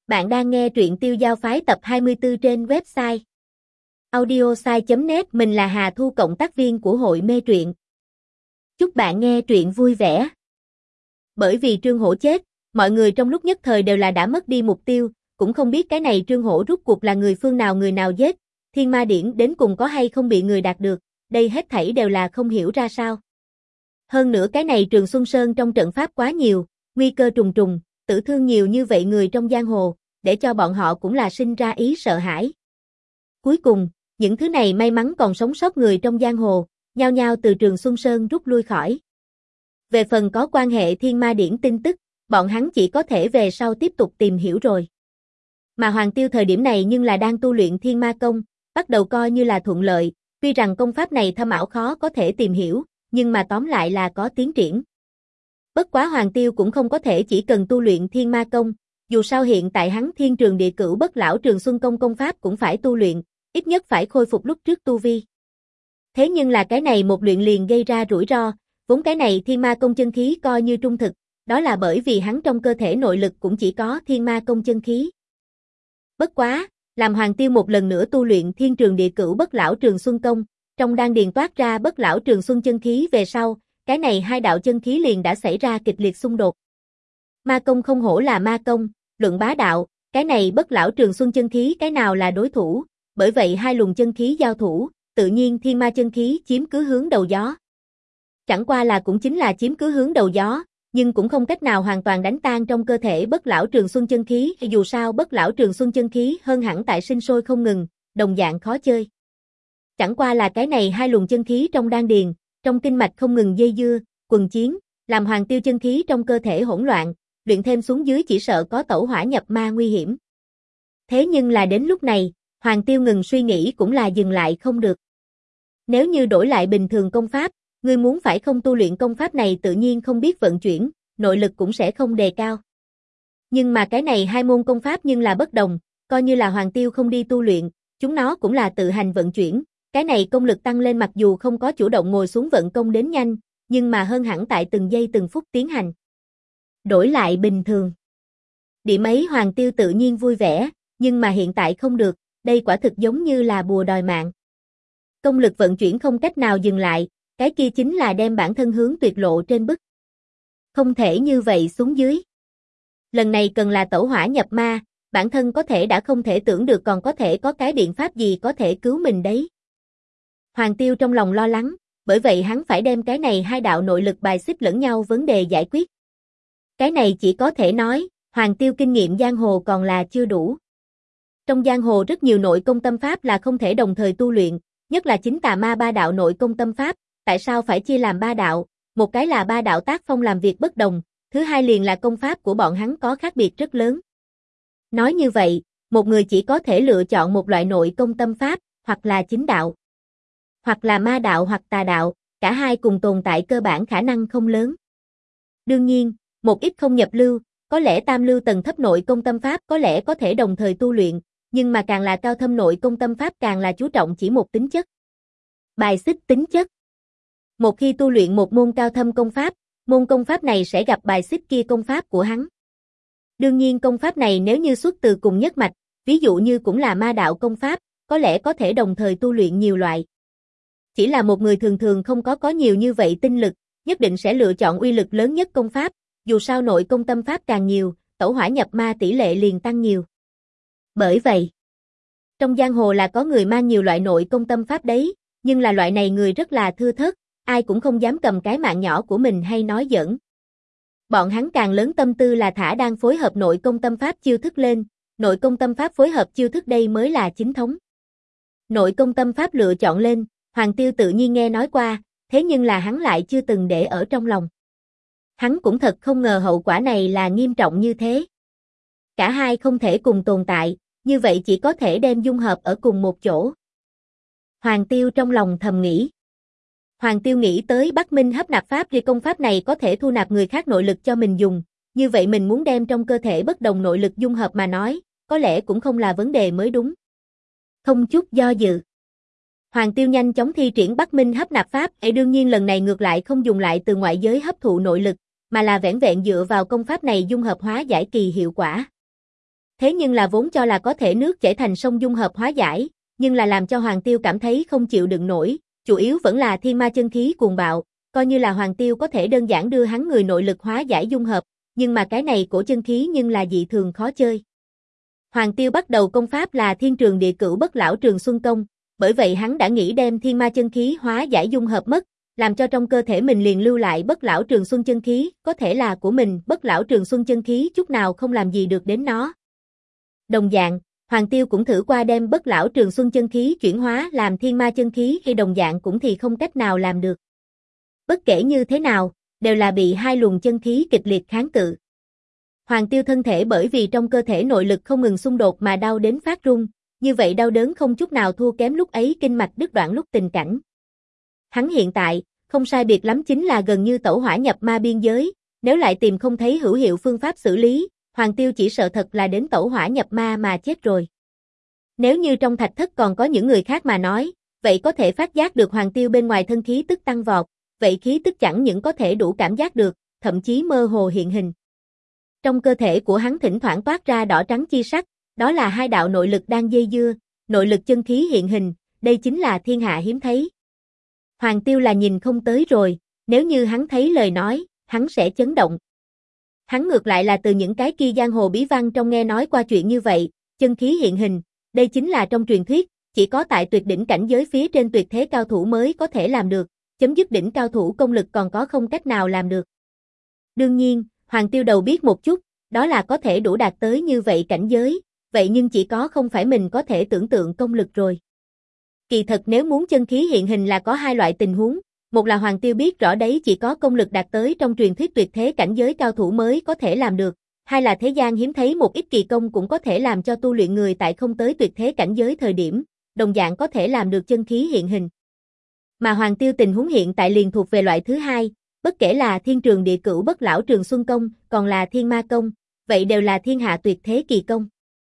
Bạn đang nghe truyện Tiêu Giao Phái tập 24 trên website audiosai.net. Mình là Hà Thu, cộng tác viên của hội mê truyện. Chúc bạn nghe truyện vui vẻ. Bởi vì Trương Hổ chết, mọi người trong lúc nhất thời đều là đã mất đi mục tiêu, cũng không biết cái này Trương Hổ rút cuộc là người phương nào, người nào giết, Thiên Ma Điển đến cùng có hay không bị người đạt được, đây hết thảy đều là không hiểu ra sao. Hơn nữa cái này Trường Xuân Sơn trong trận pháp quá nhiều, nguy cơ trùng trùng, tử thương nhiều như vậy người trong giang hồ, để cho bọn họ cũng là sinh ra ý sợ hãi. Cuối cùng, những thứ này may mắn còn sống sót người trong giang hồ, nhao nhao từ Trường Xuân Sơn rút lui khỏi. Về phần có quan hệ Thiên Ma Điển tin tức, bọn hắn chỉ có thể về sau tiếp tục tìm hiểu rồi. Mà Hoàng Tiêu thời điểm này nhưng là đang tu luyện Thiên Ma Công, bắt đầu coi như là thuận lợi, tuy rằng công pháp này thâm ảo khó có thể tìm hiểu, nhưng mà tóm lại là có tiến triển. Bất quá Hoàng Tiêu cũng không có thể chỉ cần tu luyện Thiên Ma Công, dù sao hiện tại hắn Thiên Trường Địa Cửu Bất Lão Trường Xuân Công công pháp cũng phải tu luyện, ít nhất phải khôi phục lúc trước tu vi. Thế nhưng là cái này một luyện liền gây ra rủi ro, vốn cái này Thiên Ma Công chân khí coi như trung thực, đó là bởi vì hắn trong cơ thể nội lực cũng chỉ có Thiên Ma Công chân khí. Bất quá, làm Hoàng Tiêu một lần nữa tu luyện Thiên Trường Địa Cửu Bất Lão Trường Xuân Công, trong đan điền toát ra Bất Lão Trường Xuân chân khí về sau, cái này hai đạo chân khí liền đã xảy ra kịch liệt xung đột. Ma công không hổ là ma công, luận bá đạo, cái này Bất Lão Trường Xuân chân khí cái nào là đối thủ, bởi vậy hai luồng chân khí giao thủ, tự nhiên Thiên Ma chân khí chiếm cứ hướng đầu gió. Chẳng qua là cũng chính là chiếm cứ hướng đầu gió, nhưng cũng không cách nào hoàn toàn đánh tan trong cơ thể Bất Lão Trường Xuân chân khí, dù sao Bất Lão Trường Xuân chân khí hơn hẳn tại sinh sôi không ngừng, đồng dạng khó chơi. Chẳng qua là cái này hai luồng chân khí trong đan điền, trong kinh mạch không ngừng dây dưa, quần chiến, làm Hoàng Tiêu chân khí trong cơ thể hỗn loạn, luyện thêm xuống dưới chỉ sợ có tẩu hỏa nhập ma nguy hiểm. Thế nhưng là đến lúc này, Hoàng Tiêu ngừng suy nghĩ cũng là dừng lại không được. Nếu như đổi lại bình thường công pháp, ngươi muốn phải không tu luyện công pháp này tự nhiên không biết vận chuyển, nội lực cũng sẽ không đề cao. Nhưng mà cái này hai môn công pháp nhưng là bất đồng, coi như là Hoàng Tiêu không đi tu luyện, chúng nó cũng là tự hành vận chuyển. Cái này công lực tăng lên mặc dù không có chủ động ngồi xuống vận công đến nhanh, nhưng mà hơn hẳn tại từng giây từng phút tiến hành. Đổi lại bình thường. Điểm ấy Hoàng Tiêu tự nhiên vui vẻ, nhưng mà hiện tại không được, đây quả thực giống như là bùa đòi mạng. Công lực vận chuyển không cách nào dừng lại, cái kia chính là đem bản thân hướng tuyệt lộ trên bức. Không thể như vậy xuống dưới. Lần này cần là tẩu hỏa nhập ma, bản thân có thể đã không thể tưởng được còn có thể có cái biện pháp gì có thể cứu mình đấy. Hoàng Tiêu trong lòng lo lắng, bởi vậy hắn phải đem cái này hai đạo nội lực bài xích lẫn nhau vấn đề giải quyết. Cái này chỉ có thể nói, Hoàng Tiêu kinh nghiệm giang hồ còn là chưa đủ. Trong giang hồ rất nhiều nội công tâm pháp là không thể đồng thời tu luyện, nhất là chính tà ma ba đạo nội công tâm pháp, tại sao phải chia làm ba đạo, một cái là ba đạo tác phong làm việc bất đồng, thứ hai liền là công pháp của bọn hắn có khác biệt rất lớn. Nói như vậy, một người chỉ có thể lựa chọn một loại nội công tâm pháp, hoặc là chính đạo, hoặc là ma đạo hoặc tà đạo, cả hai cùng tồn tại cơ bản khả năng không lớn. Đương nhiên, một ít không nhập lưu, có lẽ tam lưu tầng thấp nội công tâm pháp có lẽ có thể đồng thời tu luyện, nhưng mà càng là cao thâm nội công tâm pháp càng là chú trọng chỉ một tính chất. Bài xích tính chất. Một khi tu luyện một môn cao thâm công pháp, môn công pháp này sẽ gặp bài xích kia công pháp của hắn. Đương nhiên công pháp này nếu như xuất từ cùng nhất mạch, ví dụ như cũng là ma đạo công pháp, có lẽ có thể đồng thời tu luyện nhiều loại. Chỉ là một người thường thường không có nhiều như vậy tinh lực, nhất định sẽ lựa chọn uy lực lớn nhất công pháp, dù sao nội công tâm pháp càng nhiều, tẩu hỏa nhập ma tỷ lệ liền tăng nhiều. Bởi vậy, trong giang hồ là có người mang nhiều loại nội công tâm pháp đấy, nhưng là loại này người rất là thưa thớt, ai cũng không dám cầm cái mạng nhỏ của mình hay nói giỡn. Bọn hắn càng lớn tâm tư là thả đang phối hợp nội công tâm pháp chiêu thức lên, nội công tâm pháp phối hợp chiêu thức đây mới là chính thống. Nội công tâm pháp lựa chọn lên, Hoàng Tiêu tự nhiên nghe nói qua, thế nhưng là hắn lại chưa từng để ở trong lòng. Hắn cũng thật không ngờ hậu quả này là nghiêm trọng như thế. Cả hai không thể cùng tồn tại, như vậy chỉ có thể đem dung hợp ở cùng một chỗ. Hoàng Tiêu trong lòng thầm nghĩ. Hoàng Tiêu nghĩ tới Bắc Minh hấp nạp pháp ri công pháp này có thể thu nạp người khác nội lực cho mình dùng, như vậy mình muốn đem trong cơ thể bất đồng nội lực dung hợp mà nói, có lẽ cũng không là vấn đề mới đúng. Không chút do dự. Hoàng Tiêu nhanh chóng thi triển Bắc Minh hấp nạp pháp, đương nhiên lần này ngược lại không dùng lại từ ngoại giới hấp thụ nội lực, mà là vẻn vẹn dựa vào công pháp này dung hợp hóa giải kỳ hiệu quả. thế nhưng là vốn cho là có thể nước chảy thành sông dung hợp hóa giải, nhưng là làm cho Hoàng Tiêu cảm thấy không chịu đựng nổi, chủ yếu vẫn là thiên ma chân khí cuồng bạo, coi như là Hoàng Tiêu có thể đơn giản đưa hắn người nội lực hóa giải dung hợp, nhưng mà cái này cổ chân khí nhưng là dị thường khó chơi. Hoàng Tiêu bắt đầu công pháp là Thiên Trường Địa Cửu Bất Lão Trường Xuân Công, bởi vậy hắn đã nghĩ đem thiên ma chân khí hóa giải dung hợp mất, làm cho trong cơ thể mình liền lưu lại Bất Lão Trường Xuân chân khí, có thể là của mình, Bất Lão Trường Xuân chân khí chút nào không làm gì được đến nó. Đồng dạng, Hoàng Tiêu cũng thử qua đem Bất Lão Trường Xuân chân khí chuyển hóa làm thiên ma chân khí khi đồng dạng cũng thì không cách nào làm được. Bất kể như thế nào, đều là bị hai luồng chân khí kịch liệt kháng cự. Hoàng Tiêu thân thể bởi vì trong cơ thể nội lực không ngừng xung đột mà đau đến phát run, như vậy đau đớn không chút nào thua kém lúc ấy kinh mạch đứt đoạn lúc tình cảnh. Hắn hiện tại, không sai biệt lắm chính là gần như tẩu hỏa nhập ma biên giới, nếu lại tìm không thấy hữu hiệu phương pháp xử lý, Hoàng Tiêu chỉ sợ thật là đến tẩu hỏa nhập ma mà chết rồi. Nếu như trong thạch thất còn có những người khác mà nói, vậy có thể phát giác được Hoàng Tiêu bên ngoài thân khí tức tăng vọt, vậy khí tức chẳng những có thể đủ cảm giác được, thậm chí mơ hồ hiện hình. Trong cơ thể của hắn thỉnh thoảng toát ra đỏ trắng chi sắc, đó là hai đạo nội lực đang dây dưa, nội lực chân khí hiện hình, đây chính là thiên hạ hiếm thấy. Hoàng Tiêu là nhìn không tới rồi, nếu như hắn thấy lời nói, hắn sẽ chấn động. Hắn ngược lại là từ những cái kia giang hồ bí văn trong nghe nói qua chuyện như vậy, chân khí hiện hình, đây chính là trong truyền thuyết, chỉ có tại tuyệt đỉnh cảnh giới phía trên tuyệt thế cao thủ mới có thể làm được, chấm dứt đỉnh cao thủ công lực còn có không cách nào làm được. Đương nhiên, Hoàng Tiêu đầu biết một chút, đó là có thể đủ đạt tới như vậy cảnh giới, vậy nhưng chỉ có không phải mình có thể tưởng tượng công lực rồi. Kỳ thật nếu muốn chân khí hiện hình là có hai loại tình huống, một là Hoàng Tiêu biết rõ đấy chỉ có công lực đạt tới trong truyền thuyết tuyệt thế cảnh giới cao thủ mới có thể làm được, hai là thế gian hiếm thấy một ít kỳ công cũng có thể làm cho tu luyện người tại không tới tuyệt thế cảnh giới thời điểm, đồng dạng có thể làm được chân khí hiện hình. Mà Hoàng Tiêu tình huống hiện tại liền thuộc về loại thứ hai, bất kể là Thiên Trường Địa Cửu Bất Lão Trường Xuân Công, còn là Thiên Ma Công, vậy đều là thiên hạ tuyệt thế kỳ công.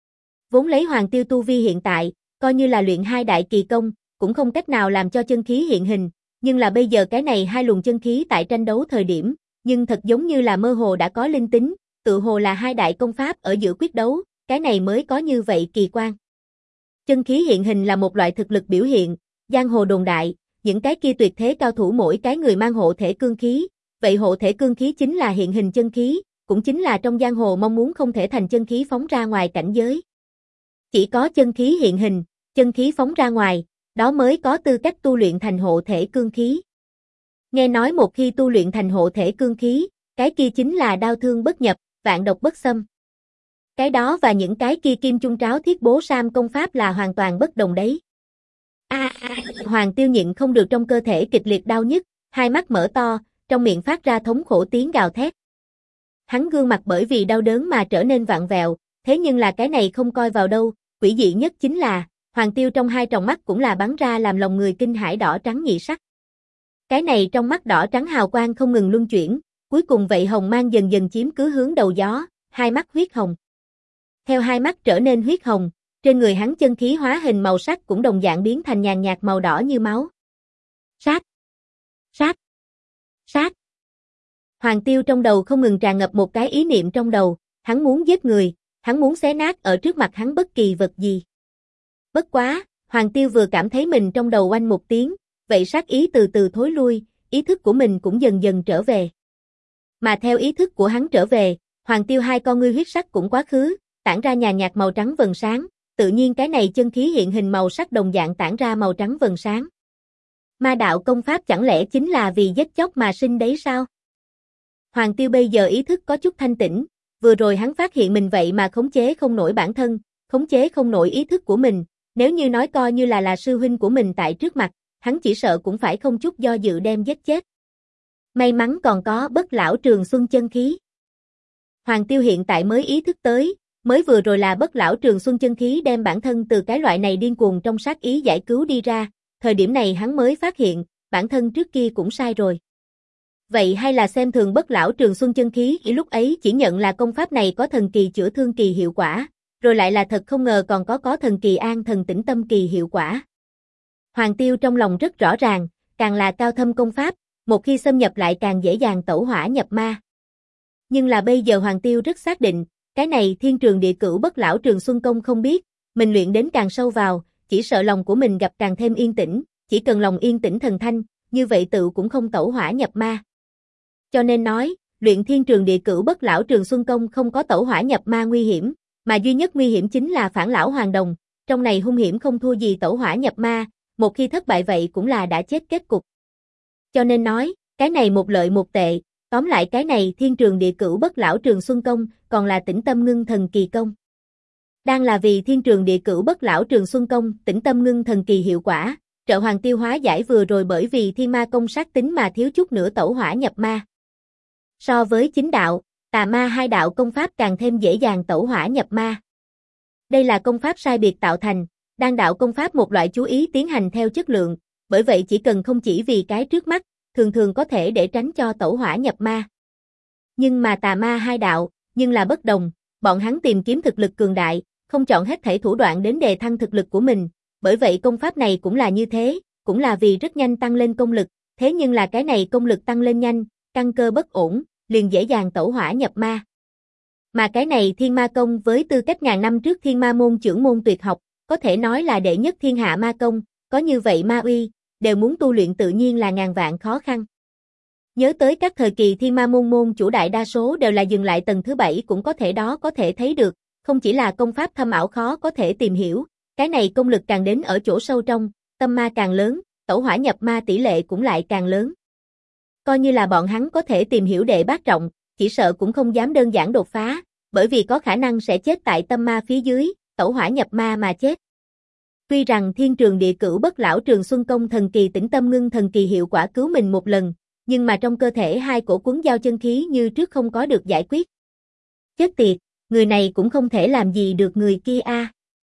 Vốn lấy Hoàng Tiêu tu vi hiện tại, coi như là luyện hai đại kỳ công, cũng không cách nào làm cho chân khí hiện hình, nhưng là bây giờ cái này hai luồng chân khí tại tranh đấu thời điểm, nhưng thật giống như là mơ hồ đã có linh tính, tự hồ là hai đại công pháp ở giữa quyết đấu, cái này mới có như vậy kỳ quan. Chân khí hiện hình là một loại thực lực biểu hiện, giang hồ đồn đại, những cái kia tuyệt thế cao thủ mỗi cái người mang hộ thể cương khí, vậy hộ thể cương khí chính là hiện hình chân khí, cũng chính là trong giang hồ mong muốn không thể thành chân khí phóng ra ngoài cảnh giới. Chỉ có chân khí hiện hình, chân khí phóng ra ngoài, đó mới có tư cách tu luyện thành hộ thể cương khí. Nghe nói một khi tu luyện thành hộ thể cương khí, cái kia chính là đao thương bất nhập, vạn độc bất xâm. Cái đó và những cái kia kim chung tráo thiết bố sam công pháp là hoàn toàn bất đồng đấy. Hoàng Tiêu nhịn không được trong cơ thể kịch liệt đau nhức, hai mắt mở to, trong miệng phát ra thống khổ tiếng gào thét. Hắn gương mặt bởi vì đau đớn mà trở nên vặn vẹo, thế nhưng là cái này không coi vào đâu, quỷ dị nhất chính là, Hoàng Tiêu trong hai tròng mắt cũng là bắn ra làm lòng người kinh hãi đỏ trắng nhị sắc. Cái này trong mắt đỏ trắng hào quang không ngừng luân chuyển, cuối cùng vậy hồng mang dần dần chiếm cứ hướng đầu gió, hai mắt huyết hồng. Theo hai mắt trở nên huyết hồng, trên người hắn chân khí hóa hình màu sắc cũng đồng dạng biến thành nhàn nhạt màu đỏ như máu. Sát! Sát! Sát! Hoàng Tiêu trong đầu không ngừng tràn ngập một cái ý niệm trong đầu, hắn muốn giết người, hắn muốn xé nát ở trước mặt hắn bất kỳ vật gì. Bất quá, Hoàng Tiêu vừa cảm thấy mình trong đầu oanh một tiếng, vậy sát ý từ từ thối lui, ý thức của mình cũng dần dần trở về. Mà theo ý thức của hắn trở về, Hoàng Tiêu hai con ngươi huyết sắc cũng quá khứ, tản ra nhàn nhạt màu trắng vầng sáng, tự nhiên cái này chân khí hiện hình màu sắc đồng dạng tản ra màu trắng vầng sáng. Ma đạo công pháp chẳng lẽ chính là vì giết chóc mà sinh đấy sao? Hoàng Tiêu bây giờ ý thức có chút thanh tĩnh, vừa rồi hắn phát hiện mình vậy mà khống chế không nổi bản thân, khống chế không nổi ý thức của mình, nếu như nói coi như là sư huynh của mình tại trước mặt, hắn chỉ sợ cũng phải không chút do dự đem giết chết. May mắn còn có Bất Lão Trường Xuân chân khí. Hoàng Tiêu hiện tại mới ý thức tới, mới vừa rồi là Bất Lão Trường Xuân chân khí đem bản thân từ cái loại này điên cuồng trong sát ý giải cứu đi ra, thời điểm này hắn mới phát hiện, bản thân trước kia cũng sai rồi. Vậy hay là xem thường Bất Lão Trường Xuân chân khí, lúc ấy chỉ nhận là công pháp này có thần kỳ chữa thương kỳ hiệu quả, rồi lại là thật không ngờ còn có thần kỳ an thần tĩnh tâm kỳ hiệu quả. Hoàng Tiêu trong lòng rất rõ ràng, càng là cao thâm công pháp, một khi xâm nhập lại càng dễ dàng tẩu hỏa nhập ma. Nhưng là bây giờ Hoàng Tiêu rất xác định, Cái này thiên trường địa cửu bất lão trường xuân công không biết, mình luyện đến càng sâu vào, chỉ sợ lòng của mình gặp càng thêm yên tĩnh, chỉ cần lòng yên tĩnh thần thanh, như vậy tự cũng không tẩu hỏa nhập ma. Cho nên nói, luyện thiên trường địa cửu bất lão trường xuân công không có tẩu hỏa nhập ma nguy hiểm, mà duy nhất nguy hiểm chính là phản lão hoàng đồng, trong này hung hiểm không thua gì tẩu hỏa nhập ma, một khi thất bại vậy cũng là đã chết kết cục. Cho nên nói, cái này một lợi một tệ, tóm lại cái này thiên trường địa cửu bất lão trường xuân công, còn là tĩnh tâm ngưng thần kỳ công. Đang là vì thiên trường địa cửu bất lão trường xuân công, tĩnh tâm ngưng thần kỳ hiệu quả, trợ Hoàng Tiêu hóa giải vừa rồi bởi vì thiên ma công sát tính mà thiếu chút nữa tẩu hỏa nhập ma. So với chính đạo, tà ma hai đạo công pháp càng thêm dễ dàng tẩu hỏa nhập ma. Đây là công pháp sai biệt tạo thành, đan đạo công pháp một loại chú ý tiến hành theo chất lượng, bởi vậy chỉ cần không chỉ vì cái trước mắt, thường thường có thể để tránh cho tẩu hỏa nhập ma. Nhưng mà tà ma hai đạo, nhưng là bất đồng, bọn hắn tìm kiếm thực lực cường đại, không chọn hết thảy thủ đoạn đến đề thăng thực lực của mình, bởi vậy công pháp này cũng là như thế, cũng là vì rất nhanh tăng lên công lực, thế nhưng là cái này công lực tăng lên nhanh, căn cơ bất ổn, liền dễ dàng tẩu hỏa nhập ma. Mà cái này thiên ma công với tư cách ngàn năm trước thiên ma môn trưởng môn tuyệt học, có thể nói là đệ nhất thiên hạ ma công, có như vậy ma uy, đều muốn tu luyện tự nhiên là ngàn vạn khó khăn. Nhớ tới các thời kỳ thiên ma môn môn chủ đại đa số đều là dừng lại tầng thứ 7 cũng có thể đó có thể thấy được, không chỉ là công pháp thâm ảo khó có thể tìm hiểu, cái này công lực càng đến ở chỗ sâu trong, tâm ma càng lớn, tẩu hỏa nhập ma tỷ lệ cũng lại càng lớn. Coi như là bọn hắn có thể tìm hiểu đệ bát trọng, chỉ sợ cũng không dám đơn giản đột phá, bởi vì có khả năng sẽ chết tại tâm ma phía dưới, tẩu hỏa nhập ma mà chết. Tuy rằng thiên trường địa cửu bất lão trường xuân công thần kỳ tĩnh tâm ngưng thần kỳ hiệu quả cứu mình một lần, nhưng mà trong cơ thể hai cổ cuốn giao chân khí như trước không có được giải quyết. Chết tiệt, người này cũng không thể làm gì được người kia a.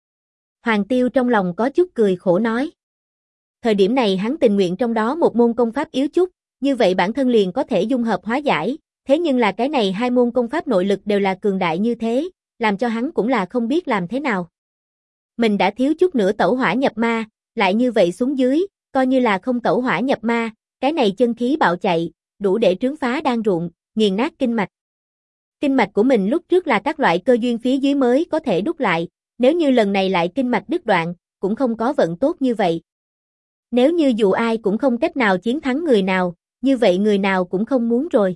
Hoàng Tiêu trong lòng có chút cười khổ nói. Thời điểm này hắn tình nguyện trong đó một môn công pháp yếu chút, như vậy bản thân liền có thể dung hợp hóa giải, thế nhưng là cái này hai môn công pháp nội lực đều là cường đại như thế, làm cho hắn cũng là không biết làm thế nào. Mình đã thiếu chút nữa tẩu hỏa nhập ma, lại như vậy xuống dưới, coi như là không tẩu hỏa nhập ma, cái này chân khí bạo chạy, đủ để trướng phá đan ruộng, nghiền nát kinh mạch. Kinh mạch của mình lúc trước là các loại cơ duyên phía dưới mới có thể đúc lại, nếu như lần này lại kinh mạch đứt đoạn, cũng không có vận tốt như vậy. Nếu như dù ai cũng không cách nào chiến thắng người nào, như vậy người nào cũng không muốn rồi.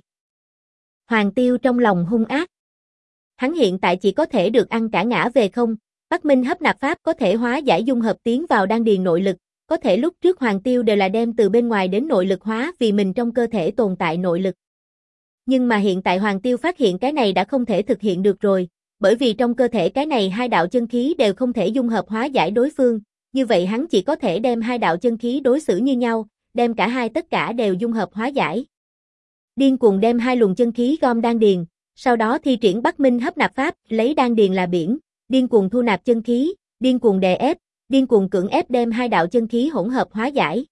Hoàng Tiêu trong lòng hung ác. Hắn hiện tại chỉ có thể được ăn cả ngã về không, Bắc Minh hấp nạp pháp có thể hóa giải dung hợp tiến vào đan điền nội lực, có thể lúc trước Hoàng Tiêu đều là đem từ bên ngoài đến nội lực hóa vì mình trong cơ thể tồn tại nội lực. Nhưng mà hiện tại Hoàng Tiêu phát hiện cái này đã không thể thực hiện được rồi, bởi vì trong cơ thể cái này hai đạo chân khí đều không thể dung hợp hóa giải đối phương, như vậy hắn chỉ có thể đem hai đạo chân khí đối xử như nhau, đem cả hai tất cả đều dung hợp hóa giải. Điên cuồng đem hai luồng chân khí gom đan điền, sau đó thi triển Bắc Minh hấp nạp pháp, lấy đan điền là biển, điên cuồng thu nạp chân khí, điên cuồng đè ép, điên cuồng cưỡng ép đem hai đạo chân khí hỗn hợp hóa giải.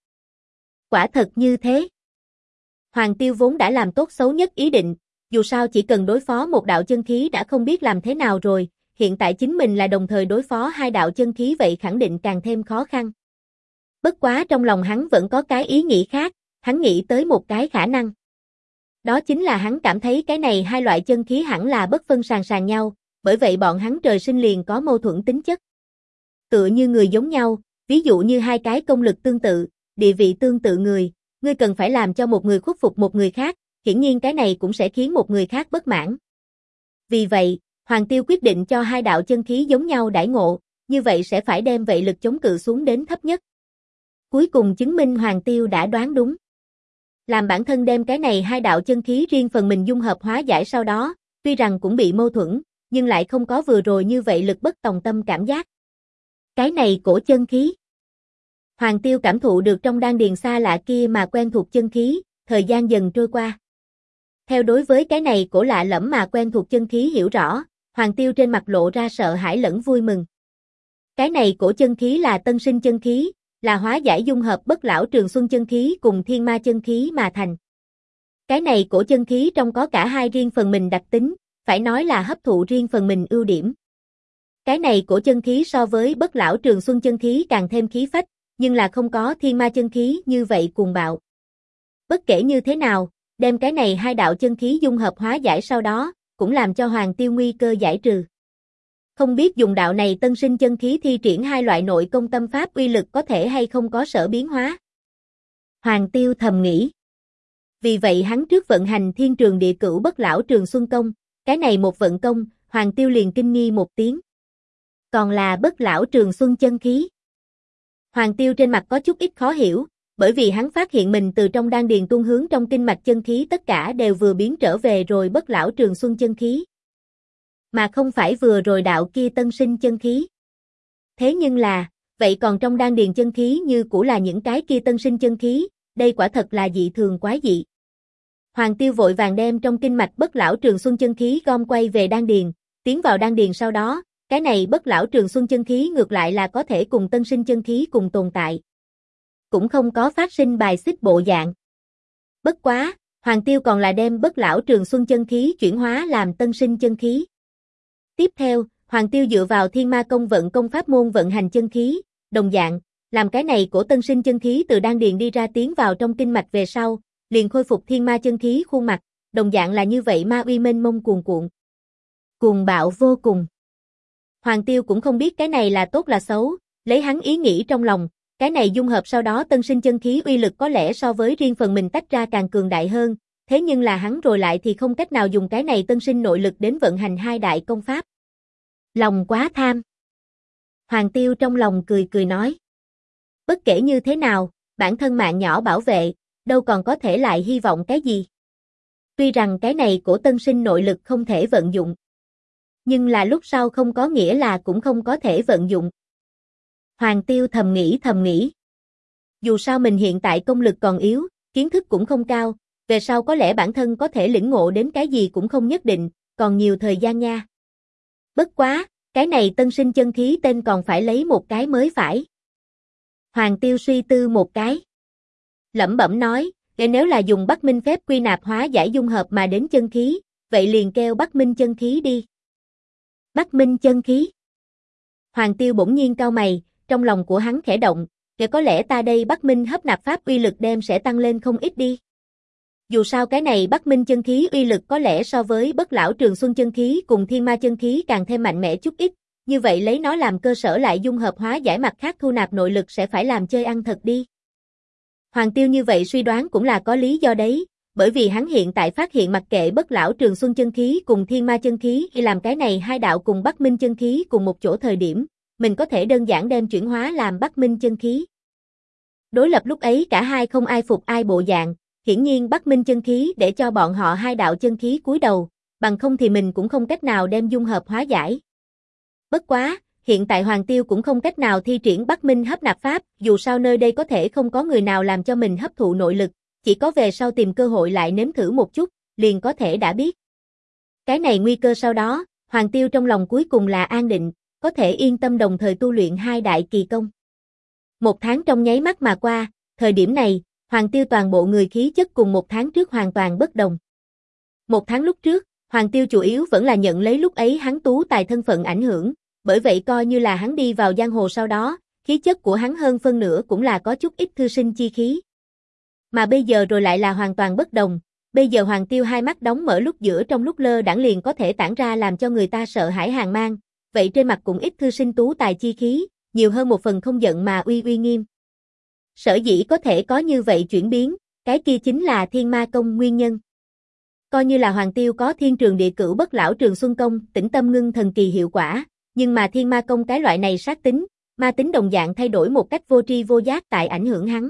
Quả thật như thế. Hoàng Tiêu vốn đã làm tốt xấu nhất ý định, dù sao chỉ cần đối phó một đạo chân khí đã không biết làm thế nào rồi, hiện tại chính mình là đồng thời đối phó hai đạo chân khí vậy khẳng định càng thêm khó khăn. Bất quá trong lòng hắn vẫn có cái ý nghĩ khác, hắn nghĩ tới một cái khả năng. Đó chính là hắn cảm thấy cái này hai loại chân khí hẳn là bất phân sàng sàng nhau, bởi vậy bọn hắn trời sinh liền có mâu thuẫn tính chất. Tựa như người giống nhau, ví dụ như hai cái công lực tương tự, địa vị tương tự người, ngươi cần phải làm cho một người khuất phục một người khác, hiển nhiên cái này cũng sẽ khiến một người khác bất mãn. Vì vậy, Hoàng Tiêu quyết định cho hai đạo chân khí giống nhau đãi ngộ, như vậy sẽ phải đem vậy lực chống cự xuống đến thấp nhất. Cuối cùng chứng minh Hoàng Tiêu đã đoán đúng. Làm bản thân đem cái này hai đạo chân khí riêng phần mình dung hợp hóa giải sau đó, tuy rằng cũng bị mâu thuẫn, nhưng lại không có vừa rồi như vậy lực bất tòng tâm cảm giác. Cái này cổ chân khí. Hoàng Tiêu cảm thụ được trong đan điền xa lạ kia mà quen thuộc chân khí, thời gian dần trôi qua. Theo đối với cái này cổ lạ lẫm mà quen thuộc chân khí hiểu rõ, Hoàng Tiêu trên mặt lộ ra sợ hãi lẫn vui mừng. Cái này cổ chân khí là tân sinh chân khí, là hóa giải dung hợp bất lão trường xuân chân khí cùng thiên ma chân khí mà thành. Cái này cổ chân khí trong có cả hai riêng phần mình đặc tính, phải nói là hấp thụ riêng phần mình ưu điểm. Cái này cổ chân khí so với bất lão trường xuân chân khí càng thêm khí phách, nhưng là không có thiên ma chân khí như vậy cuồng bạo. Bất kể như thế nào, đem cái này hai đạo chân khí dung hợp hóa giải sau đó, cũng làm cho Hoàng Tiêu nguy cơ giải trừ. Không biết dùng đạo này tân sinh chân khí thi triển hai loại nội công tâm pháp uy lực có thể hay không có sở biến hóa. Hoàng Tiêu thầm nghĩ. Vì vậy hắn trước vận hành Thiên Trường Địa Cửu Bất Lão Trường Xuân Công, cái này một vận công, Hoàng Tiêu liền kinh nghi một tiếng. Còn là Bất Lão Trường Xuân chân khí. Hoàng Tiêu trên mặt có chút ít khó hiểu, bởi vì hắn phát hiện mình từ trong đan điền tuôn hướng trong kinh mạch chân khí tất cả đều vừa biến trở về rồi Bất Lão Trường Xuân chân khí. Mà không phải vừa rồi đạo kia tân sinh chân khí. Thế nhưng là, vậy còn trong đan điền chân khí như cũ là những cái kia tân sinh chân khí, đây quả thật là dị thường quái dị. Hoàng Tiêu vội vàng đem trong kinh mạch Bất Lão Trường Xuân chân khí gom quay về đan điền, tiến vào đan điền sau đó, cái này Bất Lão Trường Xuân chân khí ngược lại là có thể cùng tân sinh chân khí cùng tồn tại. Cũng không có phát sinh bài xích bộ dạng. Bất quá, Hoàng Tiêu còn là đem Bất Lão Trường Xuân chân khí chuyển hóa làm tân sinh chân khí. Tiếp theo, Hoàng Tiêu dựa vào Thiên Ma Công vận công pháp môn vận hành chân khí, đồng dạng, làm cái này của tân sinh chân khí từ đan điền đi ra tiến vào trong kinh mạch về sau, liền khôi phục thiên ma chân khí khuôn mặt, đồng dạng là như vậy ma uy mênh mông cuồn cuộn. Cuồng bạo vô cùng. Hoàng Tiêu cũng không biết cái này là tốt là xấu, lấy hắn ý nghĩ trong lòng, cái này dung hợp sau đó tân sinh chân khí uy lực có lẽ so với riêng phần mình tách ra càng cường đại hơn, thế nhưng là hắn rồi lại thì không cách nào dùng cái này tân sinh nội lực đến vận hành hai đại công pháp. Lòng quá tham. Hoàng Tiêu trong lòng cười cười nói. Bất kể như thế nào, bản thân mạng nhỏ bảo vệ, đâu còn có thể lại hy vọng cái gì. Tuy rằng cái này của tân sinh nội lực không thể vận dụng. Nhưng là lúc sau không có nghĩa là cũng không có thể vận dụng. Hoàng Tiêu thầm nghĩ. Dù sao mình hiện tại công lực còn yếu, kiến thức cũng không cao, về sau có lẽ bản thân có thể lĩnh ngộ đến cái gì cũng không nhất định, còn nhiều thời gian nha. Bất quá, cái này tân sinh chân khí tên còn phải lấy một cái mới phải. Hoàng Tiêu suy tư một cái. Lẩm bẩm nói, nếu là dùng Bắc Minh phép quy nạp hóa giải dung hợp mà đến chân khí, vậy liền kêu Bắc Minh chân khí đi. Bắc Minh chân khí. Hoàng Tiêu bỗng nhiên cau mày, trong lòng của hắn khẽ động, có lẽ ta đây Bắc Minh hấp nạp pháp uy lực đem sẽ tăng lên không ít đi. Dù sao cái này Bắc Minh chân khí uy lực có lẽ so với Bất Lão Trường Xuân chân khí cùng Thiên Ma chân khí càng thêm mạnh mẽ chút ít, như vậy lấy nó làm cơ sở lại dung hợp hóa giải mặt khác thu nạp nội lực sẽ phải làm chơi ăn thật đi. Hoàng Tiêu như vậy suy đoán cũng là có lý do đấy, bởi vì hắn hiện tại phát hiện mặc kệ Bất Lão Trường Xuân chân khí cùng Thiên Ma chân khí khi làm cái này hai đạo cùng Bắc Minh chân khí cùng một chỗ thời điểm, mình có thể đơn giản đem chuyển hóa làm Bắc Minh chân khí. Đối lập lúc ấy cả hai không ai phục ai bộ dạng, hiển nhiên Bắc Minh chân khí để cho bọn họ hai đạo chân khí cúi đầu, bằng không thì mình cũng không cách nào đem dung hợp hóa giải. Bất quá, hiện tại Hoàng Tiêu cũng không cách nào thi triển Bắc Minh hấp nạp pháp, dù sao nơi đây có thể không có người nào làm cho mình hấp thụ nội lực, chỉ có về sau tìm cơ hội lại nếm thử một chút, liền có thể đã biết. Cái này nguy cơ sau đó, Hoàng Tiêu trong lòng cuối cùng là an định, có thể yên tâm đồng thời tu luyện hai đại kỳ công. Một tháng trong nháy mắt mà qua, thời điểm này, Hoàng Tiêu toàn bộ người khí chất cùng một tháng trước hoàn toàn bất đồng. Một tháng lúc trước, Hoàng Tiêu chủ yếu vẫn là nhận lấy lúc ấy hắn tú tài thân phận ảnh hưởng, bởi vậy coi như là hắn đi vào giang hồ sau đó, khí chất của hắn hơn phân nửa cũng là có chút ít thư sinh chi khí. Mà bây giờ rồi lại là hoàn toàn bất đồng, bây giờ Hoàng Tiêu hai mắt đóng mở lúc giữa trong lúc lơ đãng liền có thể tản ra làm cho người ta sợ hãi hàng mang, vậy trên mặt cũng ít thư sinh tú tài chi khí, nhiều hơn một phần không giận mà uy uy nghiêm. Sở dĩ có thể có như vậy chuyển biến, cái kia chính là Thiên Ma Công nguyên nhân. Coi như là Hoàng Tiêu có Thiên Trường Địa Cửu Bất Lão Trường Xuân Công, tĩnh tâm ngưng thần kỳ hiệu quả, nhưng mà Thiên Ma Công cái loại này sát tính, ma tính đồng dạng thay đổi một cách vô tri vô giác tại ảnh hưởng hắn.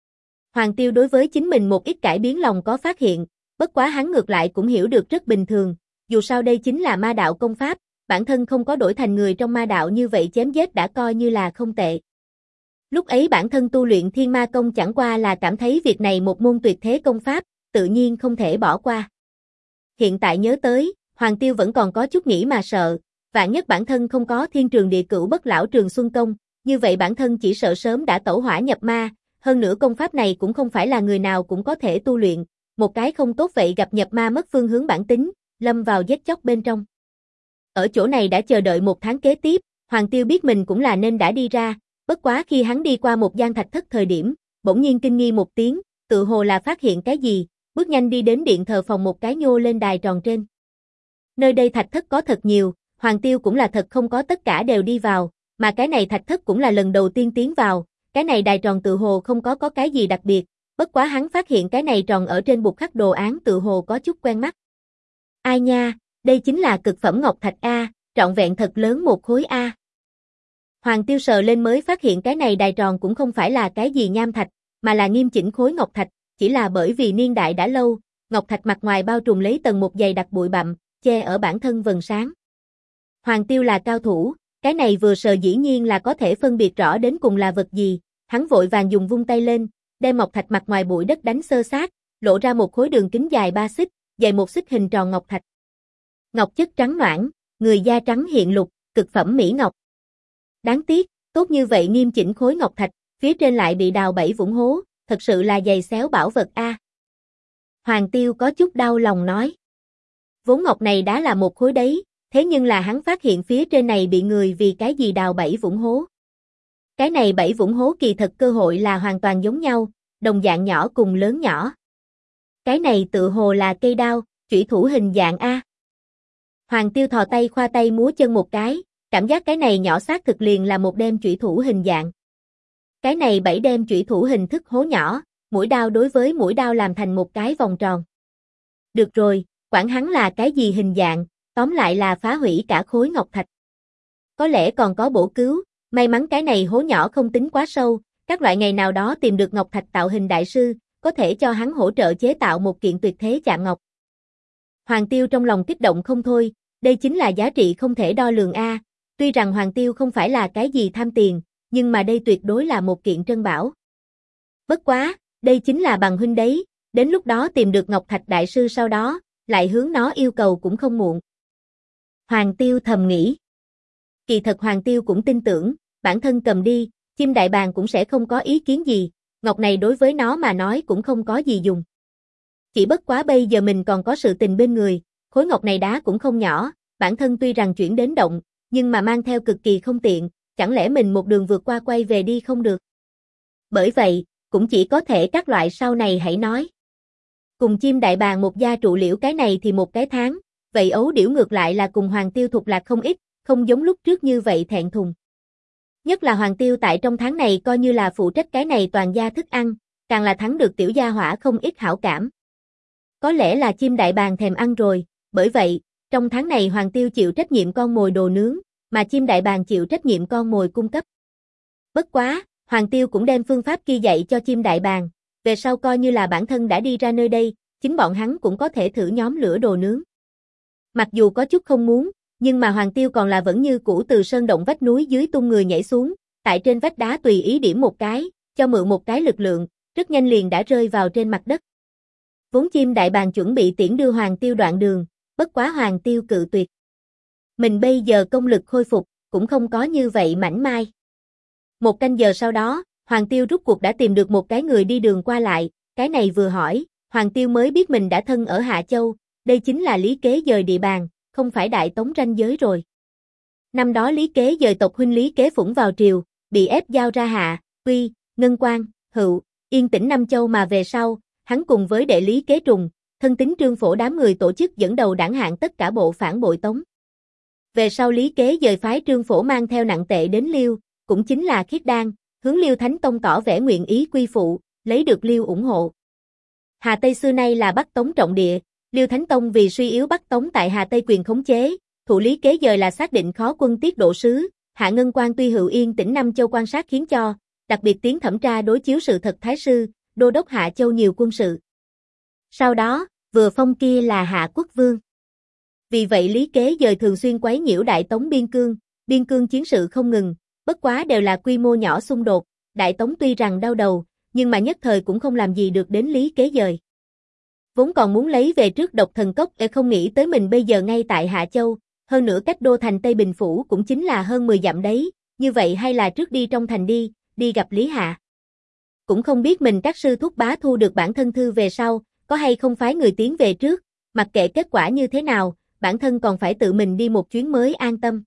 Hoàng Tiêu đối với chính mình một ít cải biến lòng có phát hiện, bất quá hắn ngược lại cũng hiểu được rất bình thường, dù sao đây chính là ma đạo công pháp, bản thân không có đổi thành người trong ma đạo như vậy chém giết đã coi như là không tệ. Lúc ấy bản thân tu luyện Thiên Ma Công chẳng qua là cảm thấy việc này một môn tuyệt thế công pháp, tự nhiên không thể bỏ qua. Hiện tại nhớ tới, Hoàng Tiêu vẫn còn có chút nghĩ mà sợ, vạn nhất bản thân không có Thiên Trường Địa Cửu Bất Lão Trường Xuân Công, như vậy bản thân chỉ sợ sớm đã tẩu hỏa nhập ma, hơn nữa công pháp này cũng không phải là người nào cũng có thể tu luyện, một cái không tốt vậy gặp nhập ma mất phương hướng bản tính, lâm vào giết chóc bên trong. Ở chỗ này đã chờ đợi một tháng kế tiếp, Hoàng Tiêu biết mình cũng là nên đã đi ra, bất quá khi hắn đi qua một gian thạch thất thời điểm, bỗng nhiên kinh nghi một tiếng, tự hồ là phát hiện cái gì, bước nhanh đi đến điện thờ phòng một cái nhô lên đài tròn trên. Nơi đây thạch thất có thật nhiều, Hoàng Tiêu cũng là thật không có tất cả đều đi vào, mà cái này thạch thất cũng là lần đầu tiên tiến vào, cái này đài tròn tự hồ không có cái gì đặc biệt, bất quá hắn phát hiện cái này tròn ở trên bục khắc đồ án tự hồ có chút quen mắt. Ai nha, đây chính là cực phẩm ngọc thạch A, trọn vẹn thật lớn một khối A. Hoàng Tiêu sờ lên mới phát hiện cái này đài tròn cũng không phải là cái gì nham thạch, mà là nghiêm chỉnh khối ngọc thạch, chỉ là bởi vì niên đại đã lâu, ngọc thạch mặt ngoài bao trùm lấy tầng một dày đặc bụi bặm, che ở bản thân vầng sáng. Hoàng Tiêu là cao thủ, cái này vừa sờ dĩ nhiên là có thể phân biệt rõ đến cùng là vật gì, hắn vội vàng dùng vung tay lên, đem ngọc thạch mặt ngoài bụi đất đánh xơ xác, lộ ra một khối đường kính dài 3 xích, dày 1 xích hình tròn ngọc thạch. Ngọc chất trắng nõn, người da trắng hiện lục, cực phẩm mỹ ngọc. Đáng tiếc, tốt như vậy nghiêm chỉnh khối ngọc thạch, phía trên lại bị đào 7 vũng hố, thật sự là giày xéo bảo vật a. Hoàng Tiêu có chút đau lòng nói. Vốn ngọc này đã là một khối đấy, thế nhưng là hắn phát hiện phía trên này bị người vì cái gì đào 7 vũng hố. Cái này 7 vũng hố kỳ thật cơ hội là hoàn toàn giống nhau, đồng dạng nhỏ cùng lớn nhỏ. Cái này tự hồ là cây đao, chủy thủ hình dạng A. Hoàng Tiêu thò tay khoa tay múa chân một cái, cảm giác cái này nhỏ xác thực liền là một đem chủy thủ hình dạng. Cái này 7 đem chủy thủ hình thức hố nhỏ, mũi đao đối với mũi đao làm thành một cái vòng tròn. Được rồi, quản hắn là cái gì hình dạng, tóm lại là phá hủy cả khối ngọc thạch. Có lẽ còn có bổ cứu, may mắn cái này hố nhỏ không tính quá sâu, các loại ngày nào đó tìm được ngọc thạch tạo hình đại sư, có thể cho hắn hỗ trợ chế tạo một kiện tuyệt thế chạm ngọc. Hoàng Tiêu trong lòng kích động không thôi, đây chính là giá trị không thể đo lường a. Tuy rằng Hoàng Tiêu không phải là cái gì tham tiền, nhưng mà đây tuyệt đối là một kiện trân bảo. Bất quá, đây chính là bằng huynh đấy, đến lúc đó tìm được Ngọc Thạch Đại Sư sau đó, lại hướng nó yêu cầu cũng không muộn. Hoàng Tiêu thầm nghĩ. Kỳ thật Hoàng Tiêu cũng tin tưởng, bản thân cầm đi, chim đại bàng cũng sẽ không có ý kiến gì, ngọc này đối với nó mà nói cũng không có gì dùng. Chỉ bất quá bây giờ mình còn có sự tình bên người, khối ngọc này đá cũng không nhỏ, bản thân tuy rằng chuyển đến động, nhưng mà mang theo cực kỳ không tiện, chẳng lẽ mình một đường vượt qua quay về đi không được. Bởi vậy, cũng chỉ có thể các loại sau này hãy nói. Cùng chim đại bàng một gia trụ liễu cái này thì một cái tháng, vậy ấu điểu ngược lại là cùng Hoàng Tiêu thục lạc không ít, không giống lúc trước như vậy thẹn thùng. Nhất là Hoàng Tiêu tại trong tháng này coi như là phụ trách cái này toàn gia thức ăn, càng là thắng được tiểu gia hỏa không ít hảo cảm. Có lẽ là chim đại bàng thèm ăn rồi, bởi vậy, trong tháng này Hoàng Tiêu chịu trách nhiệm con mồi đồ nướng, mà chim đại bàng chịu trách nhiệm con mồi cung cấp. Bất quá, Hoàng Tiêu cũng đem phương pháp kia dạy cho chim đại bàng, về sau coi như là bản thân đã đi ra nơi đây, chính bọn hắn cũng có thể thử nhóm lửa đồ nướng. Mặc dù có chút không muốn, nhưng mà Hoàng Tiêu còn là vẫn như cũ từ sơn động vách núi dưới tung người nhảy xuống, tại trên vách đá tùy ý điểm một cái, cho mượn một cái lực lượng, rất nhanh liền đã rơi vào trên mặt đất. Vốn chim đại bàng chuẩn bị tiễn đưa Hoàng Tiêu đoạn đường, bất quá Hoàng Tiêu cự tuyệt. Mình bây giờ công lực khôi phục, cũng không có như vậy mảnh mai. Một canh giờ sau đó, Hoàng Tiêu rút cuộc đã tìm được một cái người đi đường qua lại, cái này vừa hỏi, Hoàng Tiêu mới biết mình đã thân ở Hạ Châu, đây chính là Lý Kế dời địa bàn, không phải Đại Tống ranh giới rồi. Năm đó Lý Kế dời tộc huynh Lý Kế Phủng vào triều, bị ép giao ra Hạ, Quy, Ngân Quan, Hựu, Yên Tĩnh Nam Châu mà về sau, hắn cùng với đệ Lý Kế Trùng, thân tín Trương Phổ đám người tổ chức dẫn đầu đảng hạng tất cả bộ phản bội Tống. Về sau Lý Kế dời phái Trương Phổ mang theo nặng tệ đến Liêu, cũng chính là Khiết Đan, hướng Liêu Thánh Tông tỏ vẻ nguyện ý quy phụ, lấy được Liêu ủng hộ. Hà Tây xưa nay là Bắc Tống trọng địa, Liêu Thánh Tông vì suy yếu Bắc Tống tại Hà Tây quyền khống chế, thủ Lý Kế dời là xác định khó quân tiết độ sứ, Hạ Ngân Quan tuy Hựu Yên Tĩnh Nam Châu quan sát khiến cho, đặc biệt tiến thẩm tra đối chiếu sự thật thái sư, đô đốc Hạ Châu nhiều quân sự. Sau đó, vừa phong kia là Hạ Quốc Vương. Vì vậy Lý Kế dời thường xuyên quấy nhiễu Đại Tống biên cương chiến sự không ngừng, bất quá đều là quy mô nhỏ xung đột, Đại Tống tuy rằng đau đầu, nhưng mà nhất thời cũng không làm gì được đến Lý Kế dời. Vốn còn muốn lấy về trước Độc Thần Cốc để không nghĩ tới mình bây giờ ngay tại Hạ Châu, hơn nữa cách đô thành Tây Bình Phủ cũng chính là hơn 10 dặm đấy, như vậy hay là trước đi trong thành đi gặp Lý Hạ. Cũng không biết mình các sư thúc bá thu được bản thân thư về sau, có hay không phái người tiến về trước, mặc kệ kết quả như thế nào, bản thân còn phải tự mình đi một chuyến mới an tâm.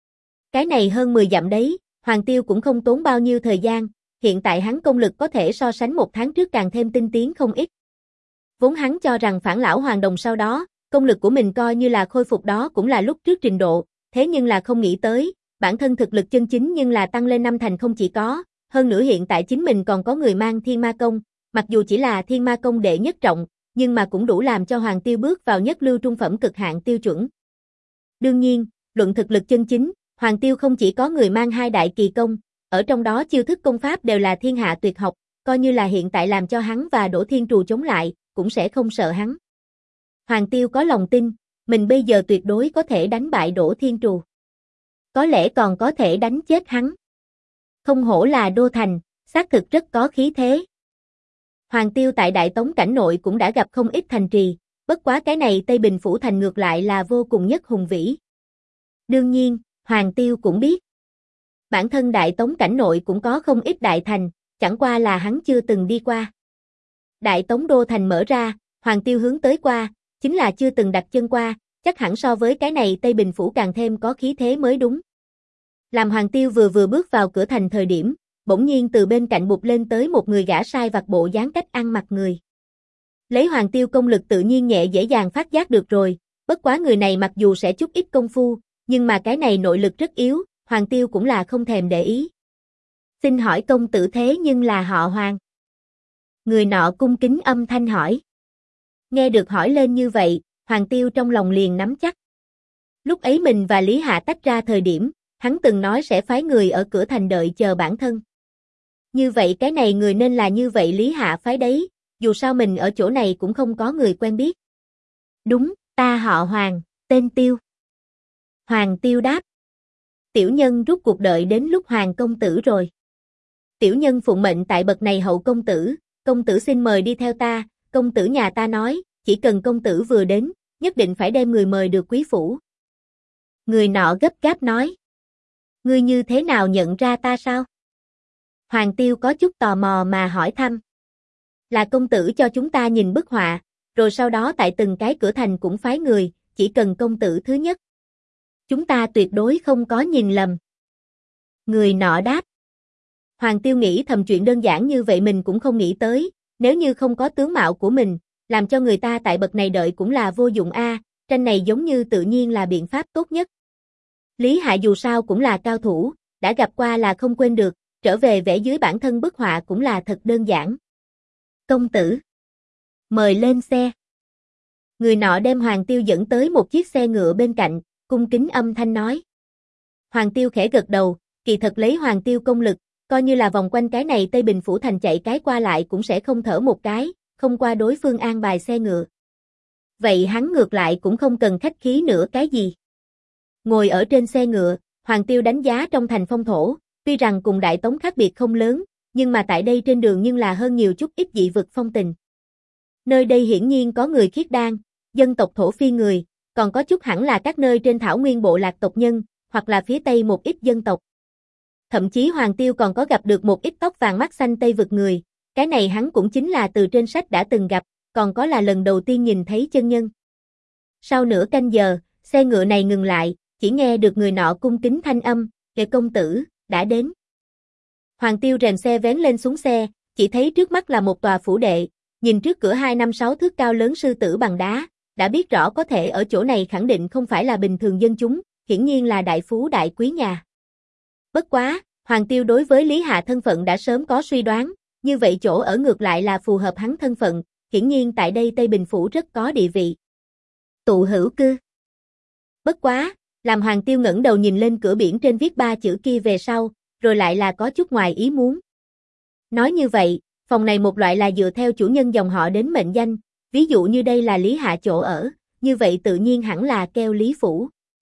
Cái này hơn 10 dặm đấy, Hoàng Tiêu cũng không tốn bao nhiêu thời gian, hiện tại hắn công lực có thể so sánh một tháng trước càng thêm tinh tiến không ít. Vốn hắn cho rằng phản lão Hoàng Đồng sau đó, công lực của mình coi như là khôi phục đó cũng là lúc trước trình độ, thế nhưng là không nghĩ tới, bản thân thực lực chân chính nhưng là tăng lên 5 thành không chỉ có, hơn nữa hiện tại chính mình còn có người mang thiên ma công, mặc dù chỉ là thiên ma công đệ nhất trọng, nhưng mà cũng đủ làm cho Hoàng Tiêu bước vào nhất lưu trung phẩm cực hạn tiêu chuẩn. Đương nhiên, luận thực lực chân chính, Hoàng Tiêu không chỉ có người mang 2 đại kỳ công, ở trong đó chiêu thức công pháp đều là thiên hạ tuyệt học, coi như là hiện tại làm cho hắn và Đỗ Thiên Trù chống lại, cũng sẽ không sợ hắn. Hoàng Tiêu có lòng tin, mình bây giờ tuyệt đối có thể đánh bại Đỗ Thiên Trù. Có lẽ còn có thể đánh chết hắn. Không hổ là đô thành, xác thực rất có khí thế. Hoàng Tiêu tại Đại Tống cảnh nội cũng đã gặp không ít thành trì, bất quá cái này Tây Bình Phủ thành ngược lại là vô cùng nhất hùng vĩ. Đương nhiên, Hoàng Tiêu cũng biết. Bản thân Đại Tống cảnh nội cũng có không ít đại thành, chẳng qua là hắn chưa từng đi qua. Đại Tống đô thành mở ra, Hoàng Tiêu hướng tới qua, chính là chưa từng đặt chân qua, chắc hẳn so với cái này Tây Bình Phủ càng thêm có khí thế mới đúng. Làm Hoàng Tiêu vừa bước vào cửa thành thời điểm, bỗng nhiên từ bên cạnh bụt lên tới một người gã sai vặt bộ dáng cách ăn mặc người. Lấy Hoàng Tiêu công lực tự nhiên nhẹ dễ dàng phát giác được rồi, bất quá người này mặc dù sẽ chút ít công phu, nhưng mà cái này nội lực rất yếu, Hoàng Tiêu cũng là không thèm để ý. Xin hỏi công tử thế nhưng là họ Hoàng. Người nọ cung kính âm thanh hỏi. Nghe được hỏi lên như vậy, Hoàng Tiêu trong lòng liền nắm chắc. Lúc ấy mình và Lý Hạ tách ra thời điểm, hắn từng nói sẽ phái người ở cửa thành đợi chờ bản thân. Như vậy cái này người nên là như vậy Lý Hạ phái đấy, dù sao mình ở chỗ này cũng không có người quen biết. Đúng, ta họ Hoàng, tên Tiêu. Hoàng Tiêu đáp. Tiểu nhân rút cuộc đợi đến lúc Hoàng công tử rồi. Tiểu nhân phụng mệnh tại bậc này hậu công tử xin mời đi theo ta, công tử nhà ta nói, chỉ cần công tử vừa đến, nhất định phải đem người mời được quý phủ. Người nọ gấp gáp nói. Ngươi như thế nào nhận ra ta sao? Hoàng Tiêu có chút tò mò mà hỏi thăm. Là công tử cho chúng ta nhìn bức họa, rồi sau đó tại từng cái cửa thành cũng phái người, chỉ cần công tử thứ nhất. Chúng ta tuyệt đối không có nhìn lầm. Người nọ đáp. Hoàng Tiêu nghĩ thầm chuyện đơn giản như vậy mình cũng không nghĩ tới, nếu như không có tướng mạo của mình, làm cho người ta tại bậc này đợi cũng là vô dụng a, tranh này giống như tự nhiên là biện pháp tốt nhất. Lý Hạ dù sao cũng là cao thủ, đã gặp qua là không quên được, trở về vẽ dưới bản thân bức họa cũng là thật đơn giản. Công tử, mời lên xe. Người nọ đem Hoàng Tiêu dẫn tới một chiếc xe ngựa bên cạnh, cung kính âm thanh nói. Hoàng Tiêu khẽ gật đầu, kỳ thật lấy Hoàng Tiêu công lực, coi như là vòng quanh cái này Tây Bình Phủ thành chạy cái qua lại cũng sẽ không thở một cái, không qua đối phương an bài xe ngựa. Vậy hắn ngược lại cũng không cần khách khí nữa cái gì. Ngồi ở trên xe ngựa, Hoàng Tiêu đánh giá trong thành phong thổ, tuy rằng cùng Đại Tống khác biệt không lớn, nhưng mà tại đây trên đường nhưng là hơn nhiều chút ít dị vực phong tình. Nơi đây hiển nhiên có người khiết đan, dân tộc thổ phi người, còn có chút hẳn là các nơi trên thảo nguyên bộ lạc tộc nhân, hoặc là phía Tây một ít dân tộc. Thậm chí Hoàng Tiêu còn có gặp được một ít tóc vàng mắt xanh Tây vực người, cái này hắn cũng chính là từ trên sách đã từng gặp, còn có là lần đầu tiên nhìn thấy chân nhân. Sau nửa canh giờ, xe ngựa này ngừng lại, chỉ nghe được người nọ cung kính thanh âm, "Kệ công tử, đã đến." Hoàng Tiêu rèm xe vén lên xuống xe, chỉ thấy trước mắt là một tòa phủ đệ, nhìn trước cửa 2-5-6 thước cao lớn sư tử bằng đá, đã biết rõ có thể ở chỗ này khẳng định không phải là bình thường dân chúng, hiển nhiên là đại phú đại quý nhà. Bất quá, Hoàng Tiêu đối với Lý Hạ thân phận đã sớm có suy đoán, như vậy chỗ ở ngược lại là phù hợp hắn thân phận, hiển nhiên tại đây Tây Bình Phủ rất có địa vị. Tụ hữu cư. Bất quá, làm Hoàng Tiêu ngẩng đầu nhìn lên cửa biển trên viết 3 chữ kia về sau, rồi lại là có chút ngoài ý muốn. Nói như vậy, phòng này một loại là dựa theo chủ nhân dòng họ đến mệnh danh, ví dụ như đây là Lý Hạ chỗ ở, như vậy tự nhiên hẳn là kêu Lý Phủ.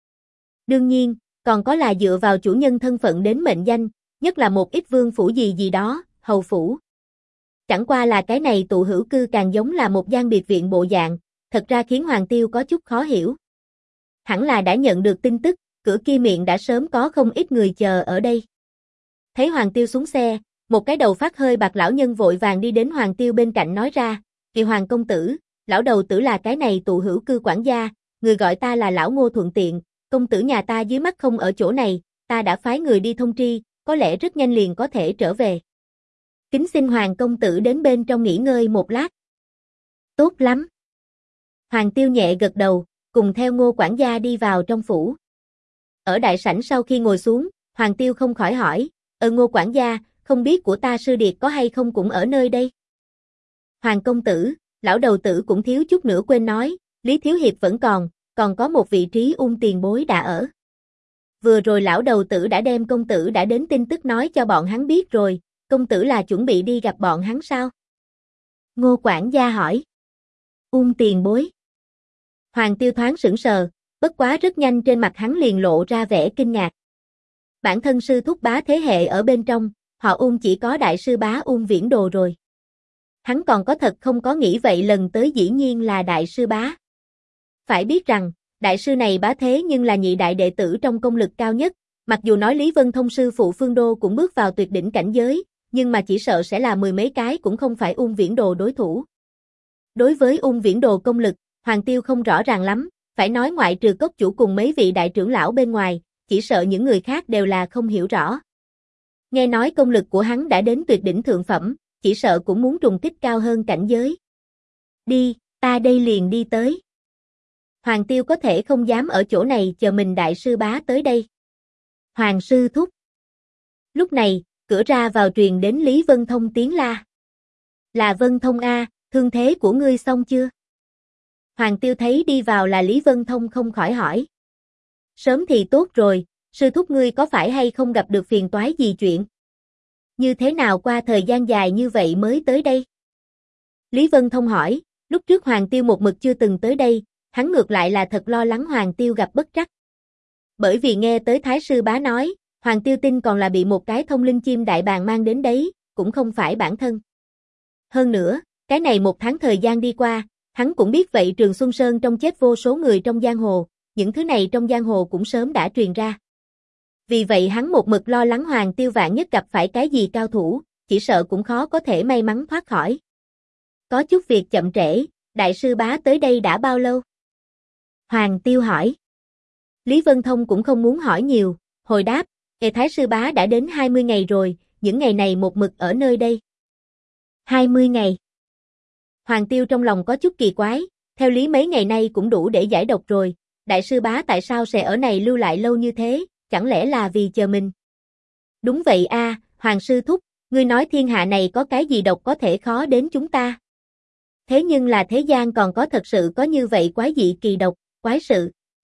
Đương nhiên, còn có là dựa vào chủ nhân thân phận đến mệnh danh, nhất là một ít vương phủ gì gì đó, hầu phủ. Chẳng qua là cái này tụ hữu cư càng giống là một gian biệt viện bộ dạng, thật ra khiến Hoàng Tiêu có chút khó hiểu. Hẳn là đã nhận được tin tức, cửa kia miệng đã sớm có không ít người chờ ở đây. Thấy Hoàng Tiêu xuống xe, một cái đầu phát hơi bạc lão nhân vội vàng đi đến Hoàng Tiêu bên cạnh nói ra, "Kỳ Hoàng công tử, lão đầu tử là cái này tụ hữu cư quản gia, người gọi ta là lão Ngô thuận tiện, công tử nhà ta dưới mắt không ở chỗ này, ta đã phái người đi thông tri, có lẽ rất nhanh liền có thể trở về. Kính xin Hoàng công tử đến bên trong nghỉ ngơi một lát." Tốt lắm. Hoàng Tiêu nhẹ gật đầu, cùng theo Ngô quản gia đi vào trong phủ. Ở đại sảnh sau khi ngồi xuống, Hoàng Tiêu không khỏi hỏi, Ngô quản gia, không biết của ta sư điệt có hay không cũng ở nơi đây? Hoàng công tử, lão đầu tử cũng thiếu chút nữa quên nói, Lý Thiếu Hiệp vẫn còn có một vị trí tiền bối đã ở. Vừa rồi lão đầu tử đã đem công tử đã đến tin tức nói cho bọn hắn biết rồi, công tử là chuẩn bị đi gặp bọn hắn sao? Ngô quản gia hỏi. Tiền bối. Hoàng Tiêu thoáng sững sờ, bất quá rất nhanh trên mặt hắn liền lộ ra vẻ kinh ngạc. Bản thân sư thúc bá thế hệ ở bên trong, họ chỉ có đại sư bá Viễn Đồ rồi. Hắn còn có thật không có nghĩ vậy lần tới dĩ nhiên là đại sư bá. Phải biết rằng, đại sư này bá thế nhưng là nhị đại đệ tử trong công lực cao nhất, mặc dù nói Lý Vân Thông sư phụ Phương Đô cũng bước vào tuyệt đỉnh cảnh giới, nhưng mà chỉ sợ sẽ là mười mấy cái cũng không phải Viễn Đồ đối thủ. Đối với Viễn Đồ công lực, Hoàng Tiêu không rõ ràng lắm, phải nói ngoại trừ cốc chủ cùng mấy vị đại trưởng lão bên ngoài, chỉ sợ những người khác đều là không hiểu rõ. Nghe nói công lực của hắn đã đến tuyệt đỉnh thượng phẩm, chỉ sợ cũng muốn trùng kích cao hơn cảnh giới. Đi, ta đây liền đi tới. Hoàng Tiêu có thể không dám ở chỗ này chờ mình đại sư bá tới đây. Hoàng sư thúc. Lúc này, cửa ra vào truyền đến Lý Vân Thông tiếng la. Là Vân Thông a, thương thế của ngươi xong chưa? Hoàng Tiêu thấy đi vào là Lý Vân Thông không khỏi hỏi. Sớm thì tốt rồi, sư thúc ngươi có phải hay không gặp được phiền toái gì chuyện? Như thế nào qua thời gian dài như vậy mới tới đây? Lý Vân Thông hỏi, lúc trước Hoàng Tiêu một mực chưa từng tới đây, hắn ngược lại là thật lo lắng Hoàng Tiêu gặp bất trắc. Bởi vì nghe tới Thái sư bá nói, Hoàng Tiêu tin còn là bị một cái thông linh chim đại bàng mang đến đấy, cũng không phải bản thân. Hơn nữa, cái này một tháng thời gian đi qua, hắn cũng biết vậy Trường Xuân Sơn trong chết vô số người trong giang hồ, những thứ này trong giang hồ cũng sớm đã truyền ra. Vì vậy hắn một mực lo lắng Hoàng Tiêu vạn nhất gặp phải cái gì cao thủ, chỉ sợ cũng khó có thể may mắn thoát khỏi. Có chút việc chậm trễ, đại sư bá tới đây đã bao lâu? Hoàng Tiêu hỏi. Lý Vân Thông cũng không muốn hỏi nhiều, hồi đáp, Thái sư bá đã đến 20 ngày rồi, những ngày này một mực ở nơi đây. 20 ngày. Hoàng Tiêu trong lòng có chút kỳ quái, theo lý mấy ngày nay cũng đủ để giải độc rồi, đại sư bá tại sao sẽ ở này lưu lại lâu như thế, chẳng lẽ là vì chờ mình? Đúng vậy a, Hoàng sư thúc, ngươi nói thiên hạ này có cái gì độc có thể khó đến chúng ta? Thế nhưng là thế gian còn có thật sự có như vậy quái dị kỳ độc, quái sự.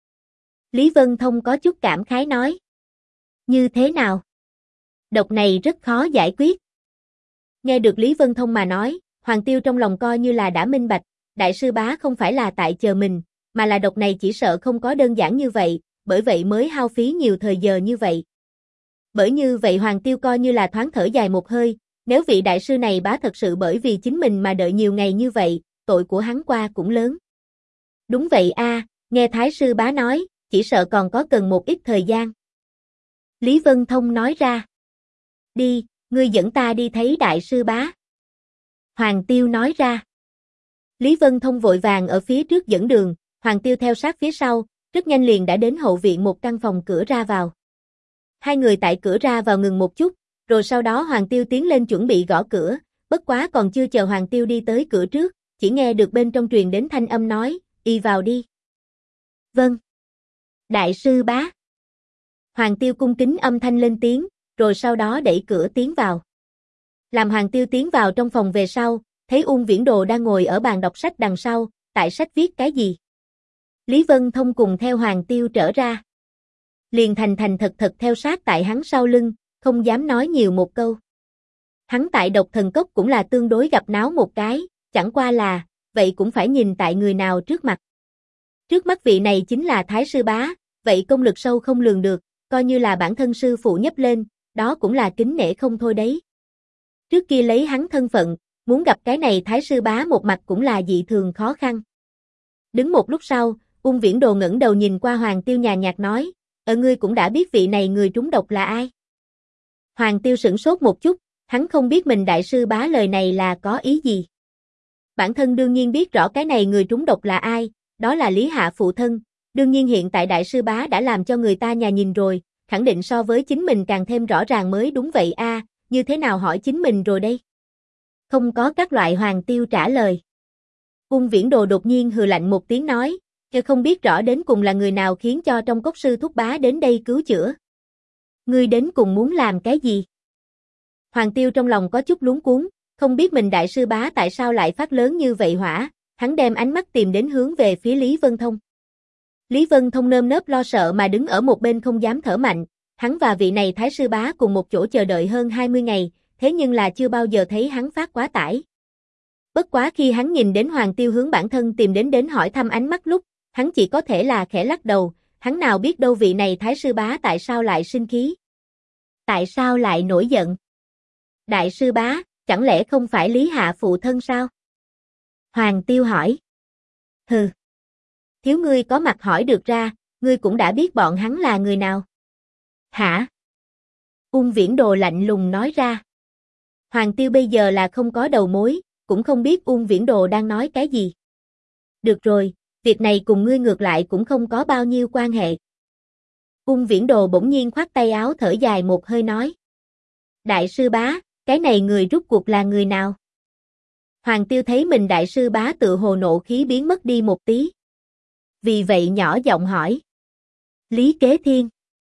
Lý Vân Thông có chút cảm khái nói. Như thế nào? Độc này rất khó giải quyết. Nghe được Lý Vân Thông mà nói, Hoàng Tiêu trong lòng coi như là đã minh bạch, đại sư bá không phải là tại chờ mình, mà là độc này chỉ sợ không có đơn giản như vậy, bởi vậy mới hao phí nhiều thời giờ như vậy. Bởi như vậy Hoàng Tiêu coi như là thoáng thở dài một hơi, nếu vị đại sư này bá thật sự bởi vì chính mình mà đợi nhiều ngày như vậy, tội của hắn qua cũng lớn. Đúng vậy a, nghe Thái sư bá nói, chỉ sợ còn có cần một ít thời gian. Lý Vân Thông nói ra. Đi, ngươi dẫn ta đi thấy đại sư bá. Hoàng Tiêu nói ra. Lý Vân Thông vội vàng ở phía trước dẫn đường, Hoàng Tiêu theo sát phía sau, rất nhanh liền đã đến hậu viện một căn phòng cửa ra vào. Hai người tại cửa ra vào ngừng một chút, rồi sau đó Hoàng Tiêu tiến lên chuẩn bị gõ cửa, bất quá còn chưa chờ Hoàng Tiêu đi tới cửa trước, chỉ nghe được bên trong truyền đến thanh âm nói, y vào đi. Vâng. Đại sư bá. Hoàng Tiêu cung kính âm thanh lên tiếng, rồi sau đó đẩy cửa tiến vào. Làm Hoàng Tiêu tiến vào trong phòng về sau, thấy Viễn Đồ đang ngồi ở bàn đọc sách đằng sau, tại sách viết cái gì. Lý Vân Thông cùng theo Hoàng Tiêu trở ra. Liền thành thật theo sát tại hắn sau lưng, không dám nói nhiều một câu. Hắn tại Độc Thần Cốc cũng là tương đối gặp náo một cái, chẳng qua là, vậy cũng phải nhìn tại người nào trước mặt. Trước mắt vị này chính là Thái sư bá, vậy công lực sâu không lường được, coi như là bản thân sư phụ nhấp lên, đó cũng là kính nể không thôi đấy. Trước kia lấy hắn thân phận, muốn gặp cái này Thái sư bá một mặt cũng là dị thường khó khăn. Đứng một lúc sau, Viễn Đồ ngẩng đầu nhìn qua Hoàng Tiêu nhàn nhạt nói, ngươi cũng đã biết vị này người trúng độc là ai. Hoàng Tiêu sửng sốt một chút, hắn không biết mình đại sư bá lời này là có ý gì. Bản thân đương nhiên biết rõ cái này người trúng độc là ai, đó là Lý Hạ phụ thân, đương nhiên hiện tại đại sư bá đã làm cho người ta nhà nhìn rồi, khẳng định so với chính mình càng thêm rõ ràng mới đúng vậy a, như thế nào hỏi chính mình rồi đây? Không có các loại Hoàng Tiêu trả lời. Ung Viễn Đồ đột nhiên hừ lạnh một tiếng nói, không biết rõ đến cùng là người nào khiến cho trong cốc sư thúc bá đến đây cứu chữa. Ngươi đến cùng muốn làm cái gì? Hoàng Tiêu trong lòng có chút luống cuống, không biết mình đại sư bá tại sao lại phát lớn như vậy hỏa, hắn đem ánh mắt tìm đến hướng về phía Lý Vân Thông. Lý Vân Thông nơm nớp lo sợ mà đứng ở một bên không dám thở mạnh, hắn và vị này thái sư bá cùng một chỗ chờ đợi hơn 20 ngày, thế nhưng là chưa bao giờ thấy hắn phát quá tải. Bất quá khi hắn nhìn đến Hoàng Tiêu hướng bản thân tìm đến hỏi thăm ánh mắt lúc, hắn chỉ có thể là khẽ lắc đầu, hắn nào biết đâu vị này thái sư bá tại sao lại sinh khí. Tại sao lại nổi giận? Đại sư bá, chẳng lẽ không phải Lý Hạ phụ thân sao? Hoàng Tiêu hỏi. Hừ. Thiếu ngươi có mặt hỏi được ra, ngươi cũng đã biết bọn hắn là người nào. Hả? Ung Viễn Đồ lạnh lùng nói ra. Hoàng Tiêu bây giờ là không có đầu mối, cũng không biết Ung Viễn Đồ đang nói cái gì. Được rồi, việc này cùng ngươi ngược lại cũng không có bao nhiêu quan hệ. Ung Viễn Đồ bỗng nhiên khoát tay áo thở dài một hơi nói. Đại sư bá, cái này người rút cuộc là người nào? Hoàng Tiêu thấy mình đại sư bá tự hồ nộ khí biến mất đi một tí. Vì vậy nhỏ giọng hỏi. Lý Kế Thiên.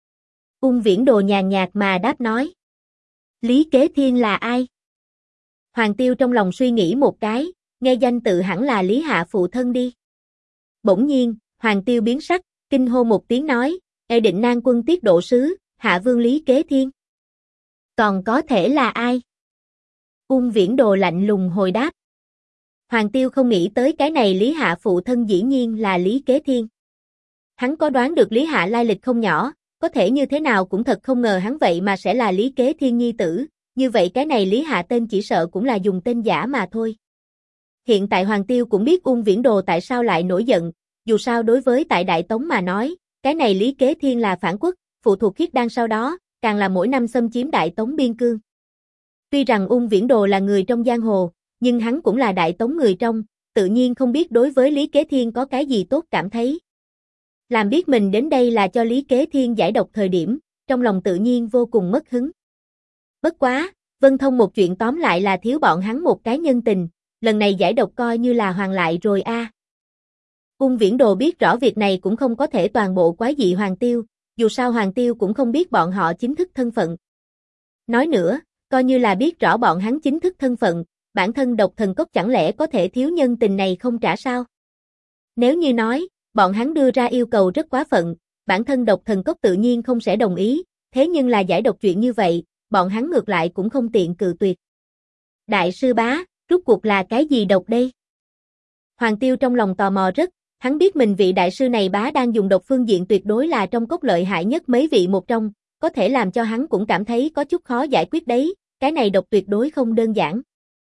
Ung Viễn Đồ nhàn nhạt mà đáp nói. Lý Kế Thiên là ai? Hoàng Tiêu trong lòng suy nghĩ một cái, nghe danh tự hẳn là Lý Hạ phụ thân đi. Bỗng nhiên, Hoàng Tiêu biến sắc, kinh hô một tiếng nói, Định Nan quân tiết độ sứ, Hạ Vương Lý Kế Thiên. Còn có thể là ai? Ung Viễn Đồ lạnh lùng hồi đáp. Hoàng Tiêu không nghĩ tới cái này Lý Hạ phụ thân dĩ nhiên là Lý Kế Thiên. Hắn có đoán được Lý Hạ lai lịch không nhỏ, có thể như thế nào cũng thật không ngờ hắn vậy mà sẽ là Lý Kế Thiên nhi tử, như vậy cái này Lý Hạ tên chỉ sợ cũng là dùng tên giả mà thôi. Hiện tại Hoàng Tiêu cũng biết Ung Viễn Đồ tại sao lại nổi giận, dù sao đối với tại Đại Tống mà nói, cái này Lý Kế Thiên là phản quốc, phụ thuộc Khiết Đan sau đó, càng là mỗi năm xâm chiếm Đại Tống biên cương. Tuy rằng Ung Viễn Đồ là người trong giang hồ, nhưng hắn cũng là Đại Tống người trong, tự nhiên không biết đối với Lý Kế Thiên có cái gì tốt cảm thấy. Làm biết mình đến đây là cho Lý Kế Thiên giải độc thời điểm, trong lòng tự nhiên vô cùng mất hứng. Bất quá, Vân Thông một chuyện tóm lại là thiếu bọn hắn một cái nhân tình, lần này giải độc coi như là hoàn lại rồi a. Ung Viễn Đồ biết rõ việc này cũng không có thể toàn bộ quái dị Hoàng Tiêu, dù sao Hoàng Tiêu cũng không biết bọn họ chính thức thân phận. Nói nữa, coi như là biết rõ bọn hắn chính thức thân phận, bản thân Độc Thần Cốc chẳng lẽ có thể thiếu nhân tình này không trả sao? Nếu như nói, bọn hắn đưa ra yêu cầu rất quá phận, bản thân Độc Thần Cốc tự nhiên không sẽ đồng ý, thế nhưng là giải độc chuyện như vậy, bọn hắn ngược lại cũng không tiện cự tuyệt. Đại sư bá, rốt cuộc là cái gì độc đây? Hoàng Tiêu trong lòng tò mò rất, hắn biết mình vị đại sư này bá đang dùng độc phương diện tuyệt đối là trong cốc lợi hại nhất mấy vị một trong, có thể làm cho hắn cũng cảm thấy có chút khó giải quyết đấy, cái này độc tuyệt đối không đơn giản.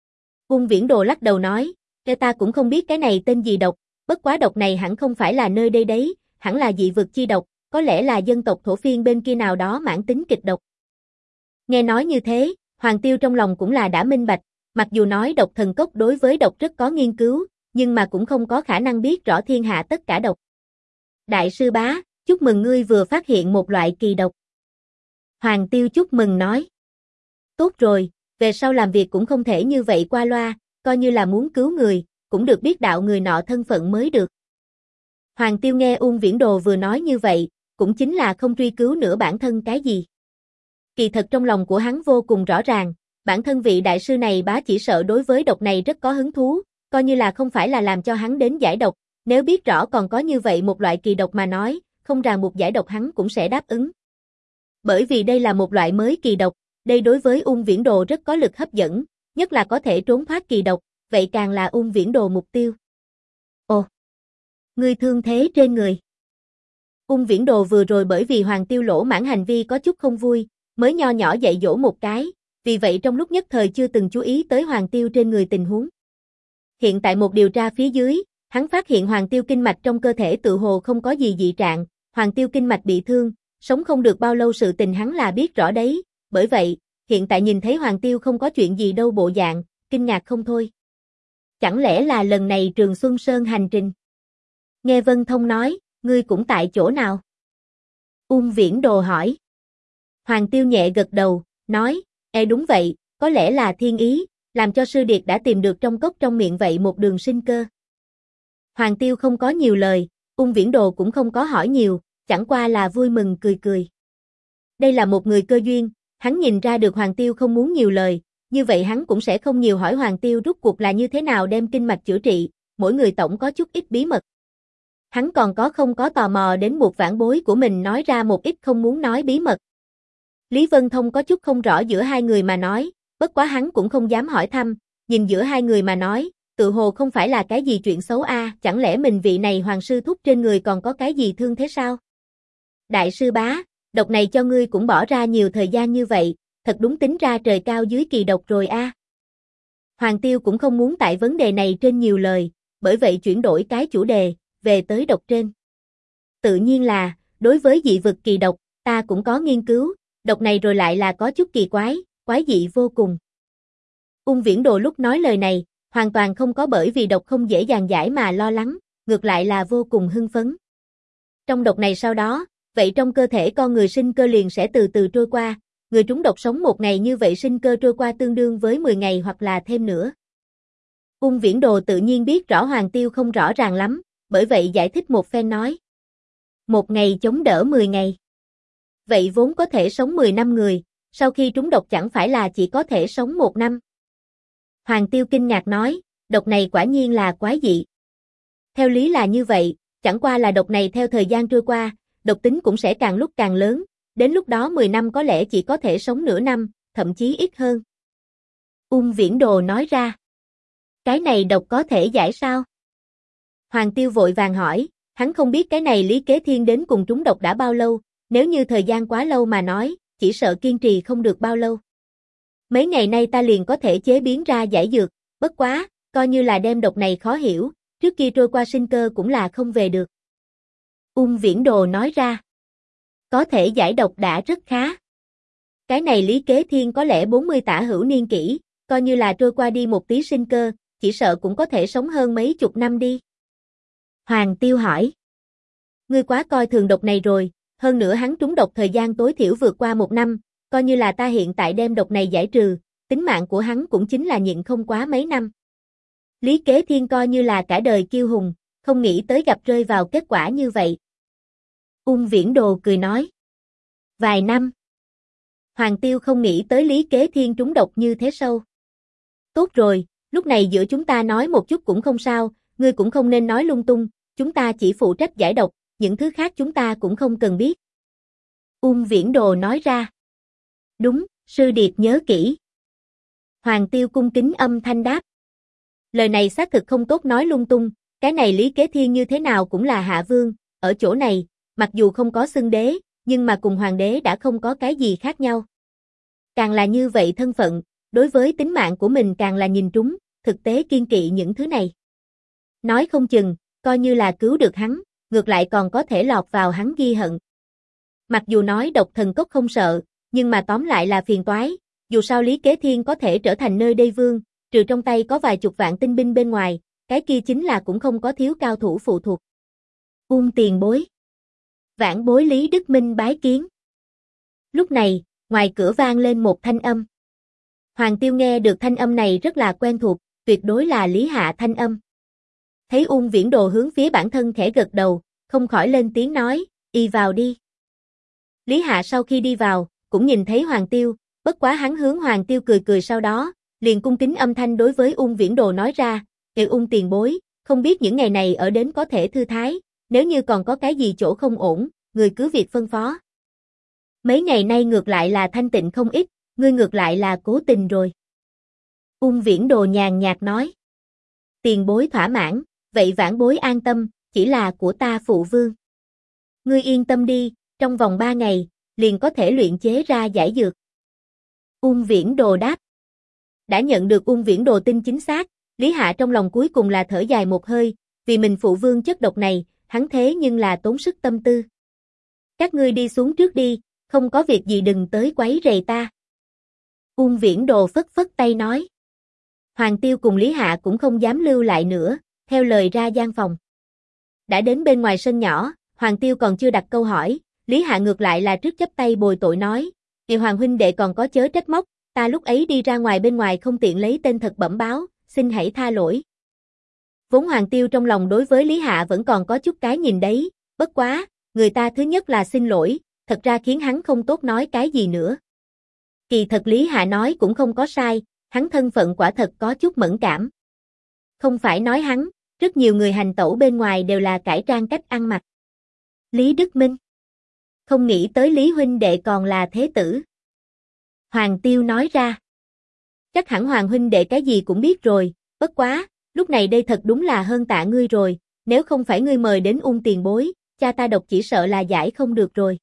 Ung Viễn Đồ lắc đầu nói, ta cũng không biết cái này tên gì độc, bất quá độc này hẳn không phải là nơi đây đấy, hẳn là dị vực chi độc, có lẽ là dân tộc thổ phiên bên kia nào đó mãn tính kịch độc. Nghe nói như thế, Hoàng Tiêu trong lòng cũng là đã minh bạch, mặc dù nói Độc Thần Cốc đối với độc rất có nghiên cứu, nhưng mà cũng không có khả năng biết rõ thiên hạ tất cả độc. Đại sư bá, chúc mừng ngươi vừa phát hiện một loại kỳ độc. Hoàng Tiêu chúc mừng nói. Tốt rồi, về sau làm việc cũng không thể như vậy qua loa, coi như là muốn cứu người, cũng được biết đạo người nọ thân phận mới được. Hoàng Tiêu nghe Ung Viễn Đồ vừa nói như vậy, cũng chính là không truy cứu nữa bản thân cái gì. Kỳ thật trong lòng của hắn vô cùng rõ ràng, bản thân vị đại sư này bá chỉ sợ đối với độc này rất có hứng thú, coi như là không phải là làm cho hắn đến giải độc, nếu biết rõ còn có như vậy một loại kỳ độc mà nói, không ràng buộc giải độc hắn cũng sẽ đáp ứng. Bởi vì đây là một loại mới kỳ độc, đây đối với Ung Viễn Đồ rất có lực hấp dẫn, nhất là có thể trốn thoát kỳ độc, vậy càng là Ung Viễn Đồ mục tiêu. Ồ, ngươi thương thế trên người. Ung Viễn Đồ vừa rồi bởi vì Hoàng Tiêu lỗ mãn hành vi có chút không vui, mới nho nhỏ dạy dỗ một cái, vì vậy trong lúc nhất thời chưa từng chú ý tới Hoàng Tiêu trên người tình huống. Hiện tại một điều tra phía dưới, hắn phát hiện Hoàng Tiêu kinh mạch trong cơ thể tự hồ không có gì dị trạng, Hoàng Tiêu kinh mạch bị thương, sống không được bao lâu sự tình hắn là biết rõ đấy, bởi vậy, hiện tại nhìn thấy Hoàng Tiêu không có chuyện gì đâu bộ dạng, kinh ngạc không thôi. Chẳng lẽ là lần này Trường Xuân Sơn hành trình? Nghe Vân Thông nói, ngươi cũng tại chỗ nào? Ung Viễn Đồ hỏi. Hoàng Tiêu nhẹ gật đầu, nói, đúng vậy, có lẽ là thiên ý, làm cho sư điệt đã tìm được trong cốc trong miệng vậy một đường sinh cơ. Hoàng Tiêu không có nhiều lời, Ung Viễn Đồ cũng không có hỏi nhiều, chẳng qua là vui mừng cười cười. Đây là một người cơ duyên, hắn nhìn ra được Hoàng Tiêu không muốn nhiều lời, như vậy hắn cũng sẽ không nhiều hỏi Hoàng Tiêu rốt cuộc là như thế nào đem kinh mạch chữa trị, mỗi người tổng có chút ít bí mật. Hắn còn không có tò mò đến một vãn bối của mình nói ra một ít không muốn nói bí mật. Lý Vân Thông có chút không rõ giữa hai người mà nói, bất quá hắn cũng không dám hỏi thăm, nhìn giữa hai người mà nói, tự hồ không phải là cái gì chuyện xấu chẳng lẽ mình vị này hoàng sư thúc trên người còn có cái gì thương thế sao? Đại sư bá, độc này cho ngươi cũng bỏ ra nhiều thời gian như vậy, thật đúng tính ra trời cao dưới kỳ độc rồi Hoàng Tiêu cũng không muốn tại vấn đề này trên nhiều lời, bởi vậy chuyển đổi cái chủ đề, về tới độc trên. Tự nhiên là, đối với dị vực kỳ độc, ta cũng có nghiên cứu, độc này rồi lại là có chút kỳ quái, quái dị vô cùng. Ung Viễn Đồ lúc nói lời này, hoàn toàn không có bởi vì độc không dễ dàng giải mà lo lắng, ngược lại là vô cùng hưng phấn. Trong độc này sau đó, vậy trong cơ thể con người sinh cơ liền sẽ từ từ trôi qua, người trúng độc sống một ngày như vậy sinh cơ trôi qua tương đương với 10 ngày hoặc là thêm nữa. Ung Viễn Đồ tự nhiên biết rõ Hoàng Tiêu không rõ ràng lắm, bởi vậy giải thích một phen nói. Một ngày chống đỡ 10 ngày. Vậy vốn có thể sống 10 năm người, sau khi trúng độc chẳng phải là chỉ có thể sống 1 năm. Hoàng Tiêu kinh ngạc nói, độc này quả nhiên là quái dị. Theo lý là như vậy, chẳng qua là độc này theo thời gian trôi qua, độc tính cũng sẽ càng lúc càng lớn, đến lúc đó 10 năm có lẽ chỉ có thể sống nửa năm, thậm chí ít hơn. Ung Viễn Đồ nói ra. Cái này độc có thể giải sao? Hoàng Tiêu vội vàng hỏi, hắn không biết cái này Lý Kế Thiên đến cùng trúng độc đã bao lâu, nếu như thời gian quá lâu mà nói, chỉ sợ kiên trì không được bao lâu. Mấy ngày nay ta liền có thể chế biến ra giải dược, bất quá, coi như là đem độc này khó hiểu, trước kia trôi qua sinh cơ cũng là không về được. Ung Viễn Đồ nói ra, có thể giải độc đã rất khá. Cái này Lý Kế Thiên có lẽ 40 tả hữu niên kỷ, coi như là trôi qua đi một tí sinh cơ, chỉ sợ cũng có thể sống hơn mấy chục năm đi. Hoàng Tiêu hỏi, ngươi quá coi thường độc này rồi, hơn nữa hắn trúng độc thời gian tối thiểu vượt qua 1 năm, coi như là ta hiện tại đem độc này giải trừ, tính mạng của hắn cũng chính là nhịn không quá mấy năm. Lý Kế Thiên coi như là cả đời kiêu hùng, không nghĩ tới gặp rơi vào kết quả như vậy. Ung Viễn Đồ cười nói, vài năm. Hoàng Tiêu không nghĩ tới Lý Kế Thiên trúng độc như thế sâu. Tốt rồi, lúc này giữa chúng ta nói một chút cũng không sao, ngươi cũng không nên nói lung tung, chúng ta chỉ phụ trách giải độc, những thứ khác chúng ta cũng không cần biết. Ung Viễn Đồ nói ra. Đúng, sư điệt nhớ kỹ. Hoàng Tiêu cung kính âm thanh đáp. Lời này xác thực không tốt nói lung tung, cái này Lý Kế Thiên như thế nào cũng là hạ vương, ở chỗ này, mặc dù không có xưng đế, nhưng mà cùng hoàng đế đã không có cái gì khác nhau. Càng là như vậy thân phận, đối với tính mạng của mình càng là nhìn trúng, thực tế kiên kỵ những thứ này. Nói không chừng, coi như là cứu được hắn, ngược lại còn có thể lọt vào hắn ghi hận. Mặc dù nói độc thần cốc không sợ, nhưng mà tóm lại là phiền toái, dù sao Lý Kế Thiên có thể trở thành nơi đây vương, trừ trong tay có vài chục vạn tinh binh bên ngoài, cái kia chính là cũng không có thiếu cao thủ phụ thuộc. Ung tiền bối. Vãn bối Lý Đức Minh bái kiến. Lúc này, ngoài cửa vang lên một thanh âm. Hoàng Tiêu nghe được thanh âm này rất là quen thuộc, tuyệt đối là Lý Hạ thanh âm. Thấy Ung Viễn Đồ hướng phía bản thân khẽ gật đầu, không khỏi lên tiếng nói, y vào đi. Lý Hạ sau khi đi vào, cũng nhìn thấy Hoàng Tiêu, bất quá hắn hướng Hoàng Tiêu cười cười sau đó, liền cung kính âm thanh đối với Ung Viễn Đồ nói ra, Ung tiền bối, không biết những ngày này ở đến có thể thư thái, nếu như còn có cái gì chỗ không ổn, người cứ việc phân phó. Mấy ngày nay ngược lại là thanh tịnh không ít, ngươi ngược lại là cố tình rồi. Ung Viễn Đồ nhàn nhạt nói. Tiền bối thỏa mãn, vậy vãn bối an tâm, chỉ là của ta phụ vương. Ngươi yên tâm đi, trong vòng 3 ngày, liền có thể luyện chế ra giải dược. Ung Viễn Đồ đáp. Đã nhận được Ung Viễn Đồ tin chính xác, Lý Hạ trong lòng cuối cùng là thở dài một hơi, vì mình phụ vương chất độc này, hắn thế nhưng là tốn sức tâm tư. Các ngươi đi xuống trước đi, không có việc gì đừng tới quấy rầy ta. Ung Viễn Đồ phất phất tay nói. Hoàng Tiêu cùng Lý Hạ cũng không dám lưu lại nữa, theo lời ra gian phòng. Đã đến bên ngoài sân nhỏ, Hoàng Tiêu còn chưa đặt câu hỏi, Lý Hạ ngược lại là trước chắp tay bồi tội nói, Hoàng huynh đệ còn có chớ trách móc, ta lúc ấy đi ra ngoài bên ngoài không tiện lấy tên thật bẩm báo, xin hãy tha lỗi. Vốn Hoàng Tiêu trong lòng đối với Lý Hạ vẫn còn có chút cái nhìn đấy, bất quá, người ta thứ nhất là xin lỗi, thật ra khiến hắn không tốt nói cái gì nữa. Kỳ thật Lý Hạ nói cũng không có sai, hắn thân phận quả thật có chút mẫn cảm. Không phải nói hắn, rất nhiều người hành tẩu bên ngoài đều là cải trang cách ăn mặc. Lý Đức Minh. Không nghĩ tới Lý huynh đệ còn là thế tử. Hoàng Tiêu nói ra. Chắc hẳn Hoàng huynh đệ cái gì cũng biết rồi, bất quá, lúc này đây thật đúng là hơn tạ ngươi rồi, nếu không phải ngươi mời đến Ung tiền bối, cha ta độc chỉ sợ là giải không được rồi.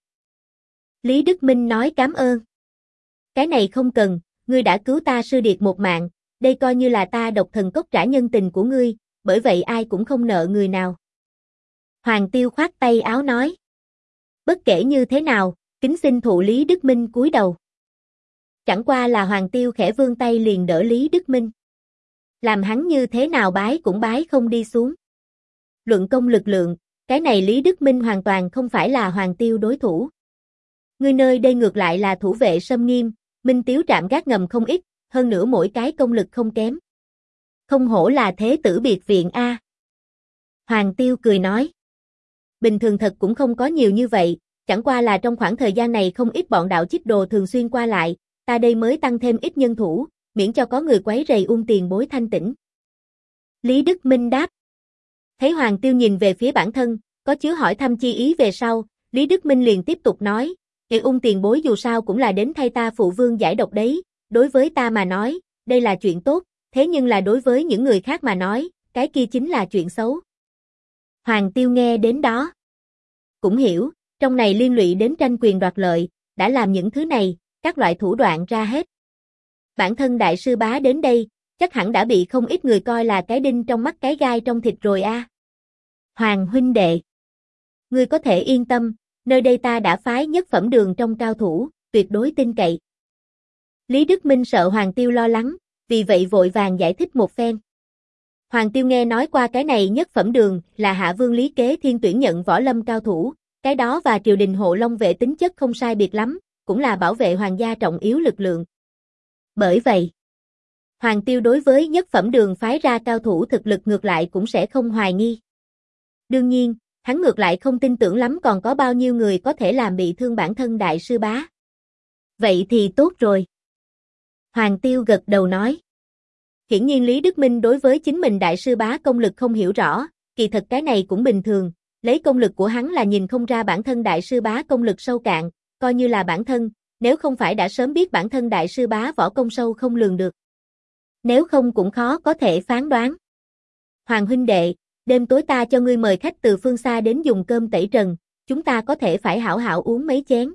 Lý Đức Minh nói cảm ơn. Cái này không cần, ngươi đã cứu ta sư điệt một mạng, đây coi như là ta Độc Thần Cốc trả nhân tình của ngươi, bởi vậy ai cũng không nợ người nào. Hoàng Tiêu khoát tay áo nói. Bất kể như thế nào, kính xin thụ Lý Đức Minh cúi đầu. Chẳng qua là Hoàng Tiêu khẽ vươn tay liền đỡ Lý Đức Minh. Làm hắn như thế nào bái cũng bái không đi xuống. Luận công lực lượng, cái này Lý Đức Minh hoàn toàn không phải là Hoàng Tiêu đối thủ. Ngươi nơi đây ngược lại là thủ vệ sâm nghiêm, Minh Tiếu trạm gác ngầm không ít, hơn nữa mỗi cái công lực không kém. Không hổ là thế tử biệt viện a. Hoàng Tiêu cười nói. Bình thường thật cũng không có nhiều như vậy, chẳng qua là trong khoảng thời gian này không ít bọn đạo chích đồ thường xuyên qua lại, ta đây mới tăng thêm ít nhân thủ, miễn cho có người quấy rầy Ung tiền bối thanh tĩnh. Lý Đức Minh đáp. Thấy Hoàng Tiêu nhìn về phía bản thân, có chứa hỏi thăm chi ý về sau, Lý Đức Minh liền tiếp tục nói, Ung tiền bối dù sao cũng là đến thay ta phụ vương giải độc đấy, đối với ta mà nói, đây là chuyện tốt, thế nhưng là đối với những người khác mà nói, cái kia chính là chuyện xấu. Hoàng Tiêu nghe đến đó. Cũng hiểu, trong này liên lụy đến tranh quyền đoạt lợi, đã làm những thứ này, các loại thủ đoạn ra hết. Bản thân đại sư bá đến đây, chắc hẳn đã bị không ít người coi là cái đinh trong mắt cái gai trong thịt rồi a. Hoàng huynh đệ. Ngươi có thể yên tâm, nơi đây ta đã phái nhất phẩm đường trong cao thủ, tuyệt đối tin cậy. Lý Đức Minh sợ Hoàng Tiêu lo lắng, vì vậy vội vàng giải thích một phen. Hoàng Tiêu nghe nói qua cái này nhất phẩm đường là Hạ Vương Lý Kế Thiên tuyển nhận võ lâm cao thủ, cái đó và triều đình hộ long vệ tính chất không sai biệt lắm, cũng là bảo vệ hoàng gia trọng yếu lực lượng. Bởi vậy, Hoàng Tiêu đối với nhất phẩm đường phái ra cao thủ thực lực ngược lại cũng sẽ không hoài nghi. Đương nhiên, hắn ngược lại không tin tưởng lắm còn có bao nhiêu người có thể làm bị thương bản thân đại sư bá. Vậy thì tốt rồi. Hoàng Tiêu gật đầu nói. Hiển nhiên Lý Đức Minh đối với chính mình đại sư bá công lực không hiểu rõ, kỳ thật cái này cũng bình thường, lấy công lực của hắn là nhìn không ra bản thân đại sư bá công lực sâu cạn, coi như là bản thân, nếu không phải đã sớm biết bản thân đại sư bá võ công sâu không lường được. Nếu không cũng khó có thể phán đoán. Hoàng huynh đệ, đêm tối ta cho ngươi mời khách từ phương xa đến dùng cơm tẩy trần, chúng ta có thể phải hảo hảo uống mấy chén.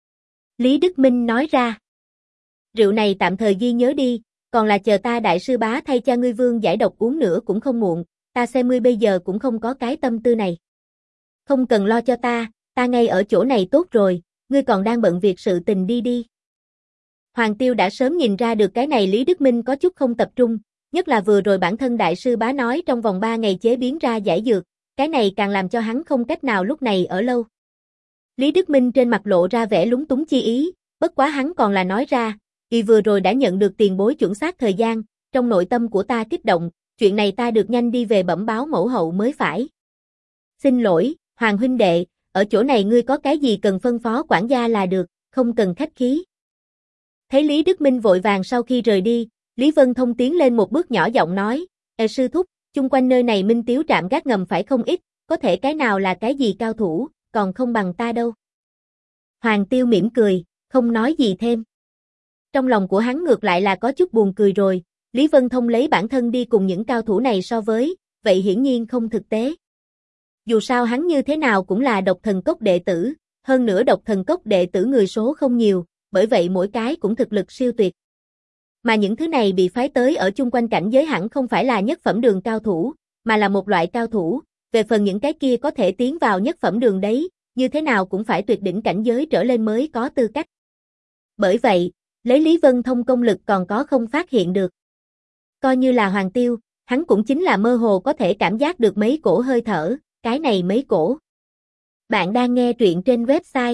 Lý Đức Minh nói ra. Rượu này tạm thời ghi nhớ đi, còn là chờ ta đại sư bá thay cha ngươi vương giải độc uống nữa cũng không muộn, ta xem ngươi bây giờ cũng không có cái tâm tư này. Không cần lo cho ta ngay ở chỗ này tốt rồi, ngươi còn đang bận việc sự tình đi đi. Hoàng Tiêu đã sớm nhìn ra được cái này Lý Đức Minh có chút không tập trung, nhất là vừa rồi bản thân đại sư bá nói trong vòng 3 ngày chế biến ra giải dược, cái này càng làm cho hắn không cách nào lúc này ở lâu. Lý Đức Minh trên mặt lộ ra vẻ lúng túng chi ý, bất quá hắn còn là nói ra, y vừa rồi đã nhận được tiền bối chuẩn xác thời gian, trong nội tâm của ta kích động, chuyện này ta được nhanh đi về bẩm báo mẫu hậu mới phải. Xin lỗi, Hoàng huynh đệ, ở chỗ này ngươi có cái gì cần phân phó quản gia là được, không cần khách khí. Thấy Lý Đức Minh vội vàng sau khi rời đi, Lý Vân Thông tiến lên một bước nhỏ giọng nói, sư thúc, chung quanh nơi này Minh Tiếu trạm gác ngầm phải không ít, có thể cái nào là cái gì cao thủ, còn không bằng ta đâu. Hoàng Tiêu mỉm cười, không nói gì thêm. Trong lòng của hắn ngược lại là có chút buồn cười rồi, Lý Vân Thông lấy bản thân đi cùng những cao thủ này so với, vậy hiển nhiên không thực tế. Dù sao hắn như thế nào cũng là Độc Thần Cốc đệ tử, hơn nữa Độc Thần Cốc đệ tử người số không nhiều, bởi vậy mỗi cái cũng thực lực siêu tuyệt. Mà những thứ này bị phái tới ở chung quanh cảnh giới hẳn không phải là nhất phẩm đường cao thủ, mà là một loại cao thủ, về phần những cái kia có thể tiến vào nhất phẩm đường đấy, như thế nào cũng phải tuyệt đỉnh cảnh giới trở lên mới có tư cách. Bởi vậy, lấy Lý Vân Thông công lực còn có không phát hiện được. Coi như là Hoàng Tiêu, hắn cũng chính là mơ hồ có thể cảm giác được mấy cổ hơi thở, cái này mấy cổ. Bạn đang nghe truyện trên website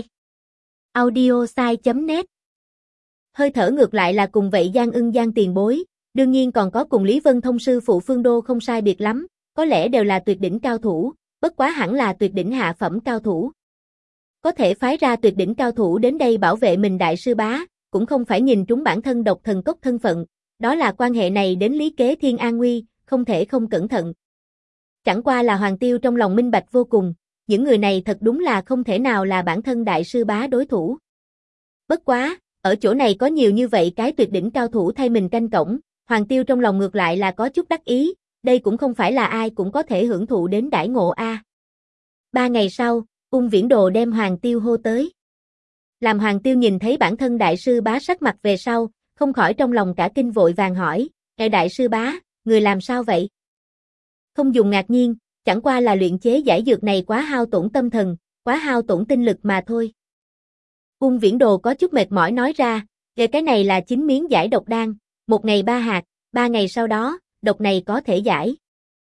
audiosai.net. Hơi thở ngược lại là cùng vậy Giang Ưng Giang tiền bối, đương nhiên còn có cùng Lý Vân Thông sư phụ Phương Đô không sai biệt lắm, có lẽ đều là tuyệt đỉnh cao thủ, bất quá hẳn là tuyệt đỉnh hạ phẩm cao thủ. Có thể phái ra tuyệt đỉnh cao thủ đến đây bảo vệ mình đại sư bá, cũng không phải nhìn trúng bản thân độc thần cốc thân phận, đó là quan hệ này đến lý kế thiên an nguy, không thể không cẩn thận. Chẳng qua là Hoàng Tiêu trong lòng minh bạch vô cùng, những người này thật đúng là không thể nào là bản thân đại sư bá đối thủ. Bất quá, ở chỗ này có nhiều như vậy cái tuyệt đỉnh cao thủ thay mình canh cổng, Hoàng Tiêu trong lòng ngược lại là có chút đắc ý, đây cũng không phải là ai cũng có thể hưởng thụ đến đãi ngộ a. 3 ngày sau, Ung Viễn Đồ đem Hoàng Tiêu hô tới. Làm Hoàng Tiêu nhìn thấy bản thân đại sư bá sắc mặt về sau, không khỏi trong lòng cả kinh vội vàng hỏi, đại sư bá, người làm sao vậy? Không dùng ngạc nhiên, chẳng qua là luyện chế giải dược này quá hao tổn tâm thần, quá hao tổn tinh lực mà thôi. Ung Viễn Đồ có chút mệt mỏi nói ra, cái này là 9 miếng giải độc đan, 1 ngày 3 hạt, 3 ngày sau đó, độc này có thể giải.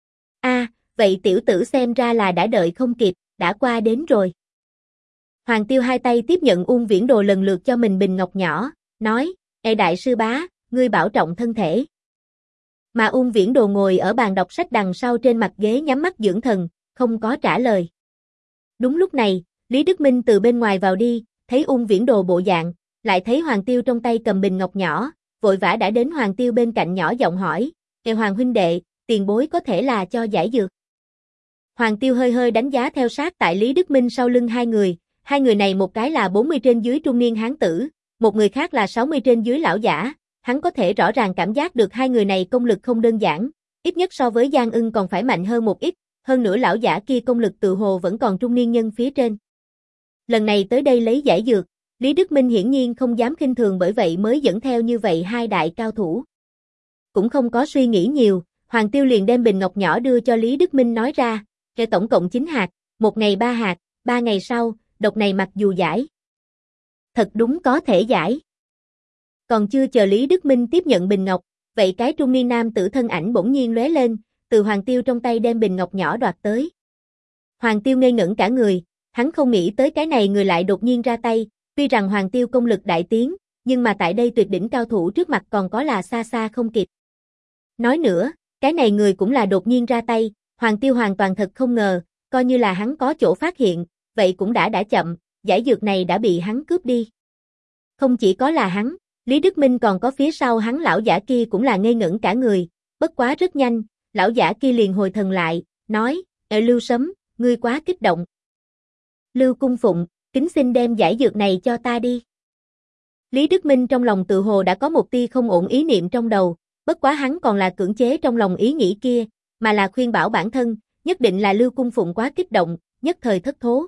Vậy tiểu tử xem ra là đã đợi không kịp, đã qua đến rồi. Hoàng Tiêu hai tay tiếp nhận Ung Viễn Đồ lần lượt cho mình bình ngọc nhỏ, nói, đại sư bá, ngươi bảo trọng thân thể. Mà Ung Viễn Đồ ngồi ở bàn đọc sách đằng sau trên mặt ghế nhắm mắt dưỡng thần, không có trả lời. Đúng lúc này, Lý Đức Minh từ bên ngoài vào đi, thấy Ung Viễn Đồ bộ dạng, lại thấy Hoàng Tiêu trong tay cầm bình ngọc nhỏ, vội vã đã đến Hoàng Tiêu bên cạnh nhỏ giọng hỏi, Hoàng huynh đệ, tiền bối có thể là cho giải dược. Hoàng Tiêu hơi hơi đánh giá theo sát tại Lý Đức Minh sau lưng hai người này một cái là 40 trên dưới trung niên hán tử, một người khác là 60 trên dưới lão giả, hắn có thể rõ ràng cảm giác được hai người này công lực không đơn giản, ít nhất so với Giang Ưng còn phải mạnh hơn một ít, hơn nữa lão giả kia công lực tự hồ vẫn còn trung niên nhân phía trên. Lần này tới đây lấy giải dược, Lý Đức Minh hiển nhiên không dám khinh thường bởi vậy mới dẫn theo như vậy hai đại cao thủ. Cũng không có suy nghĩ nhiều, Hoàng Tiêu liền đem bình ngọc nhỏ đưa cho Lý Đức Minh nói ra, tổng cộng 9 hạt, 1 ngày 3 hạt, 3 ngày sau, độc này mặc dù giải. Thật đúng có thể giải. Còn chưa chờ Lý Đức Minh tiếp nhận bình ngọc, vậy cái trung niên nam tử thân ảnh bỗng nhiên lóe lên, từ Hoàng Tiêu trong tay đem bình ngọc nhỏ đoạt tới. Hoàng Tiêu ngây ngẩn cả người, hắn không nghĩ tới cái này người lại đột nhiên ra tay, tuy rằng Hoàng Tiêu công lực đại tiến, nhưng mà tại đây tuyệt đỉnh cao thủ trước mặt còn có là xa xa không kịp. Nói nữa, cái này người cũng là đột nhiên ra tay, Hoàng Tiêu hoàn toàn thật không ngờ, coi như là hắn có chỗ phát hiện, vậy cũng đã chậm, giải dược này đã bị hắn cướp đi. Không chỉ có là hắn, Lý Đức Minh còn có phía sau hắn lão giả kia cũng là ngây ngẩn cả người, bất quá rất nhanh, lão giả kia liền hồi thần lại, nói, Lưu Sấm, ngươi quá kích động. Lưu Cung Phụng, kính xin đem giải dược này cho ta đi. Lý Đức Minh trong lòng tự hồ đã có một tia không ổn ý niệm trong đầu, bất quá hắn còn là cưỡng chế trong lòng ý nghĩ kia, mà là khuyên bảo bản thân, nhất định là Lưu Cung Phụng quá kích động, nhất thời thất thố.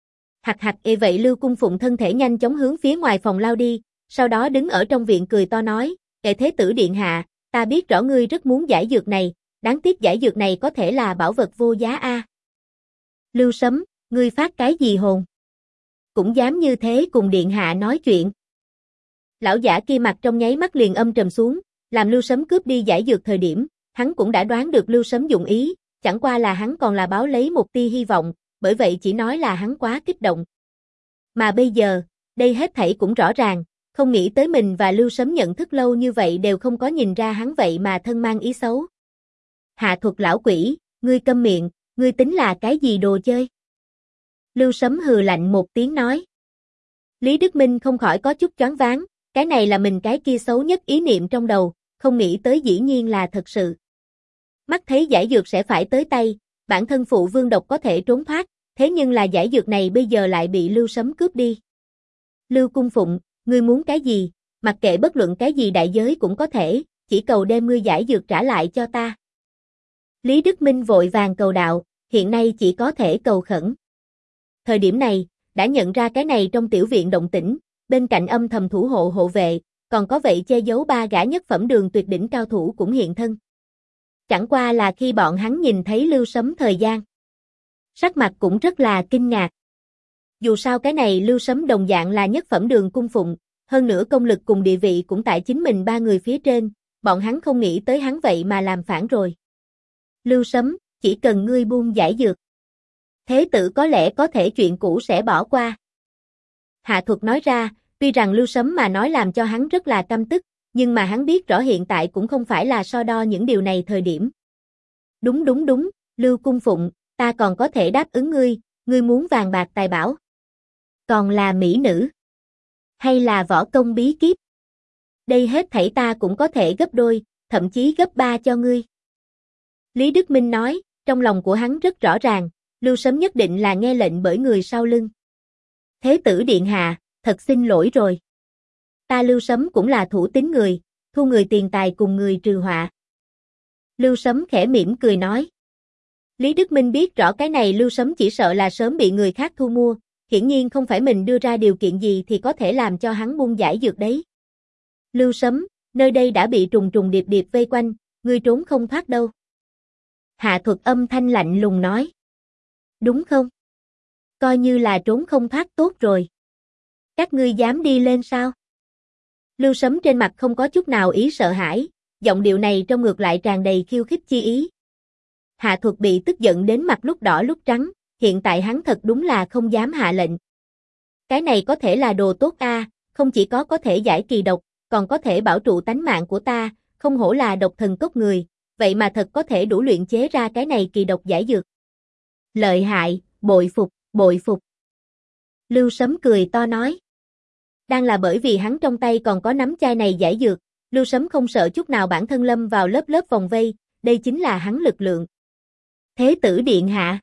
Vậy Lưu Cung Phụng thân thể nhanh chóng hướng phía ngoài phòng lao đi, sau đó đứng ở trong viện cười to nói, thế tử điện hạ, ta biết rõ ngươi rất muốn giải dược này, đáng tiếc giải dược này có thể là bảo vật vô giá a. Lưu Sấm, ngươi phát cái gì hồn? Cũng dám như thế cùng điện hạ nói chuyện. Lão giả kia mặt trong nháy mắt liền âm trầm xuống, làm Lưu Sấm cướp đi giải dược thời điểm, hắn cũng đã đoán được Lưu Sấm dụng ý, chẳng qua là hắn còn là báo lấy một tia hy vọng, bởi vậy chỉ nói là hắn quá kích động. Mà bây giờ, đây hết thảy cũng rõ ràng, không nghĩ tới mình và Lưu Sấm nhận thức lâu như vậy đều không có nhìn ra hắn vậy mà thân mang ý xấu. Hạ thuật lão quỷ, ngươi câm miệng, ngươi tính là cái gì đồ chơi? Lưu Sấm hừ lạnh một tiếng nói. Lý Đức Minh không khỏi có chút choáng váng, cái này là mình cái kia xấu nhất ý niệm trong đầu, không nghĩ tới dĩ nhiên là thật sự. Mắt thấy giải dược sẽ phải tới tay, bản thân phụ vương độc có thể trốn thoát, thế nhưng là giải dược này bây giờ lại bị Lưu Sấm cướp đi. Lưu Cung Phụng, ngươi muốn cái gì, mặc kệ bất luận cái gì đại giới cũng có thể, chỉ cầu đem ngươi giải dược trả lại cho ta. Lý Đức Minh vội vàng cầu đạo, hiện nay chỉ có thể cầu khẩn. Thời điểm này, đã nhận ra cái này trong tiểu viện động tĩnh, bên cạnh âm thầm thủ hộ hộ vệ, còn có vậy che giấu 3 gã nhất phẩm đường tuyệt đỉnh cao thủ cũng hiện thân. Chẳng qua là khi bọn hắn nhìn thấy Lưu Sấm thời gian, sắc mặt cũng rất là kinh ngạc. Dù sao cái này Lưu Sấm đồng dạng là nhất phẩm đường cung phụng, hơn nữa công lực cùng địa vị cũng tại chính mình 3 người phía trên, bọn hắn không nghĩ tới hắn vậy mà làm phản rồi. Lưu Sấm, chỉ cần ngươi buông giải dược, thế tử có lẽ có thể chuyện cũ sẽ bỏ qua. Hạ thuật nói ra, tuy rằng Lưu Sấm mà nói làm cho hắn rất là căm tức, nhưng mà hắn biết rõ hiện tại cũng không phải là so đo những điều này thời điểm. Đúng, Lưu Cung Phụng, ta còn có thể đáp ứng ngươi, ngươi muốn vàng bạc tài bảo. Còn là mỹ nữ. Hay là võ công bí kíp. Đây hết thảy ta cũng có thể gấp đôi, thậm chí gấp 3 cho ngươi. Lý Đức Minh nói, trong lòng của hắn rất rõ ràng, Lưu Sấm nhất định là nghe lệnh bởi người sau lưng. Thế tử điện hạ, thật xin lỗi rồi. Ta Lưu Sấm cũng là thủ tín người, thu người tiền tài cùng người trừ họa. Lưu Sấm khẽ mỉm cười nói. Lý Đức Minh biết rõ cái này Lưu Sấm chỉ sợ là sớm bị người khác thu mua, hiển nhiên không phải mình đưa ra điều kiện gì thì có thể làm cho hắn buông giải dược đấy. Lưu Sấm, nơi đây đã bị trùng trùng điệp điệp vây quanh, ngươi trốn không thoát đâu. Hạ Thuật âm thanh lạnh lùng nói. Đúng không? Coi như là trốn không thoát tốt rồi. Các ngươi dám đi lên sao? Lưu Sấm trên mặt không có chút nào ý sợ hãi, giọng điệu này trong ngược lại tràn đầy khiêu khích chi ý. Hạ Thuật bị tức giận đến mặt lúc đỏ lúc trắng, hiện tại hắn thật đúng là không dám hạ lệnh. Cái này có thể là đồ tốt a, không chỉ có thể giải kỳ độc, còn có thể bảo trụ tánh mạng của ta, không hổ là độc thần cốc người, vậy mà thật có thể đủ luyện chế ra cái này kỳ độc giải dược. Lợi hại, bội phục, bội phục. Lưu Sấm cười to nói. Đang là bởi vì hắn trong tay còn có nắm chai này giải dược, Lưu Sấm không sợ chút nào bản thân lâm vào lớp lớp vòng vây, đây chính là hắn lực lượng. Thế tử điện hạ.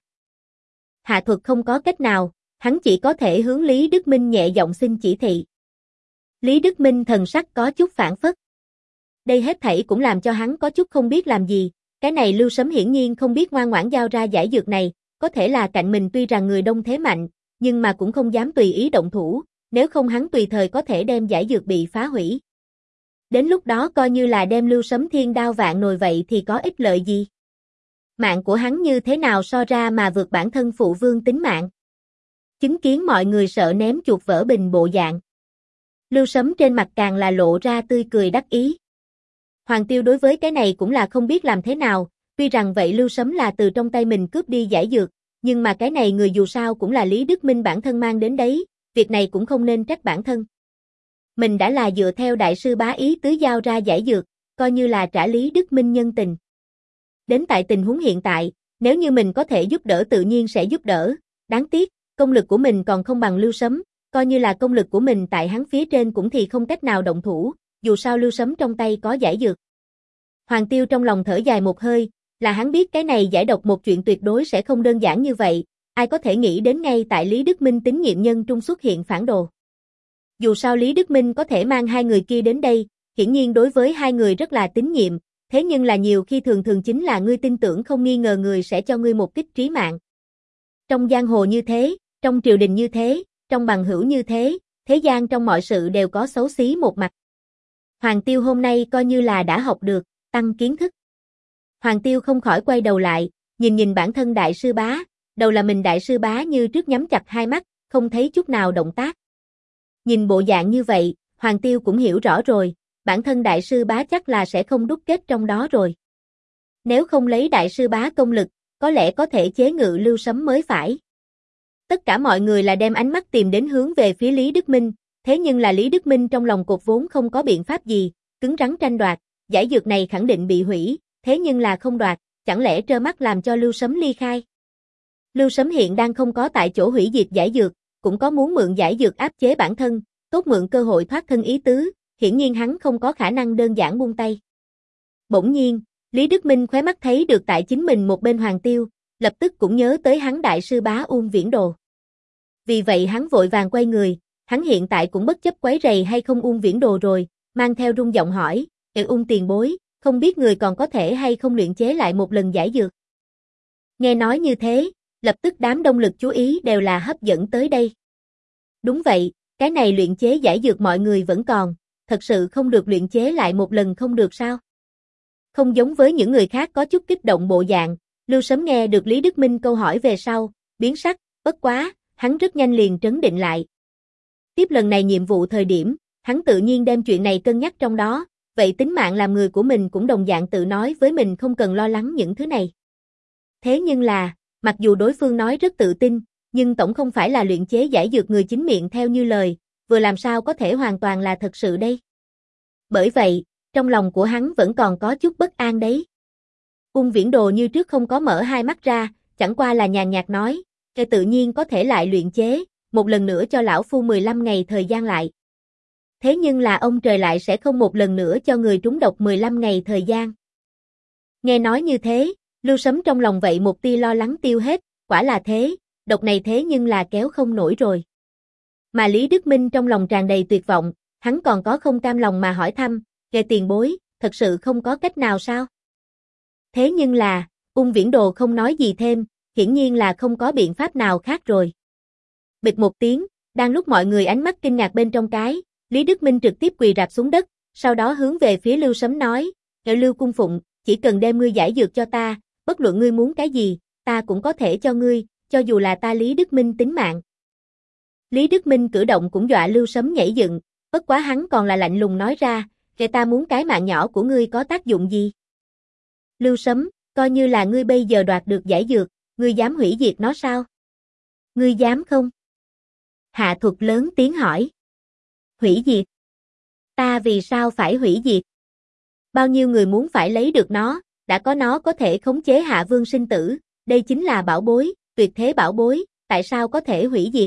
Hạ Thuật không có cách nào, hắn chỉ có thể hướng Lý Đức Minh nhẹ giọng xin chỉ thị. Lý Đức Minh thần sắc có chút phản phất. Đây hết thảy cũng làm cho hắn có chút không biết làm gì, cái này Lưu Sấm hiển nhiên không biết ngoan ngoãn giao ra giải dược này, có thể là cạnh mình tuy rằng người đông thế mạnh, nhưng mà cũng không dám tùy ý động thủ, nếu không hắn tùy thời có thể đem giải dược bị phá hủy. Đến lúc đó coi như là đem Lưu Sấm thiên đao vạn nồi vậy thì có ích lợi gì? Mạng của hắn như thế nào so ra mà vượt bản thân phụ vương tính mạng? Chứng kiến mọi người sợ ném chuột vỡ bình bộ dạng. Lưu Sấm trên mặt càng là lộ ra tươi cười đắc ý. Hoàng Tiêu đối với cái này cũng là không biết làm thế nào, tuy rằng vậy Lưu Sấm là từ trong tay mình cướp đi giải dược, nhưng mà cái này người dù sao cũng là Lý Đức Minh bản thân mang đến đấy, việc này cũng không nên trách bản thân. Mình đã là dựa theo đại sư bá ý tứ giao ra giải dược, coi như là trả Lý Đức Minh nhân tình. Đến tại tình huống hiện tại, nếu như mình có thể giúp đỡ tự nhiên sẽ giúp đỡ, đáng tiếc, công lực của mình còn không bằng Lưu Sấm, coi như là công lực của mình tại hắn phía trên cũng thì không cách nào động thủ, dù sao Lưu Sấm trong tay có giải dược. Hoàng Tiêu trong lòng thở dài một hơi, là hắn biết cái này giải độc một chuyện tuyệt đối sẽ không đơn giản như vậy, ai có thể nghĩ đến ngay tại Lý Đức Minh tín nhiệm nhân trung xuất hiện phản đồ. Dù sao Lý Đức Minh có thể mang hai người kia đến đây, hiển nhiên đối với hai người rất là tín nhiệm, thế nhưng là nhiều khi thường thường chính là ngươi tin tưởng không nghi ngờ người sẽ cho ngươi một kích trí mạng. Trong giang hồ như thế, trong triều đình như thế, trong bằng hữu như thế, thế gian trong mọi sự đều có xấu xí một mặt. Hoàng Tiêu hôm nay coi như là đã học được, tăng kiến thức. Hoàng Tiêu không khỏi quay đầu lại, nhìn bản thân đại sư bá, đầu là mình đại sư bá như trước nhắm chặt hai mắt, không thấy chút nào động tác. Nhìn bộ dạng như vậy, Hoàng Tiêu cũng hiểu rõ rồi, bản thân đại sư bá chắc là sẽ không đúc kết trong đó rồi. Nếu không lấy đại sư bá công lực, có lẽ có thể chế ngự Lưu Sấm mới phải. Tất cả mọi người là đem ánh mắt tìm đến hướng về phía Lý Đức Minh, thế nhưng là Lý Đức Minh trong lòng cột vốn không có biện pháp gì, cứng rắn tranh đoạt, giải dược này khẳng định bị hủy, thế nhưng là không đoạt, chẳng lẽ trơ mắt làm cho Lưu Sấm ly khai. Lưu Sấm hiện đang không có tại chỗ hủy diệt giải dược, cũng có muốn mượn giải dược áp chế bản thân, tốt mượn cơ hội thoát thân ý tứ, hiển nhiên hắn không có khả năng đơn giản buông tay. Bỗng nhiên, Lý Đức Minh khóe mắt thấy được tại chính mình một bên Hoàng Tiêu, lập tức cũng nhớ tới hắn đại sư bá Uông Viễn Đồ. Vì vậy hắn vội vàng quay người, hắn hiện tại cũng bất chấp quấy rầy hay không Uông Viễn Đồ rồi, mang theo rung giọng hỏi, Uông tiền bối, không biết người còn có thể hay không luyện chế lại một lần giải dược. Nghe nói như thế, lập tức đám đông lực chú ý đều là hấp dẫn tới đây. Đúng vậy, cái này luyện chế giải dược mọi người vẫn còn, thật sự không được luyện chế lại một lần không được sao? Không giống với những người khác có chút kích động bộ dạng, Lưu Sấm nghe được Lý Đức Minh câu hỏi về sau, biến sắc, bất quá, hắn rất nhanh liền trấn định lại. Tiếp lần này nhiệm vụ thời điểm, hắn tự nhiên đem chuyện này cân nhắc trong đó, vậy tính mạng làm người của mình cũng đồng dạng tự nói với mình không cần lo lắng những thứ này. Thế nhưng là, mặc dù đối phương nói rất tự tin, nhưng tổng không phải là luyện chế giải dược người chính miệng theo như lời, vừa làm sao có thể hoàn toàn là thật sự đây. Bởi vậy, trong lòng của hắn vẫn còn có chút bất an đấy. Ung Viễn Đồ như trước không có mở hai mắt ra, chẳng qua là nhàn nhạt nói, "Kẻ tự nhiên có thể lại luyện chế, một lần nữa cho lão phu 15 ngày thời gian lại." Thế nhưng là ông trời lại sẽ không một lần nữa cho người trúng độc 15 ngày thời gian. Nghe nói như thế, Lưu Sấm trong lòng vậy một tia lo lắng tiêu hết, quả là thế, độc này thế nhưng là kéo không nổi rồi. Mà Lý Đức Minh trong lòng tràn đầy tuyệt vọng, hắn còn có không cam lòng mà hỏi thăm, "Kẻ tiền bối, thật sự không có cách nào sao?" Thế nhưng là, Ung Viễn Đồ không nói gì thêm, hiển nhiên là không có biện pháp nào khác rồi. Bịch một tiếng, đang lúc mọi người ánh mắt kinh ngạc bên trong cái, Lý Đức Minh trực tiếp quỳ rạp xuống đất, sau đó hướng về phía Lưu Sấm nói, "Kẻ Lưu cung phụng, chỉ cần đem ngươi giải dược cho ta, bất luận ngươi muốn cái gì, ta cũng có thể cho ngươi, cho dù là ta Lý Đức Minh tính mạng." Lý Đức Minh cử động cũng dọa Lưu Sấm nhảy dựng, bất quá hắn còn là lạnh lùng nói ra, "Kẻ ta muốn cái mạng nhỏ của ngươi có tác dụng gì?" Lưu Sấm, coi như là ngươi bây giờ đoạt được giải dược, ngươi dám hủy diệt nó sao? Ngươi dám không? Hạ Thuật lớn tiếng hỏi. Hủy diệt? Ta vì sao phải hủy diệt? Bao nhiêu người muốn phải lấy được nó, đã có nó có thể khống chế Hạ Vương sinh tử, đây chính là bảo bối, tuyệt thế bảo bối, tại sao có thể hủy diệt?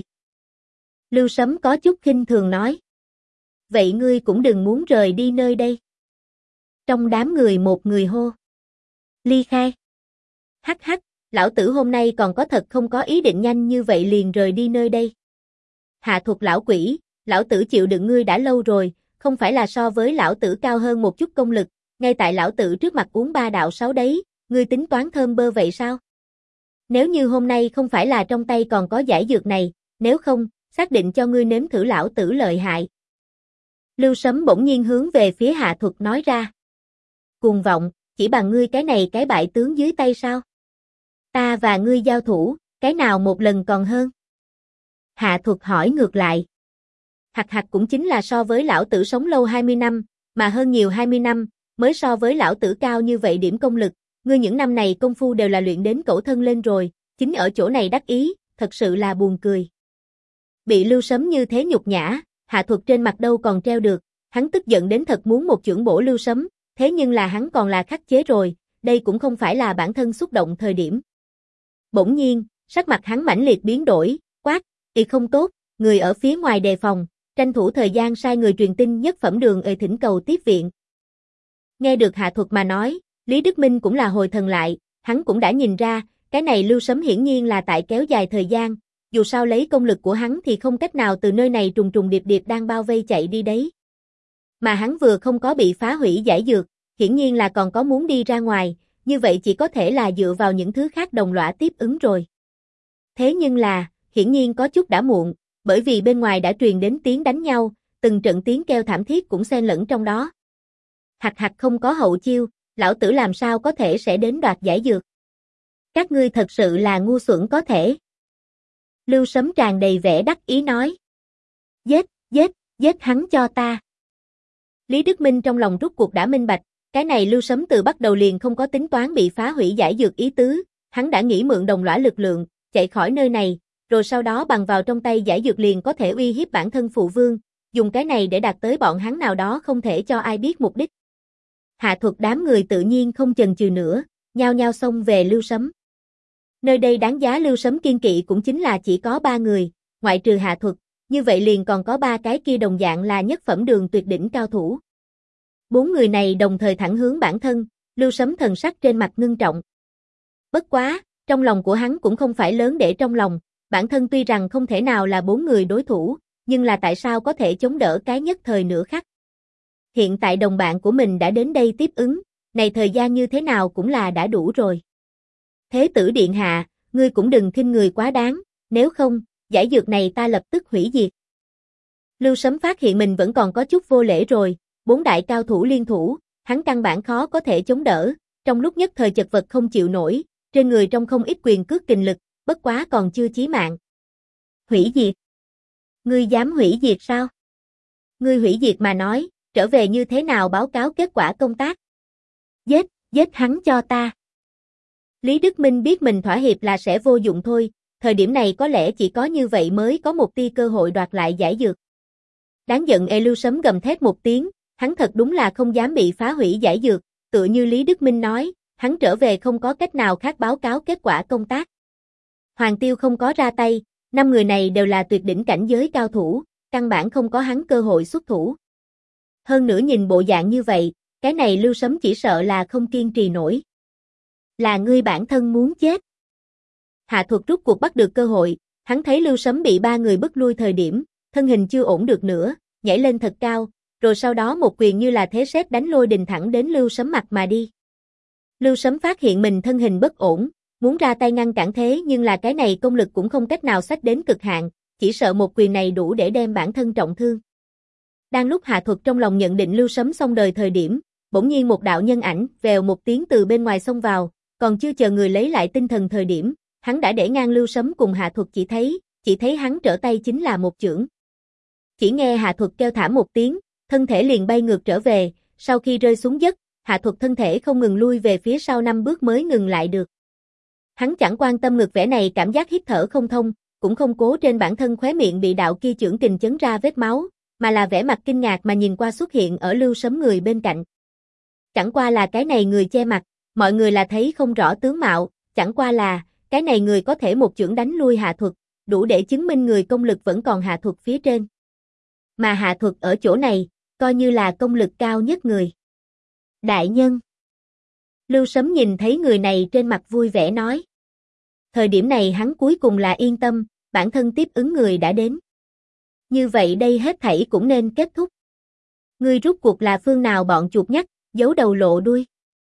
Lưu Sấm có chút khinh thường nói. Vậy ngươi cũng đừng muốn rời đi nơi đây. Trong đám người một người hô. Ly khai. Hắc hắc, lão tử hôm nay còn có thật không có ý định nhanh như vậy liền rời đi nơi đây. Hạ Thuật lão quỷ, lão tử chịu đựng ngươi đã lâu rồi, không phải là so với lão tử cao hơn một chút công lực, ngay tại lão tử trước mặt uống 3 đạo 6 đấy, ngươi tính toán thơm bơ vậy sao? Nếu như hôm nay không phải là trong tay còn có giải dược này, nếu không, xác định cho ngươi nếm thử lão tử lợi hại. Lưu Sấm bỗng nhiên hướng về phía Hạ Thuật nói ra. Cuồng vọng, chỉ bằng ngươi cái này cái bại tướng dưới tay sao? Ta và ngươi giao thủ, cái nào một lần còn hơn? Hạ Thuật hỏi ngược lại. Hạc hạc cũng chính là so với lão tử sống lâu 20 năm, mà hơn nhiều 20 năm, mới so với lão tử cao như vậy điểm công lực, ngươi những năm này công phu đều là luyện đến cẩu thân lên rồi, chính ở chỗ này đắc ý, thật sự là buồn cười. Bị Lưu Sấm như thế nhục nhã, Hạ Thuật trên mặt đâu còn treo được, hắn tức giận đến thật muốn một chưởng bổ Lưu Sấm, thế nhưng là hắn còn là khắc chế rồi, đây cũng không phải là bản thân xúc động thời điểm. Bỗng nhiên, sắc mặt hắn mãnh liệt biến đổi, quát, "Ý không tốt", người ở phía ngoài đề phòng, tranh thủ thời gian sai người truyền tin nhất phẩm đường thỉnh cầu tiếp viện. Nghe được Hạ Thuật mà nói, Lý Đức Minh cũng là hồi thần lại, hắn cũng đã nhìn ra, cái này Lưu Sấm hiển nhiên là tại kéo dài thời gian, dù sao lấy công lực của hắn thì không cách nào từ nơi này trùng trùng điệp điệp đang bao vây chạy đi đấy. Mà hắn vừa không có bị phá hủy giải dược, hiển nhiên là còn có muốn đi ra ngoài, như vậy chỉ có thể là dựa vào những thứ khác đồng lõa tiếp ứng rồi. Thế nhưng là, hiển nhiên có chút đã muộn, bởi vì bên ngoài đã truyền đến tiếng đánh nhau, từng trận tiếng kêu thảm thiết cũng xen lẫn trong đó. Hạc hạc không có hậu chiêu, lão tử làm sao có thể sẽ đến đoạt giải dược. Các ngươi thật sự là ngu xuẩn có thể. Lưu Sấm tràn đầy vẻ đắc ý nói. Giết, giết, giết hắn cho ta. Lý Đức Minh trong lòng rút cuộc đã minh bạch, cái này Lưu Sấm từ bắt đầu liền không có tính toán bị phá hủy giải dược ý tứ, hắn đã nghĩ mượn đồng lõa lực lượng, chạy khỏi nơi này, rồi sau đó bằng vào trong tay giải dược liền có thể uy hiếp bản thân phụ vương, dùng cái này để đạt tới bọn hắn nào đó không thể cho ai biết mục đích. Hạ Thuật đám người tự nhiên không chần chừ nữa, nhao nhao xông về Lưu Sấm. Nơi đây đáng giá Lưu Sấm kiên kỵ cũng chính là chỉ có 3 người, ngoại trừ Hạ Thuật, như vậy liền còn có 3 cái kia đồng dạng là nhất phẩm đường tuyệt đỉnh cao thủ. 4 người này đồng thời thẳng hướng bản thân, Lưu Sấm thần sắc trên mặt ngưng trọng. Bất quá, trong lòng của hắn cũng không phải lớn để trong lòng, bản thân tuy rằng không thể nào là 4 người đối thủ, nhưng là tại sao có thể chống đỡ cái nhất thời nửa khắc. Hiện tại đồng bạn của mình đã đến đây tiếp ứng, này thời gian như thế nào cũng là đã đủ rồi. Thế tử điện hạ, ngươi cũng đừng khinh người quá đáng, nếu không, giải dược này ta lập tức hủy diệt. Lưu Sấm phát hiện mình vẫn còn có chút vô lễ rồi, 4 đại cao thủ liên thủ, hắn căn bản khó có thể chống đỡ, trong lúc nhất thời chật vật không chịu nổi, trên người trong không ít quyền cước kình lực, bất quá còn chưa chí mạng. Hủy diệt? Ngươi dám hủy diệt sao? Ngươi hủy diệt mà nói, trở về như thế nào báo cáo kết quả công tác? Giết, giết hắn cho ta. Lý Đức Minh biết mình thỏa hiệp là sẽ vô dụng thôi, thời điểm này có lẽ chỉ có như vậy mới có một tia cơ hội đoạt lại giải dược. Đáng giận Lưu Sấm gầm thét một tiếng, hắn thật đúng là không dám bị phá hủy giải dược, tựa như Lý Đức Minh nói, hắn trở về không có cách nào khác báo cáo kết quả công tác. Hoàng Tiêu không có ra tay, 5 người này đều là tuyệt đỉnh cảnh giới cao thủ, căn bản không có hắn cơ hội xuất thủ. Hơn nữa nhìn bộ dạng như vậy, cái này Lưu Sấm chỉ sợ là không kiên trì nổi. Là ngươi bản thân muốn chết. Hạ Thuật rút cuộc bắt được cơ hội, hắn thấy Lưu Sấm bị 3 người bức lui thời điểm, thân hình chưa ổn được nữa, nhảy lên thật cao, rồi sau đó một quyền như là thế sét đánh lôi đình thẳng đến Lưu Sấm mặt mà đi. Lưu Sấm phát hiện mình thân hình bất ổn, muốn ra tay ngăn cản thế nhưng là cái này công lực cũng không cách nào xách đến cực hạn, chỉ sợ một quyền này đủ để đem bản thân trọng thương. Đang lúc Hạ Thuật trong lòng nhận định Lưu Sấm xong đời thời điểm, bỗng nhiên một đạo nhân ảnh vèo một tiếng từ bên ngoài xông vào, còn chưa chờ người lấy lại tinh thần thời điểm, hắn đã để ngang Lưu Sấm cùng Hạ Thuật chỉ thấy hắn trở tay chính là một chưởng. Chỉ nghe Hạ Thuật kêu thảm một tiếng, thân thể liền bay ngược trở về, sau khi rơi xuống đất, Hạ Thuật thân thể không ngừng lui về phía sau 5 bước mới ngừng lại được. Hắn chẳng quan tâm ngược vẻ này cảm giác hít thở không thông, cũng không cố trên bản thân khóe miệng bị đạo kia chưởng kình chấn ra vết máu, mà là vẻ mặt kinh ngạc mà nhìn qua xuất hiện ở Lưu Sấm người bên cạnh. Chẳng qua là cái này người che mặt, mọi người là thấy không rõ tướng mạo, chẳng qua là, cái này người có thể một chưởng đánh lui Hạ Thuật, đủ để chứng minh người công lực vẫn còn Hạ Thuật phía trên. Mà Hạ Thuật ở chỗ này, coi như là công lực cao nhất người. Đại nhân. Lưu Sấm nhìn thấy người này trên mặt vui vẻ nói. Thời điểm này hắn cuối cùng là yên tâm, bản thân tiếp ứng người đã đến. Như vậy đây hết thảy cũng nên kết thúc. Ngươi rút cuộc là phương nào bọn chuột nhắt, giấu đầu lộ đuôi.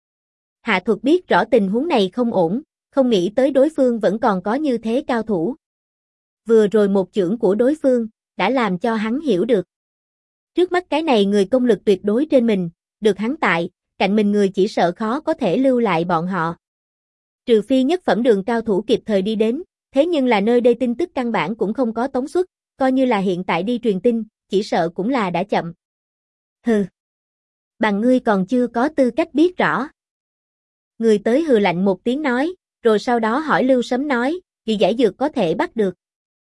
Hạ Thuật biết rõ tình huống này không ổn, không nghĩ tới đối phương vẫn còn có như thế cao thủ. Vừa rồi một chưởng của đối phương, đã làm cho hắn hiểu được. Trước mắt cái này người công lực tuyệt đối trên mình, được hắn tại, cạnh mình người chỉ sợ khó có thể lưu lại bọn họ. Trừ phi nhất phẩm đường cao thủ kịp thời đi đến, thế nhưng là nơi đây tin tức căn bản cũng không có tống xuất, coi như là hiện tại đi truyền tin, chỉ sợ cũng là đã chậm. Hừ. Bằng ngươi còn chưa có tư cách biết rõ. Người tới hừ lạnh một tiếng nói, rồi sau đó hỏi Lưu Sấm nói, gì giải dược có thể bắt được?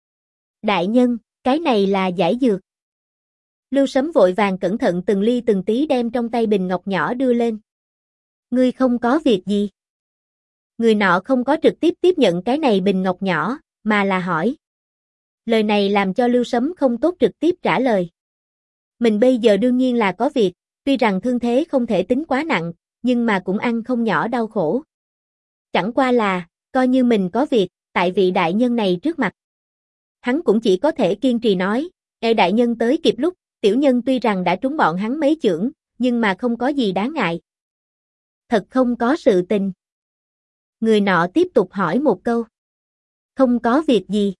Đại nhân, cái này là giải dược. Lưu Sấm vội vàng cẩn thận từng ly từng tí đem trong tay bình ngọc nhỏ đưa lên. Ngươi không có việc gì. Người nọ không có trực tiếp tiếp nhận cái này bình ngọc nhỏ, mà là hỏi. Lời này làm cho Lưu Sấm không tốt trực tiếp trả lời. Mình bây giờ đương nhiên là có việc, tuy rằng thương thế không thể tính quá nặng, nhưng mà cũng ăn không nhỏ đau khổ. Chẳng qua là, coi như mình có việc, tại vị đại nhân này trước mặt. Hắn cũng chỉ có thể kiên trì nói, Ê đại nhân tới kịp lúc, tiểu nhân tuy rằng đã trúng bọn hắn mấy chưởng, nhưng mà không có gì đáng ngại. Thật không có sự tình. Người nọ tiếp tục hỏi một câu. Không có việc gì.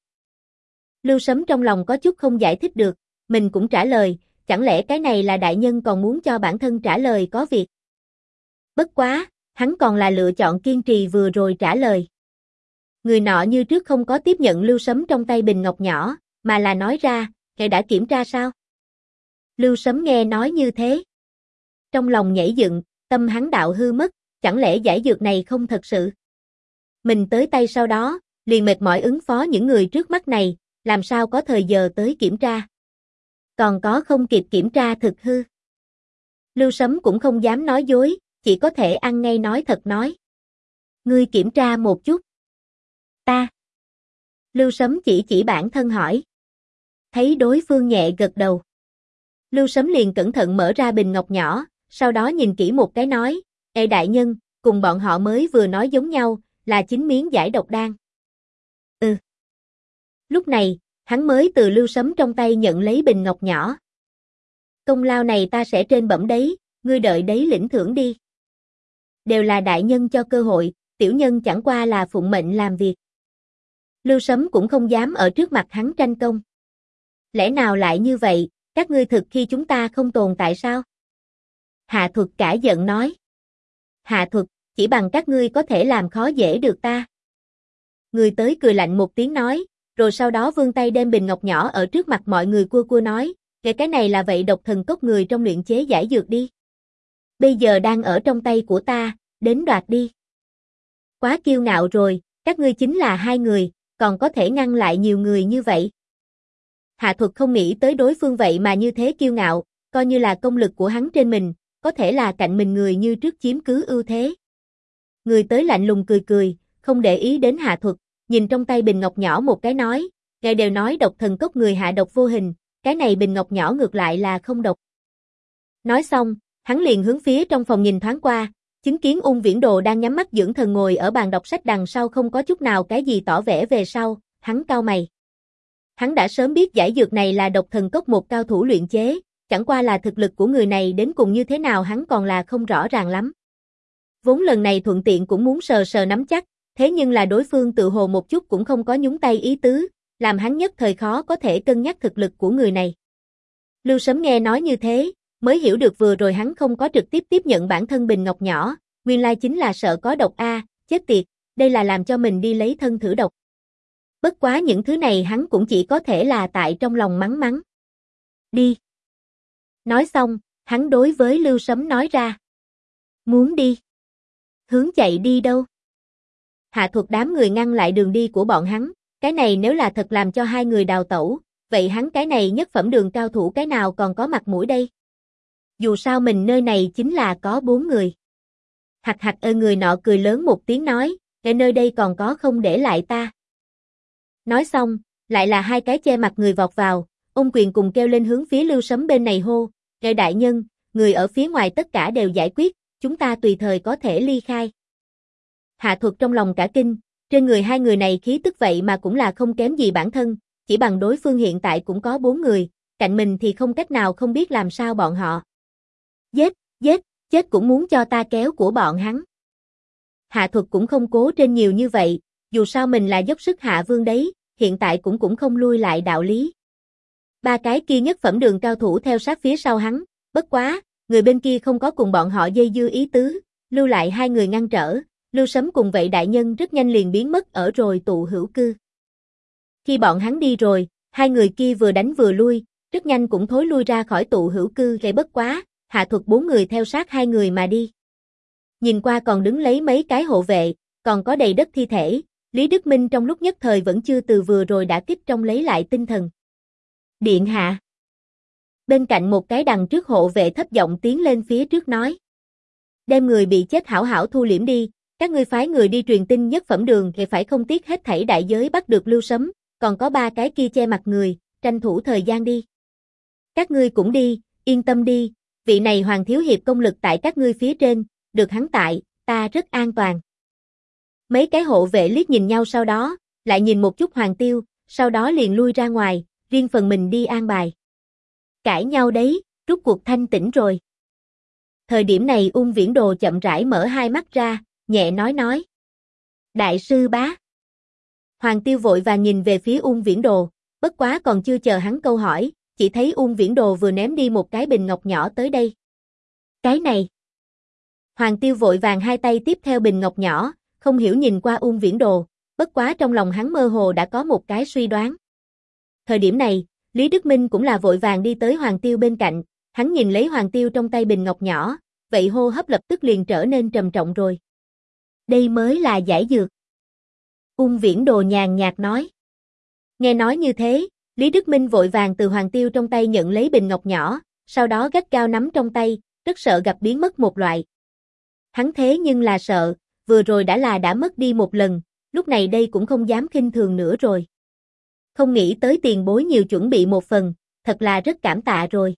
Lưu Sấm trong lòng có chút không giải thích được, mình cũng trả lời, chẳng lẽ cái này là đại nhân còn muốn cho bản thân trả lời có việc. Bất quá, hắn còn là lựa chọn kiên trì vừa rồi trả lời. Người nọ như trước không có tiếp nhận Lưu Sấm trong tay bình ngọc nhỏ, mà là nói ra, ngài đã kiểm tra sao? Lưu Sấm nghe nói như thế. Trong lòng nhảy dựng, tâm hắn đạo hư mất, chẳng lẽ giải dược này không thật sự? Mình tới tay sau đó, liền mệt mỏi ứng phó những người trước mắt này, làm sao có thời giờ tới kiểm tra? Còn có không kịp kiểm tra thực hư. Lưu Sấm cũng không dám nói dối, chỉ có thể ăn ngay nói thật nói. Ngươi kiểm tra một chút. Ta. Lưu Sấm chỉ bản thân hỏi. Thấy đối phương nhẹ gật đầu. Lưu Sấm liền cẩn thận mở ra bình ngọc nhỏ, sau đó nhìn kỹ một cái nói, Ê đại nhân, cùng bọn họ mới vừa nói giống nhau, là 9 miếng giải độc đan. Ừ. Lúc này, hắn mới từ Lưu Sấm trong tay nhận lấy bình ngọc nhỏ. Công lao này ta sẽ trên bẩm đấy, ngươi đợi đấy lĩnh thưởng đi. Đều là đại nhân cho cơ hội, tiểu nhân chẳng qua là phụng mệnh làm việc. Lưu Sấm cũng không dám ở trước mặt hắn tranh công. Lẽ nào lại như vậy, các ngươi thực khi chúng ta không tồn tại sao? Hạ Thuật cả giận nói. Hạ Thuật, chỉ bằng các ngươi có thể làm khó dễ được ta. Người tới cười lạnh một tiếng nói, rồi sau đó vươn tay đem bình ngọc nhỏ ở trước mặt mọi người cua nói, cái này là vậy độc thần cốc người trong luyện chế giải dược đi. Bây giờ đang ở trong tay của ta, đến đoạt đi. Quá kiêu ngạo rồi, các ngươi chính là 2 người, còn có thể ngăn lại nhiều người như vậy. Hạ Thuật không nghĩ tới đối phương vậy mà như thế kiêu ngạo, coi như là công lực của hắn trên mình, có thể là cạnh mình người như trước chiếm cứ ưu thế. Người tới lạnh lùng cười cười, không để ý đến Hạ Thuật, nhìn trong tay bình ngọc nhỏ một cái nói, ngài đều nói độc thần cốc người hạ độc vô hình, cái này bình ngọc nhỏ ngược lại là không độc. Nói xong, hắn liền hướng phía trong phòng nhìn thoáng qua, chứng kiến Ung Viễn Đồ đang nhắm mắt dưỡng thần ngồi ở bàn đọc sách đằng sau không có chút nào cái gì tỏ vẻ về sau, hắn cau mày. Hắn đã sớm biết giải dược này là độc thần cốc một cao thủ luyện chế, chẳng qua là thực lực của người này đến cùng như thế nào hắn còn là không rõ ràng lắm. Vốn lần này thuận tiện cũng muốn sờ sờ nắm chắc, thế nhưng là đối phương tự hồ một chút cũng không có nhúng tay ý tứ, làm hắn nhất thời khó có thể cân nhắc thực lực của người này. Lưu Sấm nghe nói như thế, mới hiểu được vừa rồi hắn không có trực tiếp tiếp nhận bản thân bình ngọc nhỏ, nguyên lai chính là sợ có độc a, chết tiệt, đây là làm cho mình đi lấy thân thử độc. Bất quá những thứ này hắn cũng chỉ có thể là tại trong lòng mắng mắng. Đi. Nói xong, hắn đối với Lưu Sấm nói ra. Muốn đi. Hướng chạy đi đâu? Hạ Thuật đám người ngăn lại đường đi của bọn hắn, cái này nếu là thật làm cho hai người đào tẩu, vậy hắn cái này nhất phẩm đường cao thủ cái nào còn có mặt mũi đây? Dù sao mình nơi này chính là có 4 người. Hạc hạc người nọ cười lớn một tiếng nói, ở nơi đây còn có không để lại ta. Nói xong, lại là hai cái che mặt người vọt vào, ôm quyền cùng kêu lên hướng phía Lưu Sấm bên này hô, ngài đại nhân, người ở phía ngoài tất cả đều giải quyết, chúng ta tùy thời có thể ly khai. Hạ Thuật trong lòng cả kinh, trên người hai người này khí tức vậy mà cũng là không kém gì bản thân, chỉ bằng đối phương hiện tại cũng có 4 người, cạnh mình thì không cách nào không biết làm sao bọn họ. Giết, giết, chết cũng muốn cho ta kéo của bọn hắn. Hạ Thuật cũng không cố trên nhiều như vậy, dù sao mình là dốc sức hạ vương đấy, hiện tại cũng không lui lại đạo lý. Ba cái kia nhất phẩm đường cao thủ theo sát phía sau hắn, bất quá, người bên kia không có cùng bọn họ dây dưa ý tứ, lưu lại hai người ngăn trở, Lưu Sấm cùng vậy đại nhân rất nhanh liền biến mất ở rồi tụ hữu cư. Khi bọn hắn đi rồi, hai người kia vừa đánh vừa lui, rất nhanh cũng thối lui ra khỏi tụ hữu cư gây bất quá, Hạ Thuật 4 người theo sát hai người mà đi. Nhìn qua còn đứng lấy mấy cái hộ vệ, còn có đầy đất thi thể, Lý Đức Minh trong lúc nhất thời vẫn chưa từ vừa rồi đã kích trong lấy lại tinh thần. Điện hạ. Bên cạnh một cái đằng trước hộ vệ thấp giọng tiến lên phía trước nói. Đem người bị chết hảo hảo thu liễm đi, các ngươi phái người đi truyền tin nhất phẩm đường thì phải không tiếc hết thảy đại giới bắt được Lưu Sấm, còn có 3 cái kia che mặt người, tranh thủ thời gian đi. Các ngươi cũng đi, yên tâm đi, vị này Hoàng thiếu hiệp công lực tại các ngươi phía trên, được hắn tại, ta rất an toàn. Mấy cái hộ vệ liếc nhìn nhau sau đó, lại nhìn một chút Hoàng Tiêu, sau đó liền lui ra ngoài, riêng phần mình đi an bài. Cãi nhau đấy, rút cuộc thanh tĩnh rồi. Thời điểm này Ung Viễn Đồ chậm rãi mở hai mắt ra, nhẹ nói. Đại sư bá. Hoàng Tiêu vội vàng nhìn về phía Ung Viễn Đồ, bất quá còn chưa chờ hắn câu hỏi, chỉ thấy Ung Viễn Đồ vừa ném đi một cái bình ngọc nhỏ tới đây. Cái này. Hoàng Tiêu vội vàng hai tay tiếp theo bình ngọc nhỏ, không hiểu nhìn qua Ung Viễn Đồ, bất quá trong lòng hắn mơ hồ đã có một cái suy đoán. Thời điểm này, Lý Đức Minh cũng là vội vàng đi tới Hoàng Tiêu bên cạnh, hắn nhìn lấy Hoàng Tiêu trong tay bình ngọc nhỏ, vậy hô hấp lập tức liền trở nên trầm trọng rồi. Đây mới là giải dược. Ung Viễn Đồ nhàn nhạt nói. Nghe nói như thế, Lý Đức Minh vội vàng từ Hoàng Tiêu trong tay nhận lấy bình ngọc nhỏ, sau đó gắt gao nắm trong tay, rất sợ gặp biến mất một loại. Hắn thế nhưng là sợ, vừa rồi đã mất đi một lần, lúc này đây cũng không dám khinh thường nữa rồi. Không nghĩ tới tiền bối nhiều chuẩn bị một phần, thật là rất cảm tạ rồi.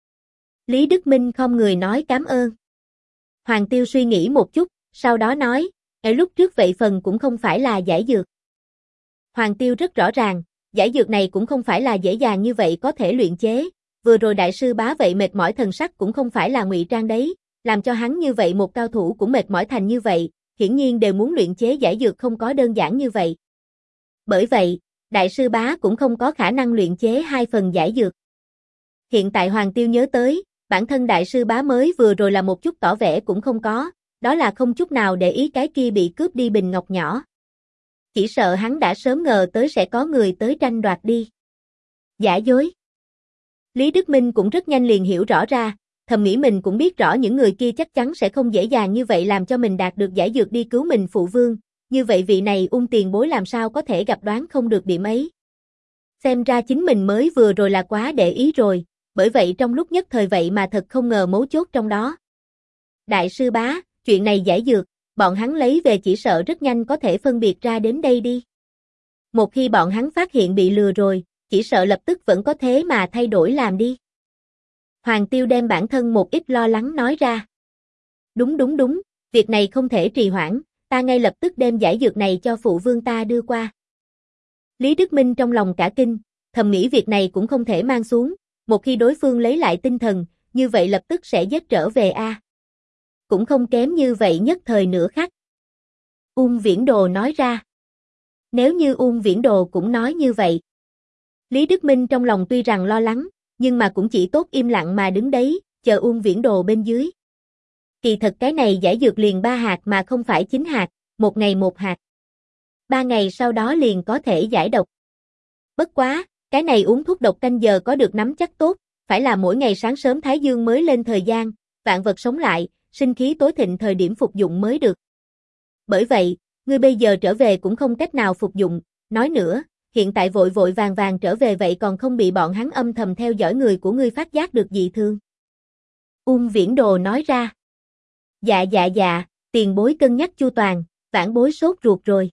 Lý Đức Minh không người nói cảm ơn. Hoàng Tiêu suy nghĩ một chút, sau đó nói, ở lúc trước vậy phần cũng không phải là giải dược. Hoàng Tiêu rất rõ ràng, giải dược này cũng không phải là dễ dàng như vậy có thể luyện chế, vừa rồi đại sư bá vậy mệt mỏi thần sắc cũng không phải là ngụy trang đấy, làm cho hắn như vậy một cao thủ cũng mệt mỏi thành như vậy, hiển nhiên đều muốn luyện chế giải dược không có đơn giản như vậy. Bởi vậy, đại sư bá cũng không có khả năng luyện chế 2 phần giải dược. Hiện tại Hoàng Tiêu nhớ tới, bản thân đại sư bá mới vừa rồi là một chút tỏ vẻ cũng không có, đó là không chút nào để ý cái kia bị cướp đi bình ngọc nhỏ. Chỉ sợ hắn đã sớm ngờ tới sẽ có người tới tranh đoạt đi. Giả dối. Lý Đức Minh cũng rất nhanh liền hiểu rõ ra, thầm nghĩ mình cũng biết rõ những người kia chắc chắn sẽ không dễ dàng như vậy làm cho mình đạt được giải dược đi cứu mình phụ vương, như vậy vị này Ung tiền bối làm sao có thể gặp đoán không được điểm ấy. Xem ra chính mình mới vừa rồi là quá để ý rồi, bởi vậy trong lúc nhất thời vậy mà thật không ngờ mấu chốt trong đó. Đại sư bá, chuyện này giải dược, bọn hắn lấy về chỉ sợ rất nhanh có thể phân biệt ra đến đây đi. Một khi bọn hắn phát hiện bị lừa rồi, chỉ sợ lập tức vẫn có thế mà thay đổi làm đi. Hoàng Tiêu đem bản thân một ít lo lắng nói ra. Đúng, việc này không thể trì hoãn, ta ngay lập tức đem giải dược này cho phụ vương ta đưa qua. Lý Đức Minh trong lòng cả kinh, thầm nghĩ việc này cũng không thể mang xuống, một khi đối phương lấy lại tinh thần, như vậy lập tức sẽ giết trở về a. Cũng không kém như vậy nhất thời nửa khắc. Ung Viễn Đồ nói ra. Nếu như Ung Viễn Đồ cũng nói như vậy. Lý Đức Minh trong lòng tuy rằng lo lắng, nhưng mà cũng chỉ tốt im lặng mà đứng đấy, chờ Ung Viễn Đồ bên dưới. Kỳ thật cái này giải dược liền 3 hạt mà không phải 9 hạt, một ngày 1 hạt. 3 ngày sau đó liền có thể giải độc. Bất quá, cái này uống thuốc độc canh giờ có được nắm chắc tốt, phải là mỗi ngày sáng sớm Thái Dương mới lên thời gian, vạn vật sống lại, sinh khí tối thịnh thời điểm phục dụng mới được. Bởi vậy, ngươi bây giờ trở về cũng không cách nào phục dụng, nói nữa, hiện tại vội vội vàng trở về vậy còn không bị bọn hắn âm thầm theo dõi người của ngươi phát giác được dị thương. Ung Viễn Đồ nói ra. Dạ, tiền bối cân nhắc chu toàn, vãn bối sốt ruột rồi.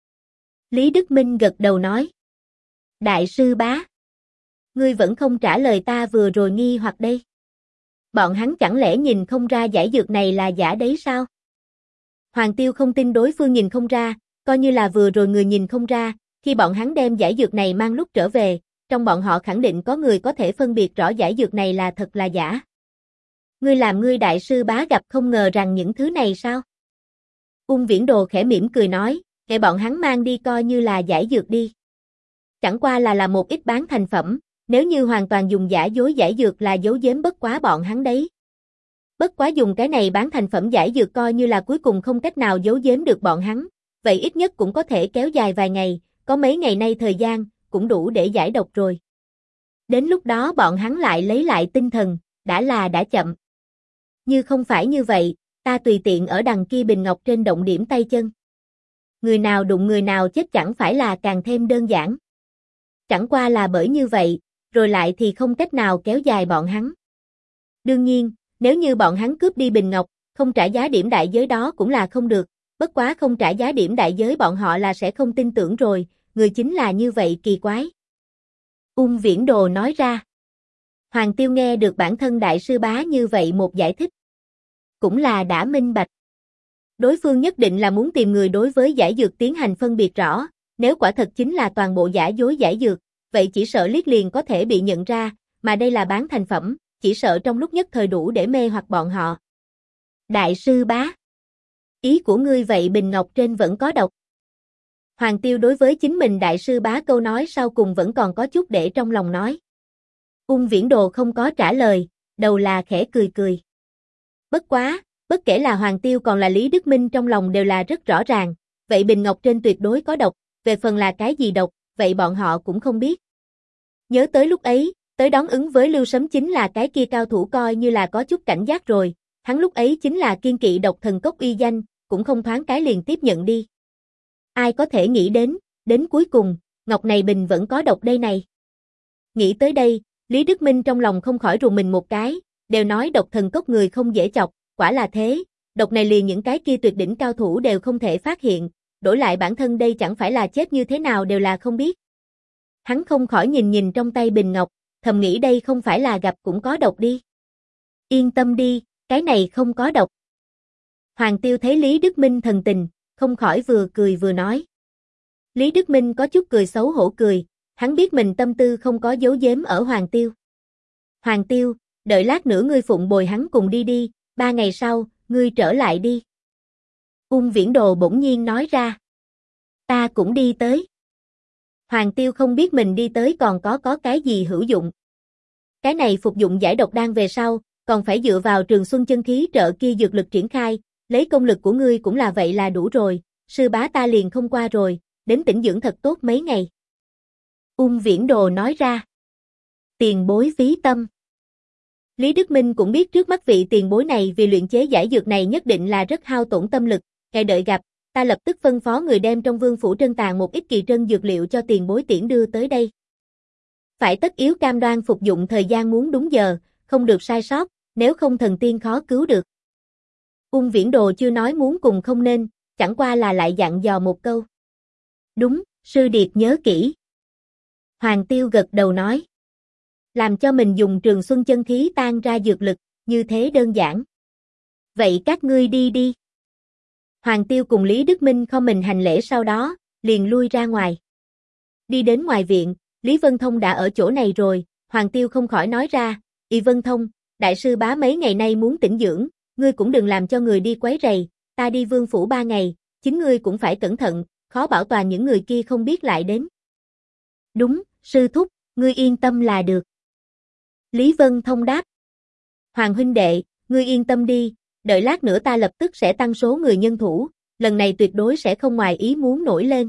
Lý Đức Minh gật đầu nói. Đại sư bá. Ngươi vẫn không trả lời ta vừa rồi nghi hoặc đây. Bọn hắn chẳng lẽ nhìn không ra giải dược này là giả đấy sao? Hoàng Tiêu không tin đối phương nhìn không ra, coi như là vừa rồi người nhìn không ra, khi bọn hắn đem giải dược này mang lúc trở về, trong bọn họ khẳng định có người có thể phân biệt rõ giải dược này là thật là giả. Ngươi làm ngươi đại sư bá gặp không ngờ rằng những thứ này sao? Ung Viễn Đồ khẽ mỉm cười nói, kệ bọn hắn mang đi coi như là giải dược đi. Chẳng qua là một ít bán thành phẩm, nếu như hoàn toàn dùng giả dối giải dược là giấu giếm bất quá bọn hắn đấy. Bất quá dùng cái này bán thành phẩm giải dược coi như là cuối cùng không cách nào giấu giếm được bọn hắn, vậy ít nhất cũng có thể kéo dài vài ngày, có mấy ngày nay thời gian, cũng đủ để giải độc rồi. Đến lúc đó bọn hắn lại lấy lại tinh thần, đã chậm. Như không phải như vậy, ta tùy tiện ở đằng kia bình ngọc trên động điểm tay chân. Người nào đụng người nào chết chẳng phải là càng thêm đơn giản. Chẳng qua là bởi như vậy, rồi lại thì không cách nào kéo dài bọn hắn. Đương nhiên, nếu như bọn hắn cướp đi bình ngọc, không trả giá điểm đại giới đó cũng là không được, bất quá không trả giá điểm đại giới bọn họ là sẽ không tin tưởng rồi, người chính là như vậy kỳ quái. Ung Viễn Đồ nói ra. Hoàng Tiêu nghe được bản thân đại sư bá như vậy một giải thích. Cũng là đã minh bạch. Đối phương nhất định là muốn tìm người đối với giải dược tiến hành phân biệt rõ, nếu quả thật chính là toàn bộ giả dối giải dược, vậy chỉ sợ liếc liền có thể bị nhận ra, mà đây là bán thành phẩm, chỉ sợ trong lúc nhất thời đủ để mê hoặc bọn họ. Đại sư bá. Ý của ngươi vậy bình ngọc trên vẫn có độc. Hoàng Tiêu đối với chính mình đại sư bá câu nói sau cùng vẫn còn có chút để trong lòng nói. Ung Viễn Đồ không có trả lời, đầu là khẽ cười. Bất quá, bất kể là Hoàng Tiêu còn là Lý Đức Minh trong lòng đều là rất rõ ràng, vậy bình ngọc trên tuyệt đối có độc, về phần là cái gì độc, vậy bọn họ cũng không biết. Nhớ tới lúc ấy, tới đón ứng với Lưu Sấm chính là cái kia cao thủ coi như là có chút cảnh giác rồi, hắn lúc ấy chính là kiên kỵ độc thần cốc uy danh, cũng không thoáng cái liền tiếp nhận đi. Ai có thể nghĩ đến cuối cùng, ngọc này bình vẫn có độc đây này. Nghĩ tới đây, Lý Đức Minh trong lòng không khỏi rùng mình một cái, đều nói độc thần cốc người không dễ chọc, quả là thế, độc này liền những cái kia tuyệt đỉnh cao thủ đều không thể phát hiện, đổi lại bản thân đây chẳng phải là chết như thế nào đều là không biết. Hắn không khỏi nhìn trong tay bình ngọc, thầm nghĩ đây không phải là gặp cũng có độc đi. Yên tâm đi, cái này không có độc. Hoàng Tiêu thấy Lý Đức Minh thần tình, không khỏi vừa cười vừa nói. Lý Đức Minh có chút cười xấu hổ cười, hắn biết mình tâm tư không có giấu giếm ở Hoàng Tiêu. Hoàng Tiêu, đợi lát nữa ngươi phụng bồi hắn cùng đi, 3 ngày sau, ngươi trở lại đi. Ung Viễn Đồ bỗng nhiên nói ra. Ta cũng đi tới. Hoàng Tiêu không biết mình đi tới còn có cái gì hữu dụng. Cái này phục dụng giải độc đan về sau, còn phải dựa vào Trường Xuân chân khí trợ kia dược lực triển khai, lấy công lực của ngươi cũng là vậy là đủ rồi, sư bá ta liền không qua rồi, đến tĩnh dưỡng thật tốt mấy ngày. Ung Viễn Đồ nói ra. Tiền bối phí tâm. Lý Đức Minh cũng biết trước mắt vị tiền bối này vì luyện chế giải dược này nhất định là rất hao tổn tâm lực, ngày đợi gặp, ta lập tức phân phó người đem trong vương phủ trân tàng một ít kỳ trân dược liệu cho tiền bối tiễn đưa tới đây. Phải tất yếu cam đoan phục dụng thời gian muốn đúng giờ, không được sai sót, nếu không thần tiên khó cứu được. Ung Viễn Đồ chưa nói muốn cùng không nên, chẳng qua là lại dặn dò một câu. Đúng, sư điệt nhớ kỹ. Hoàng Tiêu gật đầu nói. Làm cho mình dùng Trường Xuân chân khí tan ra dược lực, như thế đơn giản. Vậy các ngươi đi đi. Hoàng Tiêu cùng Lý Đức Minh không mình hành lễ sau đó, liền lui ra ngoài. Đi đến ngoài viện, Lý Vân Thông đã ở chỗ này rồi, Hoàng Tiêu không khỏi nói ra, Y Vân Thông, đại sư bá mấy ngày nay muốn tĩnh dưỡng, ngươi cũng đừng làm cho người đi quấy rầy, ta đi Vương phủ 3 ngày, chính ngươi cũng phải cẩn thận, khó bảo toàn những người kia không biết lại đến. Đúng, sư thúc, ngươi yên tâm là được. Lý Vân Thông đáp. Hoàng huynh đệ, ngươi yên tâm đi, đợi lát nữa ta lập tức sẽ tăng số người nhân thủ, lần này tuyệt đối sẽ không ngoài ý muốn nổi lên.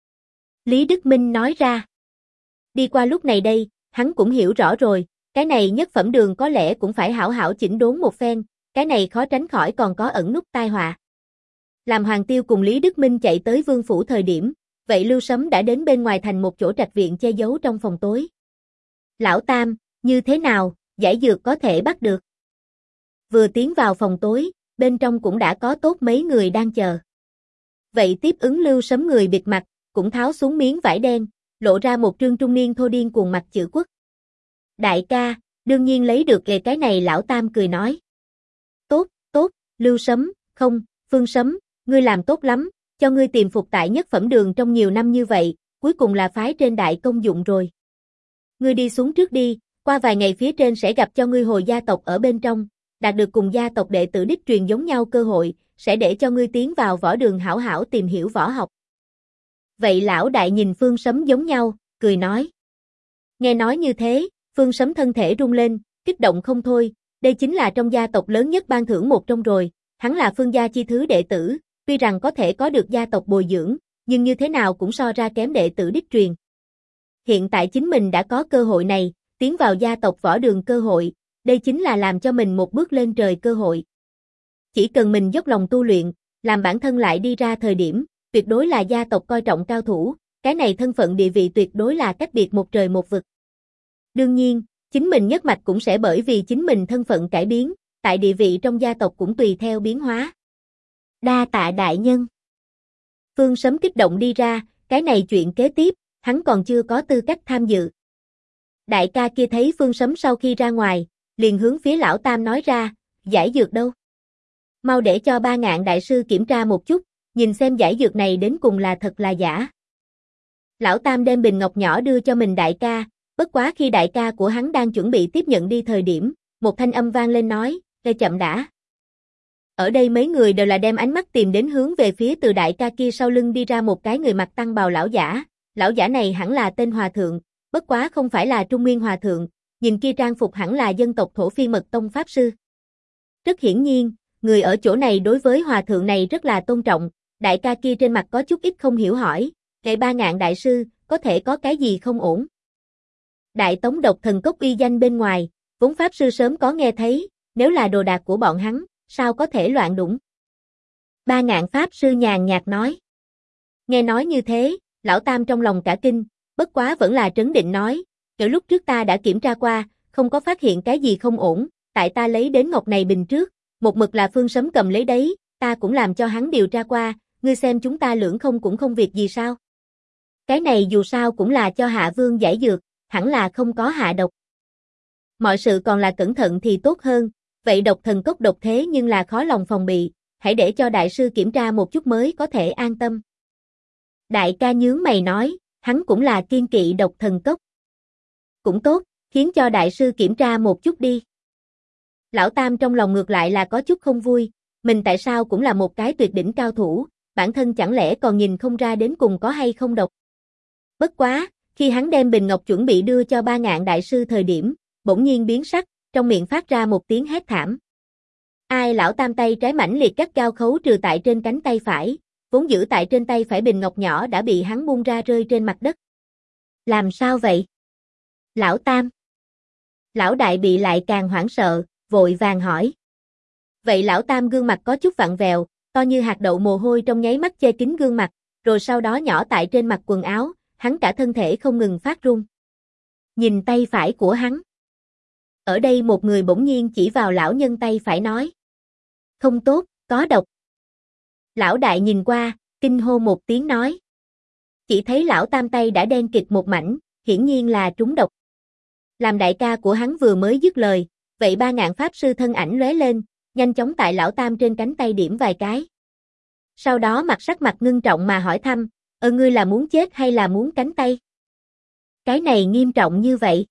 Lý Đức Minh nói ra. Đi qua lúc này đây, hắn cũng hiểu rõ rồi, cái này nhất phẩm đường có lẽ cũng phải hảo hảo chỉnh đốn một phen, cái này khó tránh khỏi còn có ẩn nút tai họa. Làm Hoàng Tiêu cùng Lý Đức Minh chạy tới Vương phủ thời điểm, vậy Lưu Sấm đã đến bên ngoài thành một chỗ trạch viện che giấu trong phòng tối. Lão Tam, như thế nào, giải dược có thể bắt được. Vừa tiến vào phòng tối, bên trong cũng đã có tốt mấy người đang chờ. Vậy tiếp ứng Lưu Sấm người bịt mặt, cũng tháo xuống miếng vải đen, lộ ra một trương trung niên thô điên cuồng mặt chữ quốc. Đại ca, đương nhiên lấy được cái này Lão Tam cười nói. Tốt, tốt, Lưu Sấm, không, Phương Sấm, ngươi làm tốt lắm, cho ngươi tìm phục tại nhất phẩm đường trong nhiều năm như vậy, cuối cùng là phái trên đại công dụng rồi. Ngươi đi xuống trước đi, qua vài ngày phía trên sẽ gặp cho ngươi hồi gia tộc ở bên trong, đạt được cùng gia tộc đệ tử đích truyền giống nhau cơ hội, sẽ để cho ngươi tiến vào võ đường hảo hảo tìm hiểu võ học. Vậy lão đại nhìn Phương Sấm giống nhau, cười nói. Nghe nói như thế, Phương Sấm thân thể rung lên, kích động không thôi, đây chính là trong gia tộc lớn nhất ban thưởng một trong rồi, hắn là Phương gia chi thứ đệ tử, tuy rằng có thể có được gia tộc bồi dưỡng, nhưng như thế nào cũng so ra kém đệ tử đích truyền. Hiện tại chính mình đã có cơ hội này, tiến vào gia tộc võ đường cơ hội, đây chính là làm cho mình một bước lên trời cơ hội. Chỉ cần mình dốc lòng tu luyện, làm bản thân lại đi ra thời điểm, tuyệt đối là gia tộc coi trọng cao thủ, cái này thân phận địa vị tuyệt đối là cách biệt một trời một vực. Đương nhiên, chính mình nhất mạch cũng sẽ bởi vì chính mình thân phận cải biến, tại địa vị trong gia tộc cũng tùy theo biến hóa. Đa tạ đại nhân. Phương Sấm kích động đi ra, cái này chuyện kế tiếp, hắn còn chưa có tư cách tham dự. Đại ca kia thấy Phương Sấm sau khi ra ngoài, liền hướng phía Lão Tam nói ra, giải dược đâu? Mau để cho 3.000 đại sư kiểm tra một chút, nhìn xem giải dược này đến cùng là thật là giả. Lão Tam đem bình ngọc nhỏ đưa cho mình đại ca, bất quá khi đại ca của hắn đang chuẩn bị tiếp nhận đi thời điểm, một thanh âm vang lên nói, "Ê chậm đã." Ở đây mấy người đều là đem ánh mắt tìm đến hướng về phía từ đại ca kia sau lưng đi ra một cái người mặc tăng bào lão giả này hẳn là tên hòa thượng, bất quá không phải là Trung Nguyên hòa thượng, nhìn kia trang phục hẳn là dân tộc Thổ Phi Mật Tông pháp sư. Rất hiển nhiên, người ở chỗ này đối với hòa thượng này rất là tôn trọng, đại ca kia trên mặt có chút ít không hiểu hỏi, "Ngài 3.000 đại sư, có thể có cái gì không ổn?" Đại Tống độc thần cốc uy danh bên ngoài, vốn pháp sư sớm có nghe thấy, nếu là đồ đạc của bọn hắn, sao có thể loạn đủng. 3.000 pháp sư nhàn nhạt nói. Nghe nói như thế, Lão Tam trong lòng cả kinh, bất quá vẫn là trấn định nói, "Kiểu lúc trước ta đã kiểm tra qua, không có phát hiện cái gì không ổn, tại ta lấy đến ngọc này bình trước, một mực là Phương Sấm cầm lấy đấy, ta cũng làm cho hắn điều tra qua, ngươi xem chúng ta lưỡng không cũng không việc gì sao? Cái này dù sao cũng là cho Hạ Vương giải dược, hẳn là không có hạ độc. Mọi sự còn là cẩn thận thì tốt hơn, vậy độc thần cốc độc thế nhưng là khó lòng phòng bị, hãy để cho đại sư kiểm tra một chút mới có thể an tâm." Đại ca nhướng mày nói, hắn cũng là kiên kỵ độc thần cốc. Cũng tốt, khiến cho đại sư kiểm tra một chút đi. Lão Tam trong lòng ngược lại là có chút không vui, mình tại sao cũng là một cái tuyệt đỉnh cao thủ, bản thân chẳng lẽ còn nhìn không ra đến cùng có hay không độc. Bất quá, khi hắn đem bình ngọc chuẩn bị đưa cho 3.000 đại sư thời điểm, bỗng nhiên biến sắc, trong miệng phát ra một tiếng hét thảm. Ai Lão Tam tay trái mãnh liệt cắt gao khấu trừ tại trên cánh tay phải, vốn giữ tại trên tay phải bình ngọc nhỏ đã bị hắn buông ra rơi trên mặt đất. Làm sao vậy? Lão Tam. Lão Đại bị lại càng hoảng sợ, vội vàng hỏi. Vậy Lão Tam gương mặt có chút vặn vẹo, to như hạt đậu mồ hôi trong nháy mắt che kín gương mặt, rồi sau đó nhỏ tại trên mặt quần áo, hắn cả thân thể không ngừng phát run. Nhìn tay phải của hắn. Ở đây một người bỗng nhiên chỉ vào lão nhân tay phải nói. Không tốt, Có độc. Lão đại nhìn qua, kinh hô một tiếng nói. Chỉ thấy lão tam tay đã đen kịt một mảnh, hiển nhiên là trúng độc. Làm đại ca của hắn vừa mới dứt lời, vậy 3.000 pháp sư thân ảnh lóe lên, nhanh chóng tại lão tam trên cánh tay điểm vài cái. Sau đó sắc mặt ngưng trọng mà hỏi thăm, ngươi là muốn chết hay là muốn cánh tay? Cái này nghiêm trọng như vậy.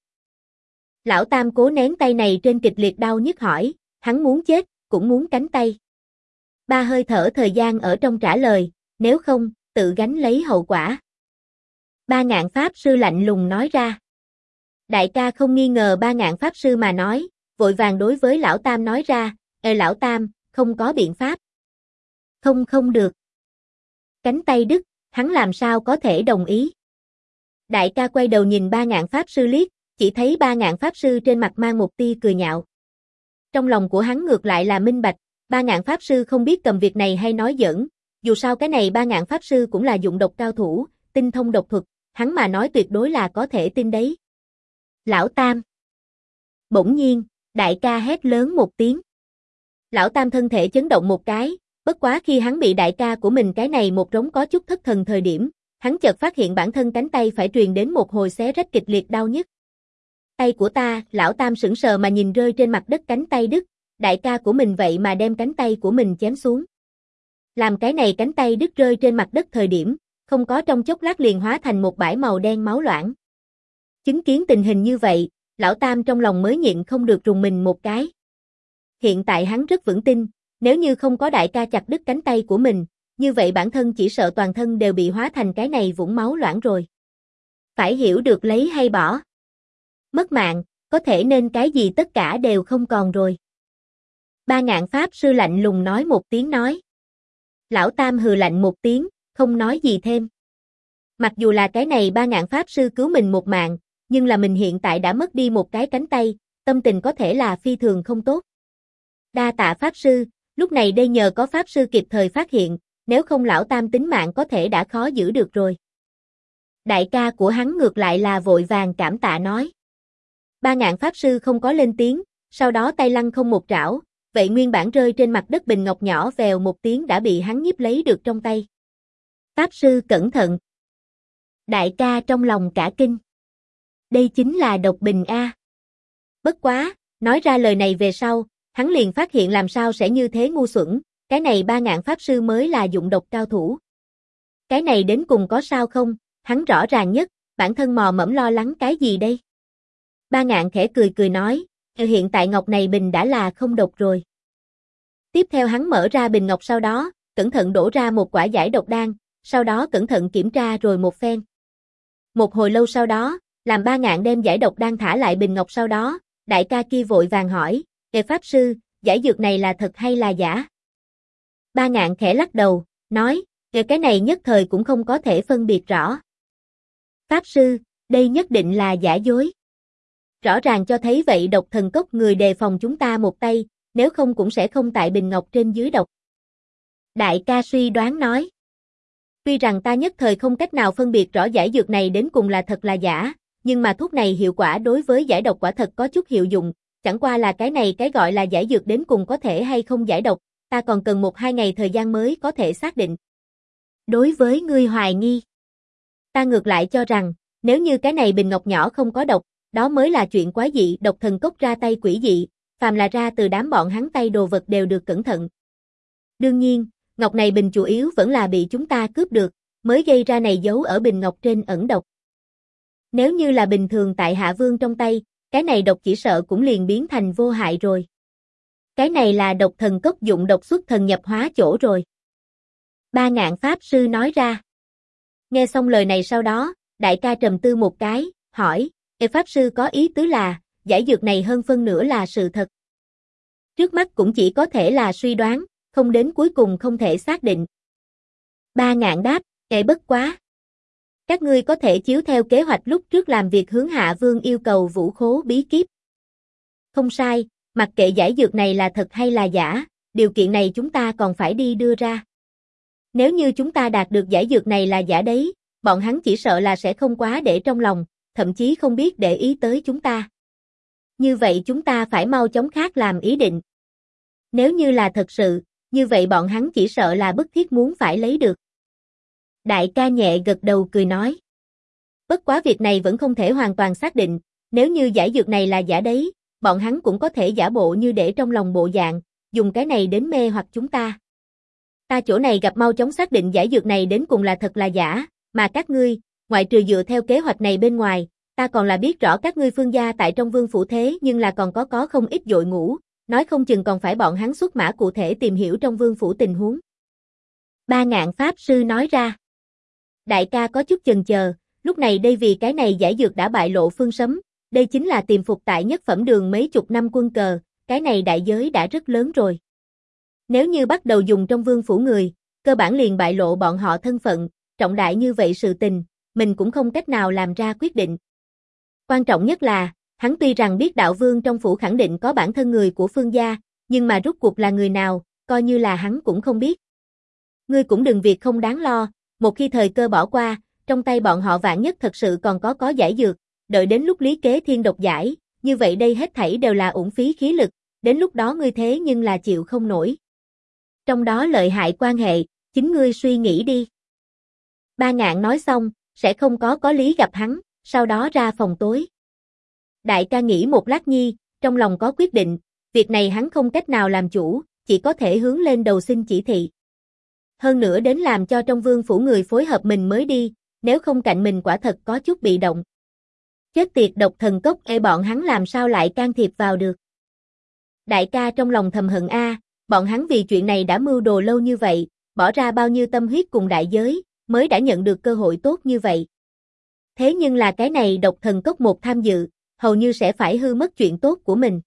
Lão tam cố nén tay này trên kịch liệt đau nhức hỏi, hắn muốn chết, cũng muốn cánh tay. Ba hơi thở thời gian ở trong trả lời, nếu không, tự gánh lấy hậu quả. 3.000 pháp sư lạnh lùng nói ra. Đại ca không nghi ngờ 3.000 pháp sư mà nói, vội vàng đối với lão tam nói ra, lão tam, không có biện pháp. Không được. Cánh tay đứt, hắn làm sao có thể đồng ý. Đại ca quay đầu nhìn 3.000 pháp sư liếc, chỉ thấy 3.000 pháp sư trên mặt mang một tia cười nhạo. Trong lòng của hắn ngược lại là minh bạch, 3.000 pháp sư không biết cầm việc này hay nói giỡn, dù sao cái này 3.000 pháp sư cũng là dụng độc cao thủ, tinh thông độc thuật, hắn mà nói tuyệt đối là có thể tin đấy. Lão Tam. Bỗng nhiên, đại ca hét lớn một tiếng. Lão Tam thân thể chấn động một cái, bất quá khi hắn bị đại ca của mình cái này một trống có chút thất thần thời điểm, hắn chợt phát hiện bản thân cánh tay phải truyền đến một hồi xé rách kịch liệt đau nhức. Tay của ta, lão Tam sững sờ mà nhìn rơi trên mặt đất cánh tay đứt, đại ca của mình vậy mà đem cánh tay của mình chém xuống. Làm cái này cánh tay đứt rơi trên mặt đất thời điểm, không có trong chốc lát liền hóa thành một bãi màu đen máu loãng. Chứng kiến tình hình như vậy, lão Tam trong lòng mới nhịn không được rùng mình một cái. Hiện tại hắn rất vững tin, nếu như không có đại ca chặt đứt cánh tay của mình, như vậy bản thân chỉ sợ toàn thân đều bị hóa thành cái này vũng máu loãng rồi. Phải hiểu được lấy hay bỏ. Mất mạng, có thể nên cái gì tất cả đều không còn rồi. 3.000 pháp sư lạnh lùng nói một tiếng nói. Lão Tam hừ lạnh một tiếng, không nói gì thêm. Mặc dù là cái này 3.000 pháp sư cứu mình một mạng, nhưng là mình hiện tại đã mất đi một cái cánh tay, tâm tình có thể là phi thường không tốt. Đa tạ pháp sư, lúc này đây nhờ có pháp sư kịp thời phát hiện, nếu không lão Tam tính mạng có thể đã khó giữ được rồi. Đại ca của hắn ngược lại là vội vàng cảm tạ nói. 3.000 pháp sư không có lên tiếng, sau đó tay lăng không một trảo, vậy nguyên bản rơi trên mặt đất bình ngọc nhỏ vèo một tiếng đã bị hắn nhiếp lấy được trong tay. Pháp sư cẩn thận. Đại ca trong lòng cả kinh. Đây chính là độc bình A. Bất quá, nói ra lời này về sau, hắn liền phát hiện làm sao sẽ như thế ngu xuẩn, cái này 3.000 pháp sư mới là dụng độc cao thủ. Cái này đến cùng có sao không, hắn rõ ràng nhất, bản thân mò mẫm lo lắng cái gì đây? 3.000 khẽ cười cười nói, hiện tại ngọc này bình đã là không độc rồi. Tiếp theo hắn mở ra bình ngọc sau đó, cẩn thận đổ ra một quả giải độc đan, sau đó cẩn thận kiểm tra rồi một phen. Một hồi lâu sau đó, làm 3.000 đem giải độc đan thả lại bình ngọc sau đó, đại ca kia vội vàng hỏi, pháp sư, giải dược này là thật hay là giả? 3.000 khẽ lắc đầu, nói, cái này nhất thời cũng không có thể phân biệt rõ. Pháp sư, đây nhất định là giả dối. Rõ ràng cho thấy vậy độc thần cốc người đề phòng chúng ta một tay, nếu không cũng sẽ không tại bình ngọc trên dưới độc. Đại ca suy đoán nói. Tuy rằng ta nhất thời không cách nào phân biệt rõ giải dược này đến cùng là thật là giả, nhưng mà thuốc này hiệu quả đối với giải độc quả thật có chút hiệu dụng, chẳng qua là cái này cái gọi là giải dược đến cùng có thể hay không giải độc, ta còn cần 1-2 ngày thời gian mới có thể xác định. Đối với ngươi hoài nghi, ta ngược lại cho rằng, nếu như cái này bình ngọc nhỏ không có độc, đó mới là chuyện quái dị, độc thần cốc ra tay quỷ dị, phàm là ra từ đám bọn hắn tay đồ vật đều được cẩn thận. Đương nhiên, ngọc này bình chủ yếu vẫn là bị chúng ta cướp được, mới gây ra này giấu ở bình ngọc trên ẩn độc. Nếu như là bình thường tại Hạ Vương trong tay, cái này độc chỉ sợ cũng liền biến thành vô hại rồi. Cái này là độc thần cốc dụng độc xuất thần nhập hóa chỗ rồi. 3.000 pháp sư nói ra. Nghe xong lời này sau đó, đại ca trầm tư một cái, hỏi, pháp sư có ý tứ là, giải dược này hơn phân nửa là sự thật. Trước mắt cũng chỉ có thể là suy đoán, không đến cuối cùng không thể xác định. 3.000 đáp, bất quá. Các ngươi có thể chiếu theo kế hoạch lúc trước làm việc hướng Hạ Vương yêu cầu vũ khố bí kíp. Không sai, mặc kệ giải dược này là thật hay là giả, điều kiện này chúng ta còn phải đi đưa ra. Nếu như chúng ta đạt được giải dược này là giả đấy, bọn hắn chỉ sợ là sẽ không quá để trong lòng, thậm chí không biết để ý tới chúng ta. Như vậy chúng ta phải mau chóng khác làm ý định. Nếu như là thật sự, như vậy bọn hắn chỉ sợ là bức thiết muốn phải lấy được. Đại ca nhẹ gật đầu cười nói. Bất quá việc này vẫn không thể hoàn toàn xác định, nếu như giải dược này là giả đấy, bọn hắn cũng có thể giả bộ như để trong lòng bộ dạng, dùng cái này đến mê hoặc chúng ta. Ta chỗ này gặp mau chóng xác định giải dược này đến cùng là thật là giả, mà các ngươi, ngoại trừ dựa theo kế hoạch này bên ngoài, ta còn là biết rõ các ngươi Phương gia tại trong vương phủ thế nhưng là còn có không ít dội ngũ, nói không chừng còn phải bọn hắn xuất mã cụ thể tìm hiểu trong vương phủ tình huống. Ba Ngạn Pháp Sư nói ra. Đại ca có chút chần chờ, lúc này đây vì cái này giải dược đã bại lộ phương sấm, đây chính là tiềm phục tại nhất phẩm đường mấy chục năm quân cờ, cái này đại giới đã rất lớn rồi. Nếu như bắt đầu dùng trong vương phủ người, cơ bản liền bại lộ bọn họ thân phận, trọng đại như vậy sự tình, mình cũng không cách nào làm ra quyết định. Quan trọng nhất là, hắn tuy rằng biết đạo vương trong phủ khẳng định có bản thân người của Phương gia, nhưng mà rốt cuộc là người nào, coi như là hắn cũng không biết. Ngươi cũng đừng việc không đáng lo, một khi thời cơ bỏ qua, trong tay bọn họ vạn nhất thật sự còn có giải dược, đợi đến lúc Lý Kế Thiên độc giải, như vậy đây hết thảy đều là uổng phí khí lực, đến lúc đó ngươi thế nhưng là chịu không nổi. Trong đó lợi hại quan hệ, chính ngươi suy nghĩ đi. Ba Ngạn nói xong, sẽ không có lý gặp hắn, sau đó ra phòng tối. Đại ca nghĩ một lát nhi, trong lòng có quyết định, việc này hắn không cách nào làm chủ, chỉ có thể hướng lên đầu xin chỉ thị. Hơn nữa đến làm cho trong vương phủ người phối hợp mình mới đi, nếu không cạnh mình quả thật có chút bị động. Chết tiệt độc thần cốc bọn hắn làm sao lại can thiệp vào được. Đại ca trong lòng thầm hận bọn hắn vì chuyện này đã mưu đồ lâu như vậy, bỏ ra bao nhiêu tâm huyết cùng đại giới, mới đã nhận được cơ hội tốt như vậy. Thế nhưng là cái này độc thần cốc một tham dự, hầu như sẽ phải hư mất chuyện tốt của mình.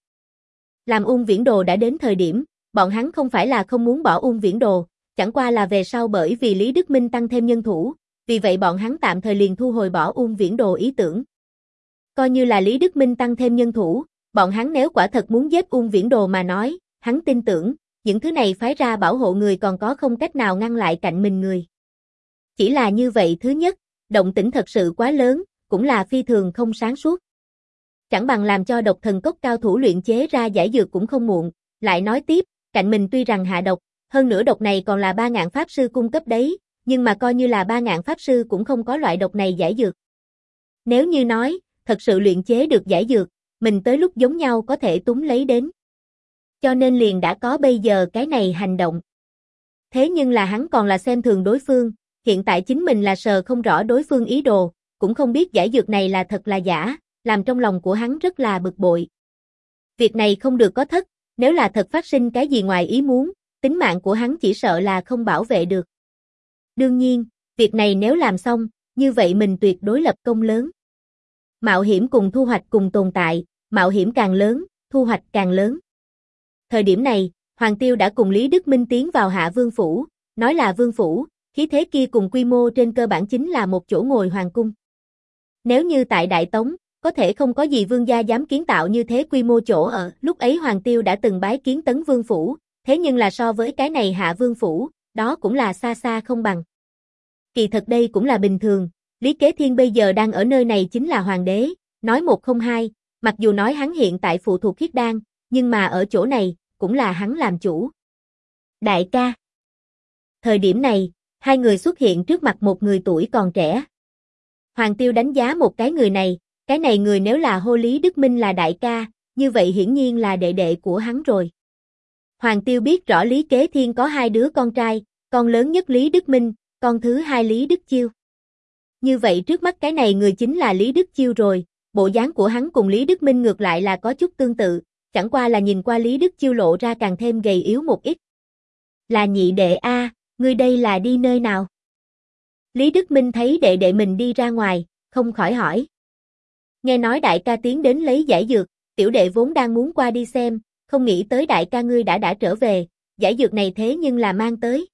Làm Ung Viễn Đồ đã đến thời điểm, bọn hắn không phải là không muốn bỏ Ung Viễn Đồ, chẳng qua là về sau bởi vì Lý Đức Minh tăng thêm nhân thủ, vì vậy bọn hắn tạm thời liền thu hồi bỏ Ung Viễn Đồ ý tưởng. Coi như là Lý Đức Minh tăng thêm nhân thủ, bọn hắn nếu quả thật muốn giết Ung Viễn Đồ mà nói, hắn tin tưởng, những thứ này phái ra bảo hộ người còn có không cách nào ngăn lại cạnh mình người. Chỉ là như vậy thứ nhất, động tĩnh thật sự quá lớn, cũng là phi thường không sáng suốt. Chẳng bằng làm cho độc thần cốc cao thủ luyện chế ra giải dược cũng không muộn, lại nói tiếp, cạnh mình tuy rằng hạ độc, hơn nữa độc này còn là Ba Ngạn Pháp Sư cung cấp đấy, nhưng mà coi như là Ba Ngạn Pháp Sư cũng không có loại độc này giải dược. Nếu như nói, thật sự luyện chế được giải dược, mình tới lúc giống nhau có thể túng lấy đến. Cho nên liền đã có bây giờ cái này hành động. Thế nhưng là hắn còn là xem thường đối phương, hiện tại chính mình là sờ không rõ đối phương ý đồ, cũng không biết giải dược này là thật là giả, làm trong lòng của hắn rất là bực bội. Việc này không được có thất, nếu là thật phát sinh cái gì ngoài ý muốn, tính mạng của hắn chỉ sợ là không bảo vệ được. Đương nhiên, việc này nếu làm xong, như vậy mình tuyệt đối lập công lớn. Mạo hiểm cùng thu hoạch cùng tồn tại, mạo hiểm càng lớn, thu hoạch càng lớn. Thời điểm này, Hoàng Tiêu đã cùng Lý Đức Minh tiến vào Hạ Vương Phủ, nói là Vương Phủ, khí thế kia cùng quy mô trên cơ bản chính là một chỗ ngồi hoàng cung. Nếu như tại Đại Tống, có thể không có gì vương gia dám kiến tạo như thế quy mô chỗ ở, lúc ấy Hoàng Tiêu đã từng bái kiến Tấn Vương Phủ, thế nhưng là so với cái này Hạ Vương Phủ, đó cũng là xa xa không bằng. Kỳ thật đây cũng là bình thường, Lý Kế Thiên bây giờ đang ở nơi này chính là hoàng đế, nói một không hai, mặc dù nói hắn hiện tại phụ thuộc Khiết Đan, nhưng mà ở chỗ này, cũng là hắn làm chủ. Đại ca. Thời điểm này, hai người xuất hiện trước mặt một người tuổi còn trẻ. Hoàng Tiêu đánh giá một cái này người nếu là hô Lý Đức Minh là đại ca, như vậy hiển nhiên là đệ đệ của hắn rồi. Hoàng Tiêu biết rõ Lý Kế Thiên có hai đứa con trai, con lớn nhất Lý Đức Minh, con thứ hai Lý Đức Chiêu. Như vậy trước mắt cái này người chính là Lý Đức Chiêu rồi, bộ dáng của hắn cùng Lý Đức Minh ngược lại là có chút tương tự, chẳng qua là nhìn qua Lý Đức Chiêu lộ ra càng thêm gầy yếu một ít. Là nhị đệ ngươi đây là đi nơi nào? Lý Đức Minh thấy đệ đệ mình đi ra ngoài, không khỏi hỏi. Nghe nói đại ca tiến đến lấy giải dược, tiểu đệ vốn đang muốn qua đi xem, không nghĩ tới đại ca ngươi đã trở về, giải dược này thế nhưng là mang tới.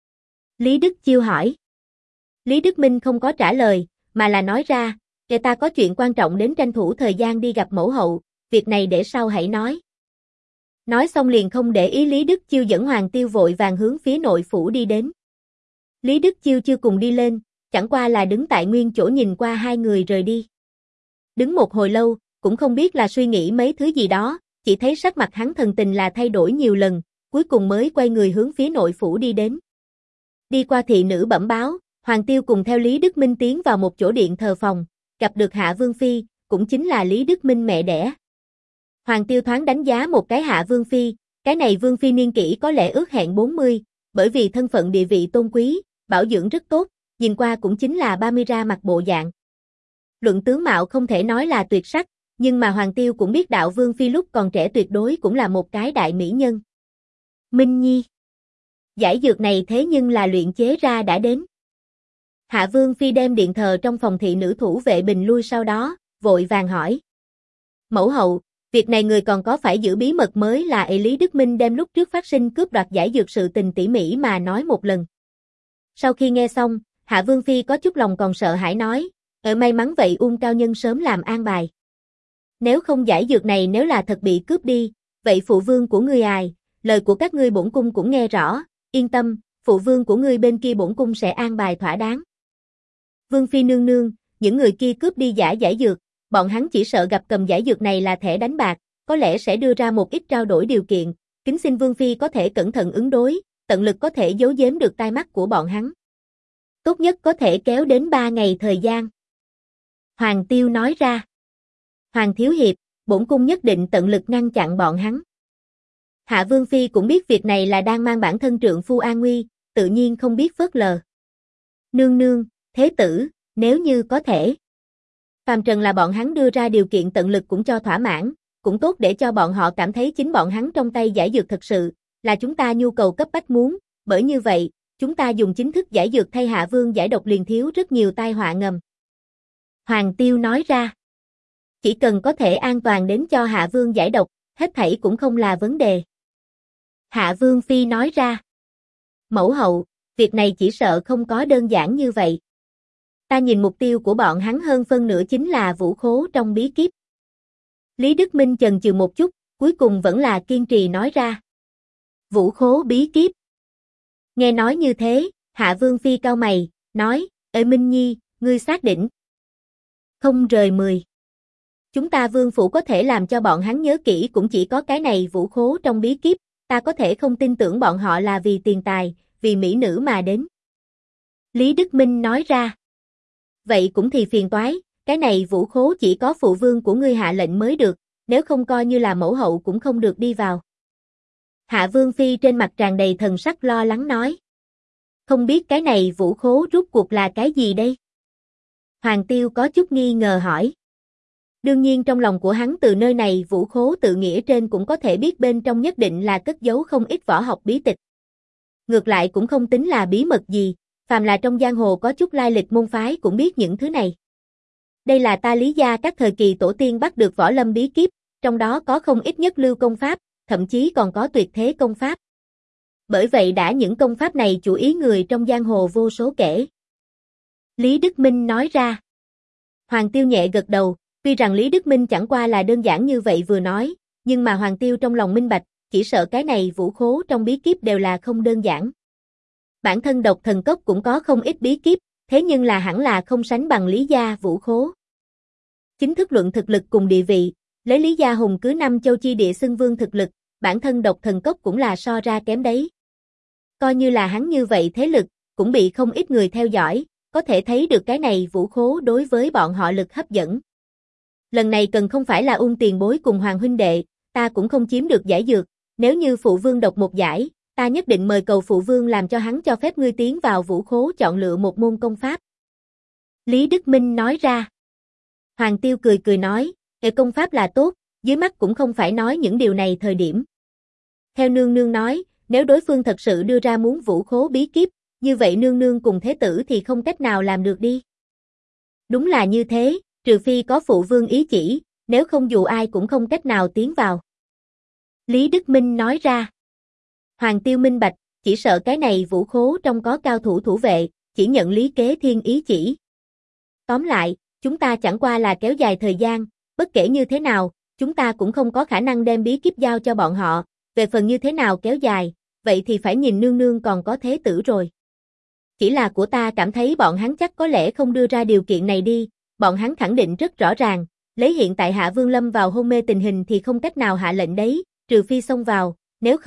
Lý Đức Chiêu hỏi. Lý Đức Minh không có trả lời, mà là nói ra, kể ta có chuyện quan trọng đến tranh thủ thời gian đi gặp mẫu hậu, việc này để sau hãy nói. Nói xong liền không để ý Lý Đức Chiêu dẫn Hoàng Tiêu vội vàng hướng phía nội phủ đi đến. Lý Đức Chiêu chưa cùng đi lên, chẳng qua là đứng tại nguyên chỗ nhìn qua hai người rời đi. Đứng một hồi lâu, cũng không biết là suy nghĩ mấy thứ gì đó, chỉ thấy sắc mặt hắn thần tình là thay đổi nhiều lần, cuối cùng mới quay người hướng phía nội phủ đi đến. Đi qua thị nữ bẩm báo, Hoàng Tiêu cùng theo Lý Đức Minh tiến vào một chỗ điện thờ phòng, gặp được Hạ Vương Phi, cũng chính là Lý Đức Minh mẹ đẻ. Hoàng Tiêu thoáng đánh giá một cái Hạ Vương Phi, cái này Vương Phi niên kỷ có lẽ ước hẹn 40, bởi vì thân phận địa vị tôn quý, bảo dưỡng rất tốt, nhìn qua cũng chính là 30 ra mặt bộ dạng. Luận tướng mạo không thể nói là tuyệt sắc, nhưng mà Hoàng Tiêu cũng biết đạo Vương Phi lúc còn trẻ tuyệt đối cũng là một cái đại mỹ nhân. Minh Nhi. Giải dược này thế nhưng là luyện chế ra đã đến. Hạ Vương Phi đem điện thờ trong phòng thị nữ thủ vệ bình lui sau đó, vội vàng hỏi. Mẫu hậu, việc này người còn có phải giữ bí mật mới là Lý Đức Minh đem lúc trước phát sinh cướp đoạt giải dược sự tình tỉ mỉ mà nói một lần. Sau khi nghe xong, Hạ Vương Phi có chút lòng còn sợ hãi nói, may mắn vậy cao nhân sớm làm an bài. Nếu không giải dược này nếu là thật bị cướp đi, vậy phụ vương của ngươi lời của các ngươi bổn cung cũng nghe rõ, yên tâm, phụ vương của ngươi bên kia bổn cung sẽ an bài thỏa đáng. Vương Phi nương nương, những người kia cướp đi giả giải dược, bọn hắn chỉ sợ gặp cầm giải dược này là thẻ đánh bạc, có lẽ sẽ đưa ra một ít trao đổi điều kiện, kính xin Vương Phi có thể cẩn thận ứng đối, tận lực có thể giấu giếm được tai mắt của bọn hắn. Tốt nhất có thể kéo đến 3 ngày thời gian. Hoàng Tiêu nói ra. Hoàng Thiếu Hiệp, bổn cung nhất định tận lực ngăn chặn bọn hắn. Hạ Vương Phi cũng biết việc này là đang mang bản thân trượng phu an nguy, tự nhiên không biết phớt lờ. Nương nương, thế tử, nếu như có thể. Phàm trần là bọn hắn đưa ra điều kiện tận lực cũng cho thỏa mãn, cũng tốt để cho bọn họ cảm thấy chính bọn hắn trong tay giải dược thật sự, là chúng ta nhu cầu cấp bách muốn, bởi như vậy, chúng ta dùng chính thức giải dược thay Hạ Vương giải độc liền thiếu rất nhiều tai họa ngầm. Hoàng Tiêu nói ra. Chỉ cần có thể an toàn đến cho Hạ Vương giải độc, hết thảy cũng không là vấn đề. Hạ Vương Phi nói ra. Mẫu hậu, việc này chỉ sợ không có đơn giản như vậy. Ta nhìn mục tiêu của bọn hắn hơn phân nửa chính là vũ khố trong bí kíp. Lý Đức Minh chần chừ một chút, cuối cùng vẫn là kiên trì nói ra. Vũ khố bí kíp. Nghe nói như thế, Hạ Vương Phi cau mày, nói, Minh Nhi, ngươi xác định. Không rời 10. Chúng ta Vương Phủ có thể làm cho bọn hắn nhớ kỹ cũng chỉ có cái này vũ khố trong bí kíp, ta có thể không tin tưởng bọn họ là vì tiền tài, vì mỹ nữ mà đến. Lý Đức Minh nói ra. Vậy cũng thì phiền toái, cái này vũ khố chỉ có phụ vương của ngươi hạ lệnh mới được, nếu không coi như là mẫu hậu cũng không được đi vào. Hạ Vương Phi trên mặt tràn đầy thần sắc lo lắng nói. Không biết cái này vũ khố rốt cuộc là cái gì đây? Hoàng Tiêu có chút nghi ngờ hỏi. Đương nhiên trong lòng của hắn từ nơi này vũ khố tự nghĩa trên cũng có thể biết bên trong nhất định là cất giấu không ít võ học bí tịch. Ngược lại cũng không tính là bí mật gì, phàm là trong giang hồ có chút lai lịch môn phái cũng biết những thứ này. Đây là ta Lý gia các thời kỳ tổ tiên bắt được võ lâm bí kíp, trong đó có không ít nhất lưu công pháp, thậm chí còn có tuyệt thế công pháp. Bởi vậy đã những công pháp này chủ ý người trong giang hồ vô số kể. Lý Đức Minh nói ra. Hoàng Tiêu nhẹ gật đầu, tuy rằng Lý Đức Minh chẳng qua là đơn giản như vậy vừa nói, nhưng mà Hoàng Tiêu trong lòng minh bạch, chỉ sợ cái này vũ khố trong bí kíp đều là không đơn giản. Bản thân Độc Thần Cốc cũng có không ít bí kíp, thế nhưng là hẳn là không sánh bằng Lý gia vũ khố. Chính thức luận thực lực cùng địa vị, lấy Lý gia hùng cứ 5 châu chi địa xưng vương thực lực, bản thân Độc Thần Cốc cũng là so ra kém đấy. Coi như là hắn như vậy thế lực, cũng bị không ít người theo dõi, có thể thấy được cái này vũ khố đối với bọn họ lực hấp dẫn. Lần này cần không phải là tiền bối cùng Hoàng huynh đệ, ta cũng không chiếm được giải dược, nếu như phụ vương độc một giải, ta nhất định mời cầu phụ vương làm cho hắn cho phép ngươi tiến vào vũ khố chọn lựa một môn công pháp. Lý Đức Minh nói ra. Hoàng Tiêu cười cười nói, công pháp là tốt, dưới mắt cũng không phải nói những điều này thời điểm. Theo nương nương nói, nếu đối phương thật sự đưa ra muốn vũ khố bí kíp, như vậy nương nương cùng thế tử thì không cách nào làm được đi. Đúng là như thế, trừ phi có phụ vương ý chỉ, nếu không dù ai cũng không cách nào tiến vào. Lý Đức Minh nói ra. Hoàng Tiêu minh bạch, chỉ sợ cái này vũ khố trong có cao thủ thủ vệ, chỉ nhận Lý Kế Thiên ý chỉ. Tóm lại, chúng ta chẳng qua là kéo dài thời gian, bất kể như thế nào, chúng ta cũng không có khả năng đem bí kíp giao cho bọn họ, về phần như thế nào kéo dài, vậy thì phải nhìn nương nương còn có thế tử rồi. Chỉ là của ta cảm thấy bọn hắn chắc có lẽ không đưa ra điều kiện này đi, bọn hắn khẳng định rất rõ ràng, lấy hiện tại Hạ Vương lâm vào hôn mê tình hình thì không cách nào hạ lệnh đấy, trừ phi xông vào, nếu không,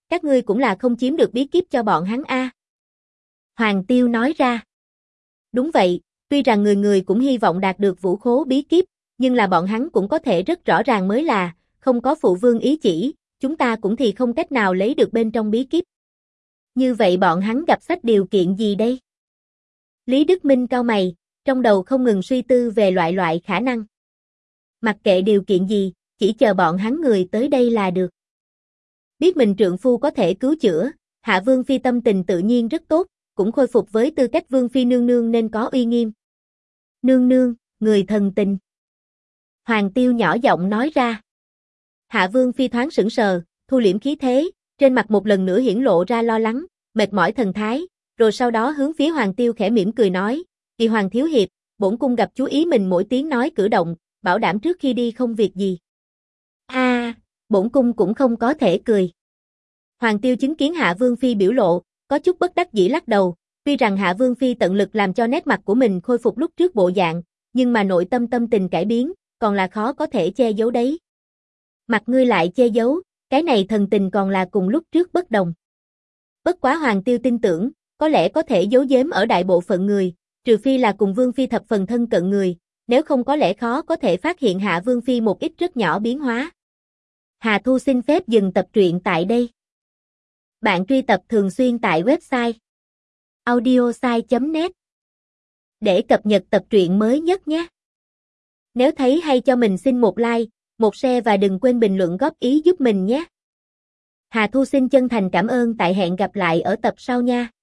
các ngươi cũng là không chiếm được bí kíp cho bọn hắn a. Hoàng Tiêu nói ra. Đúng vậy, tuy rằng người người cũng hy vọng đạt được vũ khố bí kíp, nhưng là bọn hắn cũng có thể rất rõ ràng mới là, không có phụ vương ý chỉ, chúng ta cũng thì không cách nào lấy được bên trong bí kíp. Như vậy bọn hắn gặp sách điều kiện gì đây? Lý Đức Minh cau mày, trong đầu không ngừng suy tư về loại khả năng. Mặc kệ điều kiện gì, chỉ chờ bọn hắn người tới đây là được. Biết mình trượng phu có thể cứu chữa, Hạ Vương Phi tâm tình tự nhiên rất tốt, cũng khôi phục với tư cách Vương Phi nương nương nên có uy nghiêm. Nương nương, người thần tình. Hoàng Tiêu nhỏ giọng nói ra. Hạ Vương Phi thoáng sững sờ, thu liễm khí thế, trên mặt một lần nữa hiển lộ ra lo lắng, mệt mỏi thần thái, rồi sau đó hướng phía Hoàng Tiêu khẽ mỉm cười nói, Kỳ Hoàng thiếu hiệp, bổn cung gặp chú ý mình mỗi tiếng nói cử động, bảo đảm trước khi đi không việc gì. Bổn cung cũng không có thể cười. Hoàng Tiêu chứng kiến Hạ Vương Phi biểu lộ, có chút bất đắc dĩ lắc đầu, tuy rằng Hạ Vương Phi tận lực làm cho nét mặt của mình khôi phục lúc trước bộ dạng, nhưng mà nội tâm tâm tình cải biến, còn là khó có thể che giấu đấy. Mặt ngươi lại che giấu, cái này thần tình còn là cùng lúc trước bất đồng. Bất quá Hoàng Tiêu tin tưởng, có lẽ có thể giấu giếm ở đại bộ phận người, trừ phi là cùng Vương Phi thập phần thân cận người, nếu không có lẽ khó có thể phát hiện Hạ Vương Phi một ít rất nhỏ biến hóa. Hà Thu xin phép dừng tập truyện tại đây. Bạn truy tập thường xuyên tại website audiosai.net để cập nhật tập truyện mới nhất nhé. Nếu thấy hay cho mình xin một like, một share và đừng quên bình luận góp ý giúp mình nhé. Hà Thu xin chân thành cảm ơn, tại hẹn gặp lại ở tập sau nha.